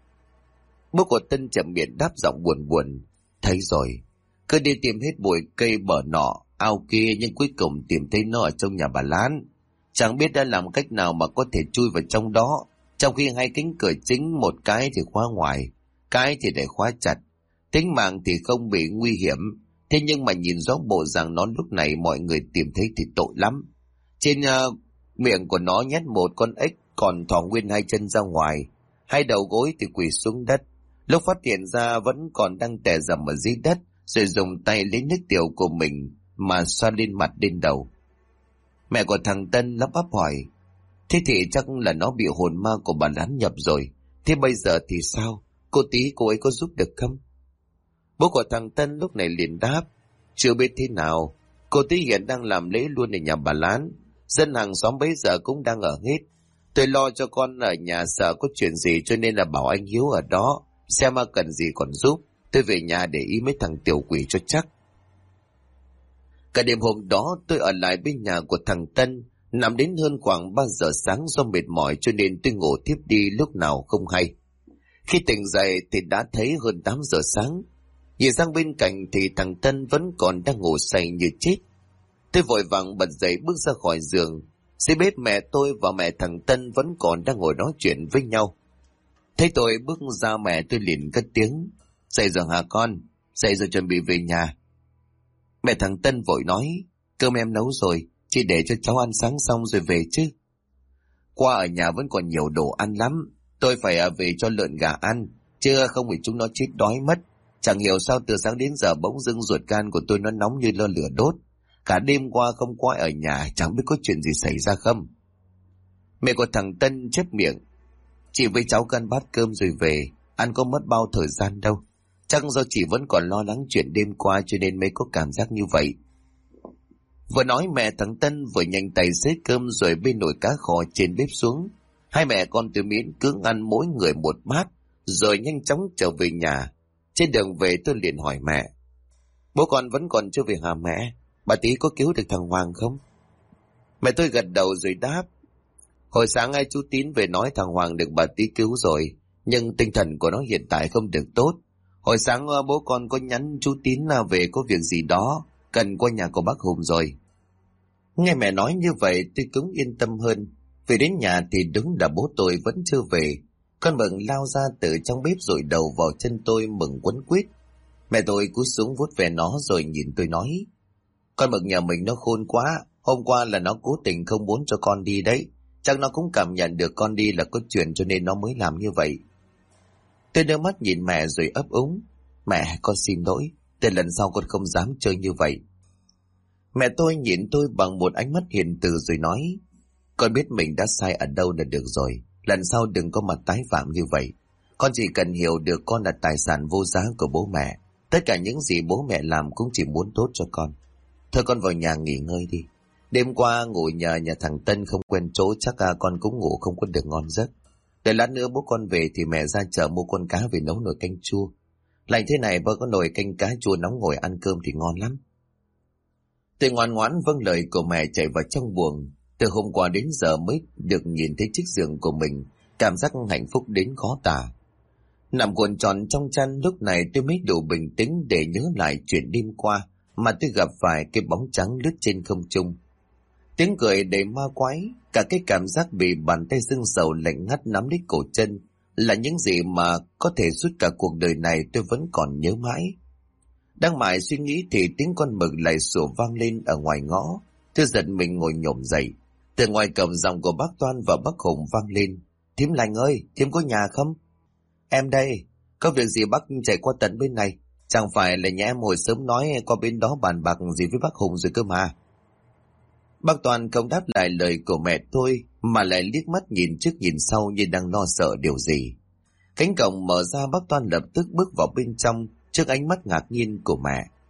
Bố của Tân chậm miệng đáp giọng buồn buồn. Thấy rồi. Cứ đi tìm hết bụi cây bờ nọ, ao kia nhưng cuối cùng tìm thấy nó ở trong nhà bà Lán. Chẳng biết đã làm cách nào mà có thể chui vào trong đó. Trong khi hai cánh cửa chính một cái thì khóa ngoài, cái thì để khóa chặt. Tính mạng thì không bị nguy hiểm. Thế nhưng mà nhìn rõ bộ dạng nó lúc này mọi người tìm thấy thì tội lắm. Trên miệng của nó nhét một con ếch còn thò nguyên hai chân ra ngoài. Hai đầu gối thì quỳ xuống đất. Lúc phát hiện ra vẫn còn đang tè rầm ở dưới đất, rồi dùng tay lấy nước tiểu của mình mà xoa lên mặt lên đầu. Mẹ của thằng Tân lắp bắp hỏi, thế thì chắc là nó bị hồn ma của bà Lán nhập rồi. Thế bây giờ thì sao? Cô ấy có giúp được không? Bố của thằng Tân lúc này liền đáp, chưa biết thế nào. Cô tí hiện đang làm lễ luôn ở nhà bà Lán. Dân hàng xóm bấy giờ cũng đang ở hết. Tôi lo cho con ở nhà sợ có chuyện gì cho nên là bảo anh Hiếu ở đó, xem mà cần gì còn giúp. Tôi về nhà để ý mấy thằng tiểu quỷ cho chắc. Cả đêm hôm đó tôi ở lại bên nhà của thằng Tân, nằm đến hơn khoảng 3 giờ sáng do mệt mỏi cho nên tôi ngủ thiếp đi lúc nào không hay. Khi tỉnh dậy thì đã thấy hơn 8 giờ sáng. Nhìn sang bên cạnh thì thằng Tân vẫn còn đang ngủ say như chết. Tôi vội vàng bật dậy bước ra khỏi giường. Dưới bếp mẹ tôi và mẹ thằng Tân vẫn còn đang ngồi nói chuyện với nhau. Thấy tôi bước ra mẹ tôi liền cất tiếng, dậy rồi hả con? Dậy rồi chuẩn bị về nhà. Mẹ thằng Tân vội nói, cơm em nấu rồi, chỉ để cho cháu ăn sáng xong rồi về chứ. Qua ở nhà vẫn còn nhiều đồ ăn lắm, tôi phải về cho lợn gà ăn, chứ không thì chúng nó chết đói mất. Chẳng hiểu sao từ sáng đến giờ bỗng dưng ruột gan của tôi nó nóng như lò lửa đốt. Cả đêm qua không có ai ở nhà, chẳng biết có chuyện gì xảy ra không. Mẹ của thằng Tân chép miệng, chị với cháu cân bát cơm rồi về, ăn có mất bao thời gian đâu. Chắc do chị vẫn còn lo lắng chuyện đêm qua cho nên mới có cảm giác như vậy. Vừa nói mẹ thằng Tân vừa nhanh tay xếp cơm rồi bê nồi cá kho trên bếp xuống. Hai mẹ con tôi miễn cưỡng ăn mỗi người một bát, rồi nhanh chóng trở về nhà. Trên đường về tôi liền hỏi mẹ, bố con vẫn còn chưa về hả mẹ? Bà tí có cứu được thằng Hoàng không? Mẹ tôi gật đầu rồi đáp, hồi sáng ai chú Tín về nói thằng Hoàng được bà tí cứu rồi, nhưng tinh thần của nó hiện tại không được tốt. Hồi sáng bố con có nhắn chú Tín về có việc gì đó, cần qua nhà của bác Hùng rồi. Nghe mẹ nói như vậy tôi cũng yên tâm hơn. Về đến nhà thì đúng là bố tôi vẫn chưa về. Con Mừng lao ra từ trong bếp rồi đầu vào chân tôi mừng quấn quýt. Mẹ tôi cúi xuống vuốt về nó rồi nhìn tôi nói, con Mừng nhà mình nó khôn quá, hôm qua là nó cố tình không muốn cho con đi đấy. Chắc nó cũng cảm nhận được con đi là có chuyện cho nên nó mới làm như vậy. Tôi đưa mắt nhìn mẹ rồi ấp úng, mẹ con xin lỗi, từ lần sau con không dám chơi như vậy. Mẹ tôi nhìn tôi bằng một ánh mắt hiền từ rồi nói, con biết mình đã sai ở đâu là được rồi, lần sau đừng có mà tái phạm như vậy. Con chỉ cần hiểu được con là tài sản vô giá của bố mẹ, tất cả những gì bố mẹ làm cũng chỉ muốn tốt cho con. Thôi con vào nhà nghỉ ngơi đi. Đêm qua ngủ nhờ nhà thằng Tân không quen chỗ, chắc con cũng ngủ không có được ngon giấc. Để lát nữa bố con về thì mẹ ra chợ mua con cá về nấu nồi canh chua. Lạnh thế này bơ có nồi canh cá chua nóng ngồi ăn cơm thì ngon lắm. Tôi ngoan ngoãn vâng lời của mẹ chạy vào trong buồng. Từ hôm qua đến giờ mới được nhìn thấy chiếc giường của mình, cảm giác hạnh phúc đến khó tả. Nằm cuộn tròn trong chăn lúc này tôi mới đủ bình tĩnh để nhớ lại chuyện đêm qua mà tôi gặp phải cái bóng trắng lướt trên không trung. Tiếng cười đầy ma quái, cả cái cảm giác bị bàn tay sưng sầu lạnh ngắt nắm lấy cổ chân là những gì mà có thể suốt cả cuộc đời này tôi vẫn còn nhớ mãi. Đang mải suy nghĩ thì tiếng con mực lại sủa vang lên ở ngoài ngõ. Tôi giật mình ngồi nhổm dậy. Từ ngoài cổng giọng của bác Toan và bác Hùng vang lên, thím Lành ơi, thím có nhà không? Em đây, có việc gì bác chạy qua tận bên này? Chẳng phải là nhà em hồi sớm nói qua bên đó bàn bạc gì với bác Hùng rồi cơ mà. Bác Toàn không đáp lại lời của mẹ tôi mà lại liếc mắt nhìn trước nhìn sau như đang lo sợ điều gì. Cánh cổng mở ra, bác Toàn lập tức bước vào bên trong trước ánh mắt ngạc nhiên của mẹ.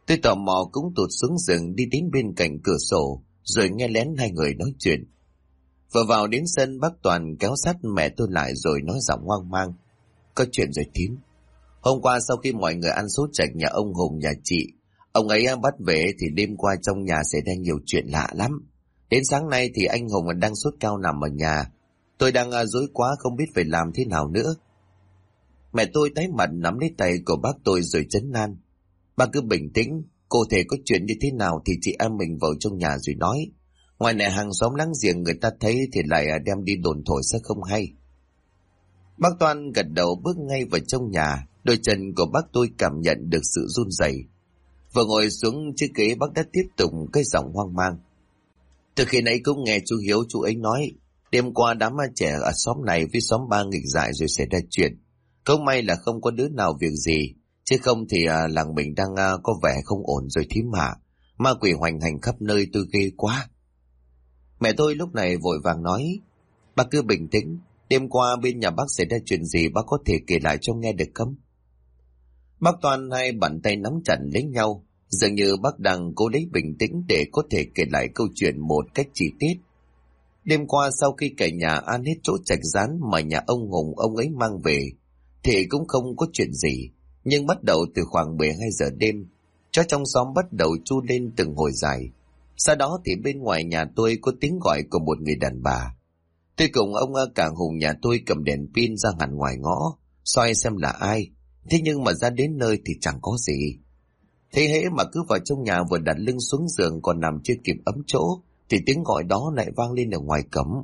Tôi tò mò cũng tụt xuống giường đi đến bên cạnh cửa sổ, rồi nghe lén hai người nói chuyện. Vừa vào đến sân, bác Toàn kéo sát mẹ tôi lại rồi nói giọng hoang mang. Có chuyện rồi thím. Hôm qua sau khi mọi người ăn sốt chạch nhà ông Hùng nhà chị, ông ấy bắt về thì đêm qua trong nhà xảy ra nhiều chuyện lạ lắm. Đến sáng nay thì anh Hùng đang sốt cao nằm ở nhà. Tôi đang rối quá không biết phải làm thế nào nữa. Mẹ tôi tái mặt nắm lấy tay của bác tôi rồi trấn an. Bác cứ bình tĩnh, cụ thể có chuyện như thế nào thì chị em mình vào trong nhà rồi nói. Ngoài này hàng xóm láng giềng người ta thấy thì lại đem đi đồn thổi sẽ không hay. Bác Toan gật đầu bước ngay vào trong nhà, đôi chân của bác tôi cảm nhận được sự run rẩy. Vừa ngồi xuống chiếc ghế bác đã tiếp tục cái giọng hoang mang. Từ khi nãy cũng nghe chú Hiếu chú ấy nói, đêm qua đám trẻ ở xóm này với xóm ba nghịch dại rồi xảy ra chuyện. Không may là không có đứa nào việc gì, chứ không thì làng mình đang có vẻ không ổn rồi thím ạ. Ma quỷ hoành hành khắp nơi tôi ghê quá. Mẹ tôi lúc này vội vàng nói, bác cứ bình tĩnh, đêm qua bên nhà bác xảy ra chuyện gì bác có thể kể lại cho nghe được không? Bác Toàn hai bàn tay nắm chặt lấy nhau, dường như bác đang cố lấy bình tĩnh để có thể kể lại câu chuyện một cách chi tiết. Đêm qua sau khi cả nhà ăn hết chỗ trạch rán mà nhà ông Hùng ông ấy mang về, thì cũng không có chuyện gì. Nhưng bắt đầu từ khoảng 12 giờ đêm, chó trong xóm bắt đầu tru lên từng hồi dài. Sau đó thì bên ngoài nhà tôi có tiếng gọi của một người đàn bà. Tôi cùng ông cả Hùng nhà tôi cầm đèn pin ra hẳn ngoài ngõ, soi xem là ai. Thế nhưng mà ra đến nơi thì chẳng có gì. Thế hễ mà cứ vào trong nhà vừa đặt lưng xuống giường còn nằm chưa kịp ấm chỗ, thì tiếng gọi đó lại vang lên ở ngoài cổng.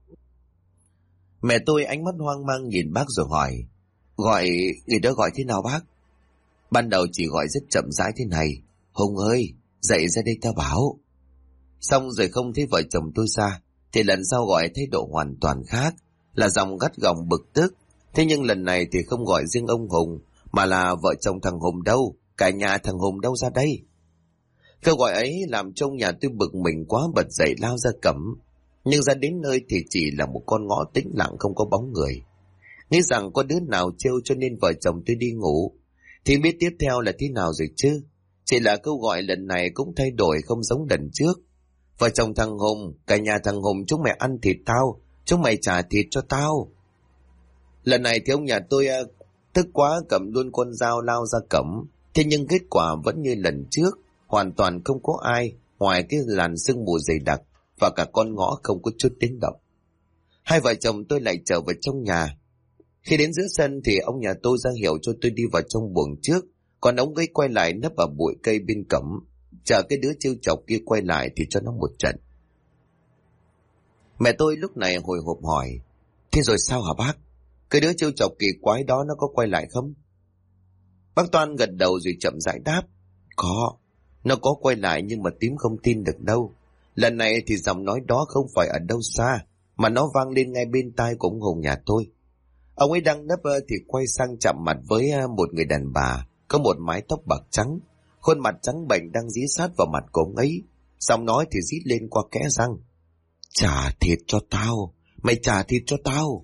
Mẹ tôi ánh mắt hoang mang nhìn bác rồi hỏi, gọi, người đó gọi thế nào bác? Ban đầu chỉ gọi rất chậm rãi thế này, Hùng ơi, dậy ra đây tao bảo. Xong rồi không thấy vợ chồng tôi ra, thì lần sau gọi thái độ hoàn toàn khác, là giọng gắt gỏng bực tức. Thế nhưng lần này thì không gọi riêng ông Hùng, mà là vợ chồng thằng Hùng đâu, cả nhà thằng Hùng đâu ra đây. Câu gọi ấy làm trong nhà tôi bực mình quá, bật dậy lao ra cổng. Nhưng ra đến nơi thì chỉ là một con ngõ tĩnh lặng không có bóng người. Nghĩ rằng có đứa nào trêu cho nên vợ chồng tôi đi ngủ. Thì biết tiếp theo là thế nào rồi chứ. Chỉ là câu gọi lần này cũng thay đổi không giống lần trước. Vợ chồng thằng Hùng, cả nhà thằng Hùng chúng mày ăn thịt tao, chúng mày trả thịt cho tao. Lần này thì ông nhà tôi tức quá cầm luôn con dao lao ra cổng. Thế nhưng kết quả vẫn như lần trước, hoàn toàn không có ai ngoài cái làn sương mù dày đặc và cả con ngõ không có chút tiếng động. Hai vợ chồng tôi lại trở vào trong nhà. Khi đến giữa sân thì ông nhà tôi ra hiệu cho tôi đi vào trong buồng trước, còn ông ấy quay lại nấp ở bụi cây bên cổng, chờ cái đứa trêu chọc kia quay lại thì cho nó một trận. Mẹ tôi lúc này hồi hộp hỏi, thế rồi sao hả bác? Cái đứa trêu chọc kỳ quái đó nó có quay lại không? Bác Toan gật đầu rồi chậm rãi đáp, có, nó có quay lại nhưng mà tím không tin được đâu. Lần này thì giọng nói đó không phải ở đâu xa, mà nó vang lên ngay bên tai của ông Hùng nhà tôi. Ông ấy đang nấp thì quay sang chạm mặt với một người đàn bà, có một mái tóc bạc trắng, khuôn mặt trắng bệch đang dí sát vào mặt của ông ấy. Giọng nói thì rít lên qua kẽ răng, trả thịt cho tao, mày trả thịt cho tao.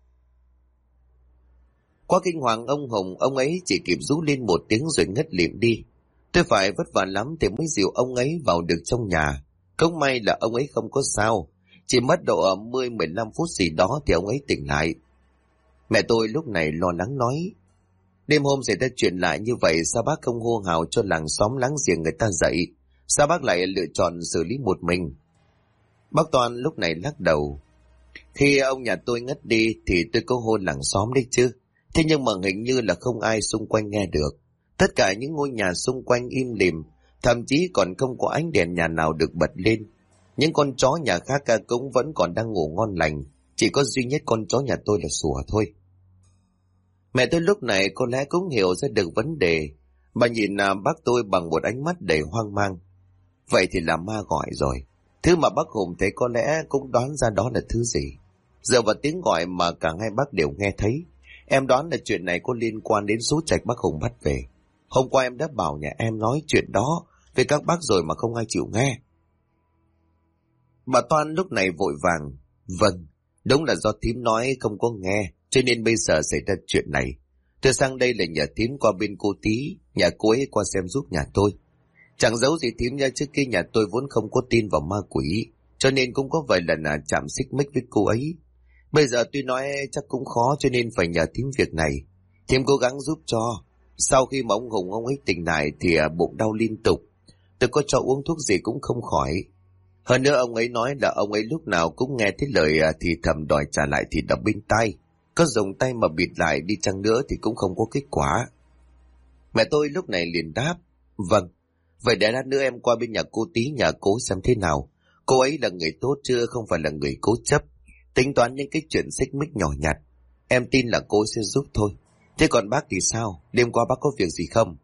Qua kinh hoàng ông Hùng, ông ấy chỉ kịp rú lên một tiếng rồi ngất lịm đi. Tôi phải vất vả lắm thì mới dìu ông ấy vào được trong nhà. Không may là ông ấy không có sao, chỉ mất độ 10-15 phút gì đó thì ông ấy tỉnh lại. Mẹ tôi lúc này lo lắng nói, đêm hôm xảy ra chuyện lại như vậy, sao bác không hô hào cho làng xóm láng giềng người ta dậy? Sao bác lại lựa chọn xử lý một mình? Bác Toàn lúc này lắc đầu, khi ông nhà tôi ngất đi thì tôi có hô làng xóm đấy chứ. Thế nhưng mà hình như là không ai xung quanh nghe được. Tất cả những ngôi nhà xung quanh im lìm, thậm chí còn không có ánh đèn nhà nào được bật lên. Những con chó nhà khác cũng vẫn còn đang ngủ ngon lành, chỉ có duy nhất con chó nhà tôi là sủa thôi. Mẹ tôi lúc này có lẽ cũng hiểu ra được vấn đề. Bà nhìn bác tôi bằng một ánh mắt đầy hoang mang. Vậy thì là ma gọi rồi. Thứ mà bác Hùng thấy có lẽ cũng đoán ra đó là thứ gì. Dựa vào tiếng gọi mà cả hai bác đều nghe thấy, em đoán là chuyện này có liên quan đến số trạch bác Hùng bắt về. Hôm qua em đã bảo nhà em nói chuyện đó với các bác rồi mà không ai chịu nghe. Bà Toan lúc này vội vàng, vâng, đúng là do thím nói không có nghe, cho nên bây giờ xảy ra chuyện này. Tôi sang đây là nhờ thím qua bên cô Tí, nhà cô ấy qua xem giúp nhà tôi. Chẳng giấu gì thím nha, trước kia nhà tôi vốn không có tin vào ma quỷ, cho nên cũng có vài lần chạm xích mích với cô ấy. Bây giờ tôi nói chắc cũng khó, cho nên phải nhờ thím việc này. Thím cố gắng giúp cho. Sau khi mà ông Hùng ông ấy tỉnh lại thì bụng đau liên tục. Tôi có cho uống thuốc gì cũng không khỏi. Hơn nữa ông ấy nói là ông ấy lúc nào cũng nghe thấy lời thì thầm đòi trả lại thịt ở bên tai. Có dùng tay mà bịt lại đi chăng nữa thì cũng không có kết quả. Mẹ tôi lúc này liền đáp: vâng, vậy để lát nữa em qua bên nhà cô Tí nhà cố xem thế nào. Cô ấy là người tốt chưa, không phải là người cố chấp, tính toán những cái chuyện xích mích nhỏ nhặt. Em tin là cô sẽ giúp thôi. Thế còn bác thì sao? Đêm qua bác có việc gì không?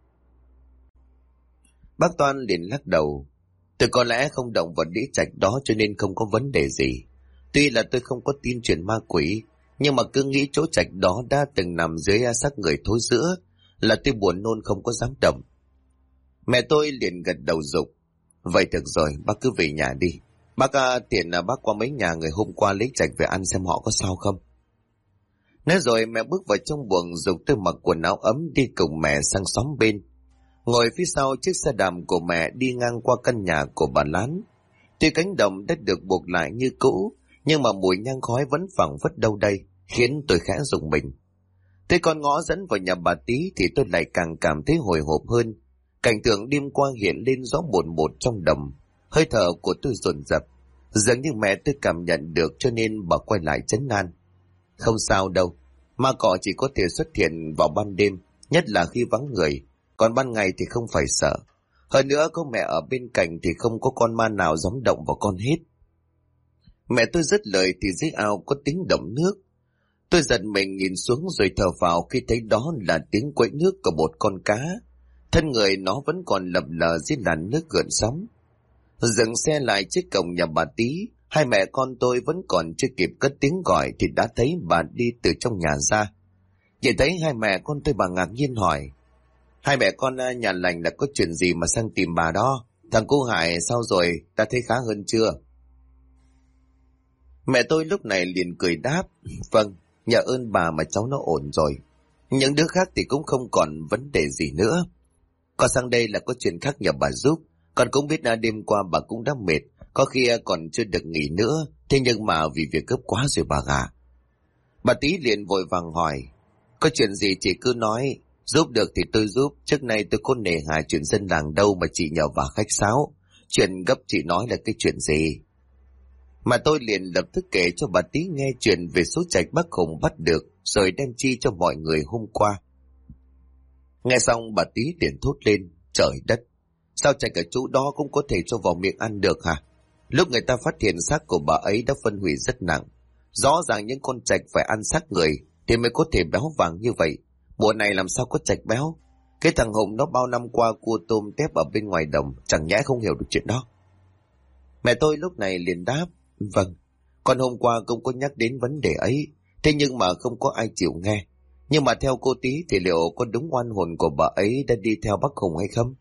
Bác Toan liền lắc đầu: tôi có lẽ không động vào đĩa trạch đó cho nên không có vấn đề gì. Tuy là tôi không có tin chuyện ma quỷ, nhưng mà cứ nghĩ chỗ trạch đó đã từng nằm dưới xác người thối rữa là tôi buồn nôn không có dám động. Mẹ tôi liền gật đầu giục: vậy được rồi, bác cứ về nhà đi. Bác tiện là bác qua mấy nhà người hôm qua lấy trạch về ăn xem họ có sao không. Nói rồi mẹ bước vào trong buồng giục tôi mặc quần áo ấm đi cùng mẹ sang xóm bên. Ngồi phía sau chiếc xe đạp của mẹ đi ngang qua căn nhà của bà Lán. Tuy cánh đồng đã được buộc lại như cũ, nhưng mà mùi nhang khói vẫn phảng phất đâu đây, khiến tôi khẽ rùng mình. Thế con ngõ dẫn vào nhà bà Tí thì tôi lại càng cảm thấy hồi hộp hơn. Cảnh tượng đêm qua hiện lên rõ bồn bột trong đồng, hơi thở của tôi dồn dập, dường như mẹ tôi cảm nhận được cho nên bà quay lại trấn an: không sao đâu, ma cọ chỉ có thể xuất hiện vào ban đêm, nhất là khi vắng người, còn ban ngày thì không phải sợ. Hơn nữa có mẹ ở bên cạnh thì không có con ma nào dám động vào con hết. Mẹ tôi dứt lời thì dưới ao có tiếng động nước. Tôi giật mình nhìn xuống rồi thở phào khi thấy đó là tiếng quẫy nước của một con cá. Thân người nó vẫn còn lập lờ dưới làn nước gợn sóng. Dừng xe lại trước cổng nhà bà Tí, hai mẹ con tôi vẫn còn chưa kịp cất tiếng gọi thì đã thấy bà đi từ trong nhà ra. Nhìn thấy hai mẹ con tôi, bà ngạc nhiên hỏi: hai mẹ con nhà lành là có chuyện gì mà sang tìm bà đó? Thằng cô Hải sao rồi, ta thấy khá hơn chưa? Mẹ tôi lúc này liền cười đáp: vâng, nhờ ơn bà mà cháu nó ổn rồi. Những đứa khác thì cũng không còn vấn đề gì nữa. Con sang đây là có chuyện khác nhờ bà giúp. Con cũng biết đêm qua bà cũng đã mệt, có khi còn chưa được nghỉ nữa. Thế nhưng mà vì việc gấp quá rồi bà gà. Bà Tí liền vội vàng hỏi: có chuyện gì chị cứ nói, giúp được thì tôi giúp. Trước nay tôi có nề hà chuyện dân làng đâu mà chị nhờ bà khách sáo. Chuyện gấp chị nói là cái chuyện gì? Mà tôi liền lập tức kể cho bà Tí nghe chuyện về số trạch bác Hùng bắt được rồi đem chi cho mọi người hôm qua. Nghe xong bà Tí liền thốt lên: trời đất, sao trạch ở chỗ đó cũng có thể cho vào miệng ăn được hả? Lúc người ta phát hiện xác của bà ấy đã phân hủy rất nặng. Rõ ràng những con trạch phải ăn xác người thì mới có thể béo vàng như vậy. Mùa này làm sao có trạch béo? Cái thằng Hùng nó bao năm qua cua tôm tép ở bên ngoài đồng, chẳng nhẽ không hiểu được chuyện đó. Mẹ tôi lúc này liền đáp: vâng, con hôm qua cũng có nhắc đến vấn đề ấy, thế nhưng mà không có ai chịu nghe. Nhưng mà theo cô Tí thì liệu có đúng oan hồn của bà ấy đã đi theo bác Hùng hay không?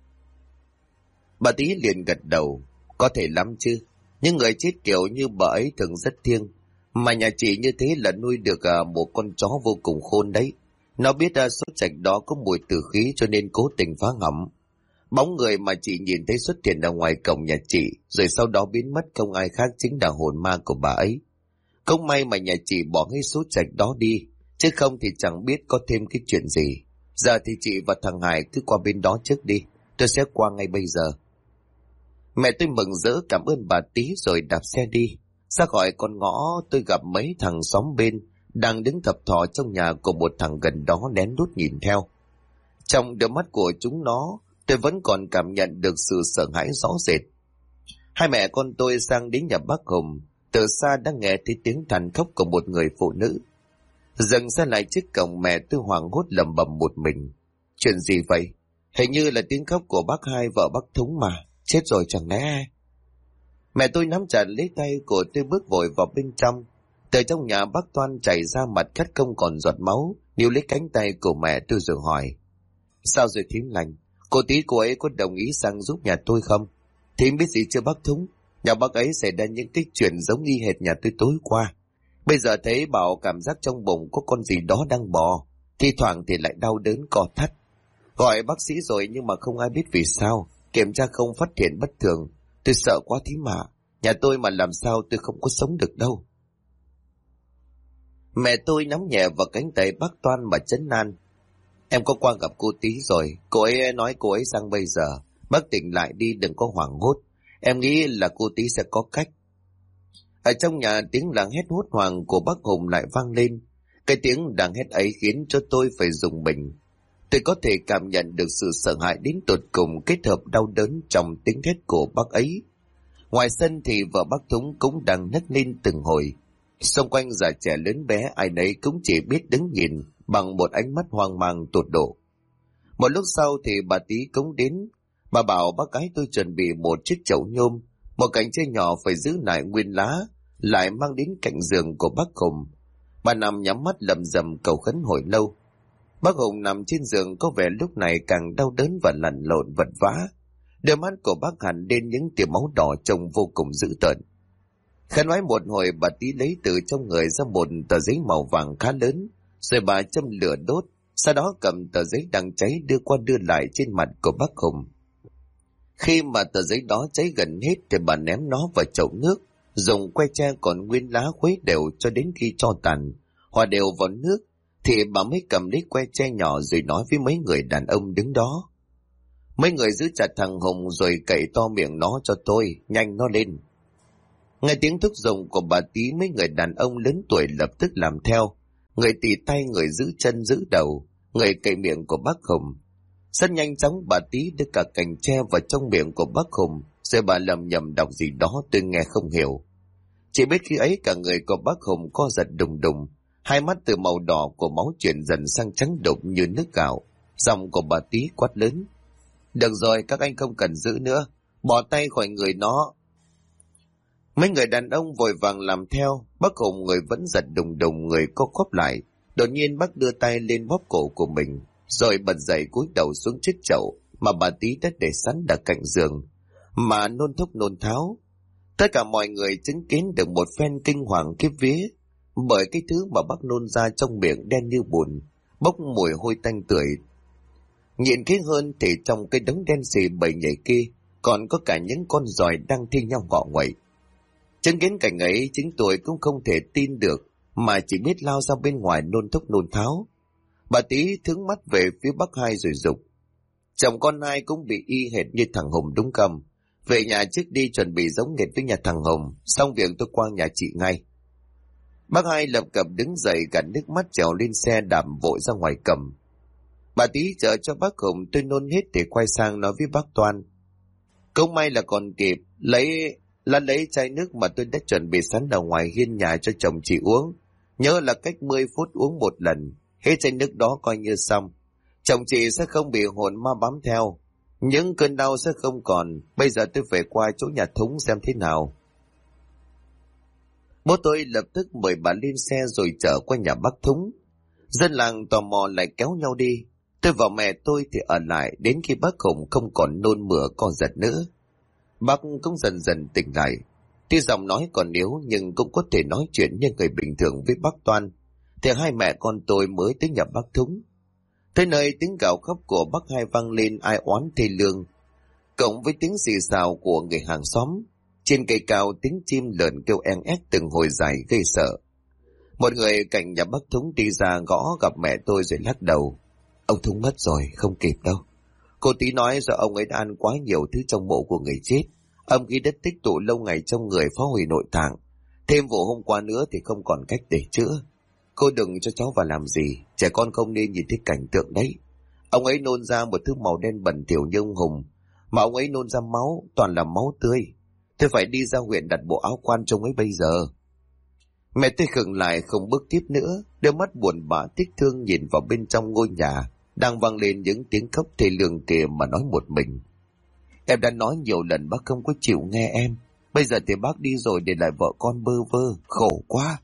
Bà Tí liền gật đầu: có thể lắm chứ. Những người chết kiểu như bà ấy thường rất thiêng. Mà nhà chị như thế là nuôi được một con chó vô cùng khôn đấy. Nó biết số trạch đó có mùi tử khí cho nên cố tình phá hỏng. Bóng người mà chị nhìn thấy xuất hiện ở ngoài cổng nhà chị rồi sau đó biến mất không ai khác chính là hồn ma của bà ấy. Không may mà nhà chị bỏ hết số trạch đó đi, chứ không thì chẳng biết có thêm cái chuyện gì. Giờ thì chị và thằng Hải cứ qua bên đó trước đi, tôi sẽ qua ngay bây giờ. Mẹ tôi mừng rỡ cảm ơn bà Tí rồi đạp xe đi. Ra khỏi con ngõ tôi gặp mấy thằng xóm bên đang đứng thập thò trong nhà của một thằng gần đó lén lút nhìn theo. Trong đôi mắt của chúng nó tôi vẫn còn cảm nhận được sự sợ hãi rõ rệt. Hai mẹ con tôi sang đến nhà bác Hùng, từ xa đã nghe thấy tiếng than khóc của một người phụ nữ. Dừng xe lại trước cổng, mẹ tôi hoảng hốt lẩm bẩm một mình: chuyện gì vậy? Hình như là tiếng khóc của bác Hai vợ bác Thúng mà, chết rồi chẳng lẽ? Mẹ tôi nắm chặt lấy tay của tôi bước vội vào bên trong. Từ trong nhà bác Toan chảy ra mặt cắt không còn giọt máu, níu lấy cánh tay của mẹ tôi rồi hỏi: sao rồi thím lành? Cô Tí cô ấy có đồng ý sang giúp nhà tôi không? Thím biết gì chưa bác Thúng? Nhà bác ấy xảy ra những cái chuyện giống y hệt nhà tôi tối qua. Bây giờ thấy bảo cảm giác trong bụng có con gì đó đang bò, thi thoảng thì lại đau đớn co thắt. Gọi bác sĩ rồi nhưng mà không ai biết vì sao. kiểm tra không phát hiện bất thường. Tôi sợ quá thím ạ. Nhà tôi mà làm sao tôi không có sống được đâu. Mẹ tôi nắm nhẹ vào cánh tay bác Toan mà trấn an. Em có qua gặp cô tí rồi, cô ấy nói cô ấy sang bây giờ. Bác tỉnh lại đi, đừng có hoảng hốt. Em nghĩ là cô tí sẽ có cách. Ở trong nhà tiếng làng hét hốt hoảng của bác Hùng lại vang lên. Cái tiếng đang hét ấy khiến cho tôi phải rùng mình. Tôi có thể cảm nhận được sự sợ hãi đến tột cùng kết hợp đau đớn trong tiếng hét của bác ấy. Ngoài sân thì vợ bác Thúng cũng đang nấc lên từng hồi. Xung quanh già trẻ lớn bé ai nấy cũng chỉ biết đứng nhìn bằng một ánh mắt hoang mang tột độ. Một lúc sau thì bà Tí cũng đến. Bà bảo bác gái tôi chuẩn bị một chiếc chậu nhôm, một cành tre nhỏ phải giữ lại nguyên lá, lại mang đến cạnh giường của bác Hùng. Bà nằm nhắm mắt lầm rầm cầu khấn hồi lâu. Bác Hùng nằm trên giường có vẻ lúc này càng đau đớn và lăn lộn vật vã. Đôi mắt của bác hẳn lên những tia máu đỏ trông vô cùng dữ tợn. Khấn nói một hồi, bà Tí lấy từ trong người ra một tờ giấy màu vàng khá lớn, rồi bà châm lửa đốt, sau đó cầm tờ giấy đang cháy đưa qua đưa lại trên mặt của bác Hùng. Khi mà tờ giấy đó cháy gần hết thì bà ném nó vào chậu nước, dùng que tre còn nguyên lá khuấy đều cho đến khi tro tàn, hòa đều vào nước, thì bà mới cầm lấy que tre nhỏ rồi nói với mấy người đàn ông đứng đó. Mấy người giữ chặt thằng Hùng rồi cậy to miệng nó cho tôi, nhanh nó lên. Nghe tiếng thúc giục của bà Tí, mấy người đàn ông lớn tuổi lập tức làm theo. Người tì tay, người giữ chân giữ đầu, người cậy miệng của bác Hùng. Rất nhanh chóng bà Tí đưa cả cành tre vào trong miệng của bác Hùng, rồi bà lầm nhầm đọc gì đó tôi nghe không hiểu. Chỉ biết khi ấy cả người của bác Hùng co giật đùng đùng, hai mắt từ màu đỏ của máu chuyển dần sang trắng đục như nước gạo. Giọng của bà Tí quát lớn. Được rồi, các anh không cần giữ nữa, bỏ tay khỏi người nó. Mấy người đàn ông vội vàng làm theo. Bác Hùng người vẫn giật đùng đùng, người co quắp lại. Đột nhiên bác đưa tay lên bóp cổ của mình, rồi bật dậy cúi đầu xuống chiếc chậu mà bà Tí đã để sẵn đặt cạnh giường, mà nôn thốc nôn tháo. Tất cả mọi người chứng kiến được một phen kinh hoàng kiếp vía, bởi cái thứ mà bác nôn ra trong miệng đen như bùn, bốc mùi hôi tanh tưởi. Nhìn kỹ hơn thì trong cái đống đen xì bầy nhảy kia còn có cả những con giòi đang thi nhau ngọ nguậy. Chứng kiến cảnh ấy, chính tôi cũng không thể tin được, mà chỉ biết lao ra bên ngoài nôn thốc nôn tháo. Bà Tí hướng mắt về phía bác Hai rồi dục. Chồng con Hai cũng bị y hệt như thằng Hùng đúng không? Về nhà trước đi, chuẩn bị giống nghệt với nhà thằng Hùng, xong việc tôi qua nhà chị ngay. Bác Hai lập cập đứng dậy gạt nước mắt trèo lên xe đạp vội ra ngoài cầm. Bà Tí chờ cho bác Hùng tôi nôn hết thì quay sang nói với bác Toan. Cũng may là còn kịp, lấy chai nước mà tôi đã chuẩn bị sẵn ở ngoài hiên nhà cho chồng chị uống. Nhớ là cách 10 phút uống một lần, hết chai nước đó coi như xong. Chồng chị sẽ không bị hồn ma bám theo, những cơn đau sẽ không còn. Bây giờ tôi về qua chỗ nhà Thúng xem thế nào. Bố tôi lập tức mời bà lên xe rồi chở qua nhà bác Thúng. Dân làng tò mò lại kéo nhau đi. Tôi và mẹ tôi thì ở lại đến khi bác Hùng không còn nôn mửa co giật nữa. Bác cũng dần dần tỉnh lại. Tuy giọng nói còn yếu nhưng cũng có thể nói chuyện như người bình thường với bác Toan. Thì hai mẹ con tôi mới tới nhà bác Thúng. Tới nơi tiếng gào khóc của bác Hai vang lên ai oán thê lương, cộng với tiếng xì xào của người hàng xóm. Trên cây cao tiếng chim lợn kêu en ép từng hồi dài gây sợ. Một người cạnh nhà bác Thúng đi ra gõ gặp mẹ tôi rồi lắc đầu. Ông Thúng mất rồi, không kịp đâu. Cô Tí nói do ông ấy đã ăn quá nhiều thứ trong mộ của người chết. Âm khí đất tích tụ lâu ngày trong người phá hủy nội tạng. Thêm vụ hôm qua nữa thì không còn cách để chữa. Cô đừng cho cháu vào làm gì, trẻ con không nên nhìn thấy cảnh tượng đấy. Ông ấy nôn ra một thứ màu đen bẩn thỉu như ông Hùng, mà ông ấy nôn ra máu, toàn là máu tươi. Tôi phải đi ra huyện đặt bộ áo quan trông ấy bây giờ. Mẹ tôi khựng lại không bước tiếp nữa, đôi mắt buồn bã tiếc thương nhìn vào bên trong ngôi nhà, đang vang lên những tiếng khóc thê lương kìa mà nói một mình. Em đã nói nhiều lần bác không có chịu nghe em. Bây giờ thì bác đi rồi để lại vợ con bơ vơ, khổ quá.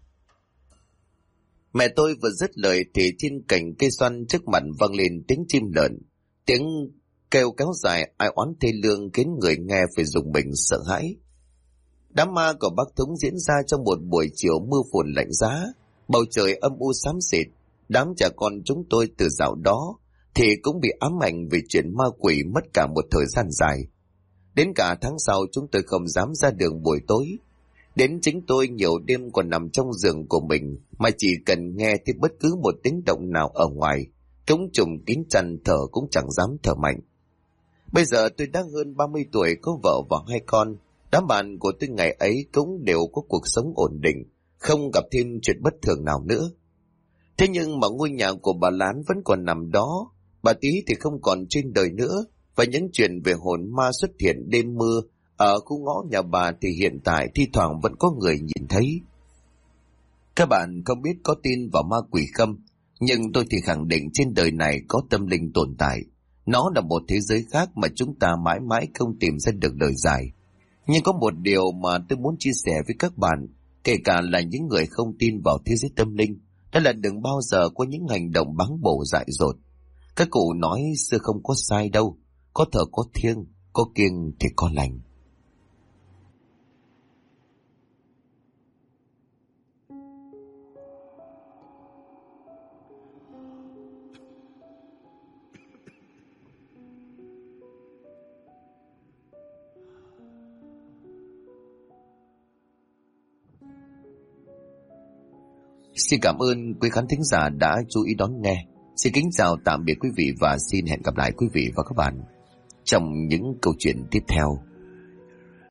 Mẹ tôi vừa dứt lời thì trên cành cây xoan trước mặt vang lên tiếng chim lợn. Tiếng kêu kéo dài ai oán thê lương khiến người nghe phải rùng mình sợ hãi. Đám ma của bác Thúng diễn ra trong một buổi chiều mưa phùn lạnh giá. Bầu trời âm u xám xịt. Đám trẻ con chúng tôi từ dạo đó thì cũng bị ám ảnh vì chuyện ma quỷ mất cả một thời gian dài. Đến cả tháng sau chúng tôi không dám ra đường buổi tối. Đến chính tôi nhiều đêm còn nằm trong giường của mình, mà chỉ cần nghe thấy bất cứ một tiếng động nào ở ngoài, cống trùng kín chăn thở cũng chẳng dám thở mạnh. Bây giờ tôi đã hơn 30 tuổi, có vợ và 2 con. Đám bạn của tôi ngày ấy cũng đều có cuộc sống ổn định, không gặp thêm chuyện bất thường nào nữa. Thế nhưng mà ngôi nhà của bà Lán vẫn còn nằm đó, bà Tí thì không còn trên đời nữa, và những chuyện về hồn ma xuất hiện đêm mưa ở khu ngõ nhà bà thì hiện tại thi thoảng vẫn có người nhìn thấy. Các bạn không biết có tin vào ma quỷ không, nhưng tôi thì khẳng định trên đời này có tâm linh tồn tại. Nó là một thế giới khác mà chúng ta mãi mãi không tìm ra được lời giải. Nhưng có một điều mà tôi muốn chia sẻ với các bạn, kể cả là những người không tin vào thế giới tâm linh, đó là đừng bao giờ có những hành động báng bổ dại dột. Các cụ nói xưa không có sai đâu, có thờ có thiêng, có kiêng thì có lành. Xin cảm ơn quý khán thính giả đã chú ý đón nghe. Xin kính chào tạm biệt quý vị và xin hẹn gặp lại quý vị và các bạn trong những câu chuyện tiếp theo.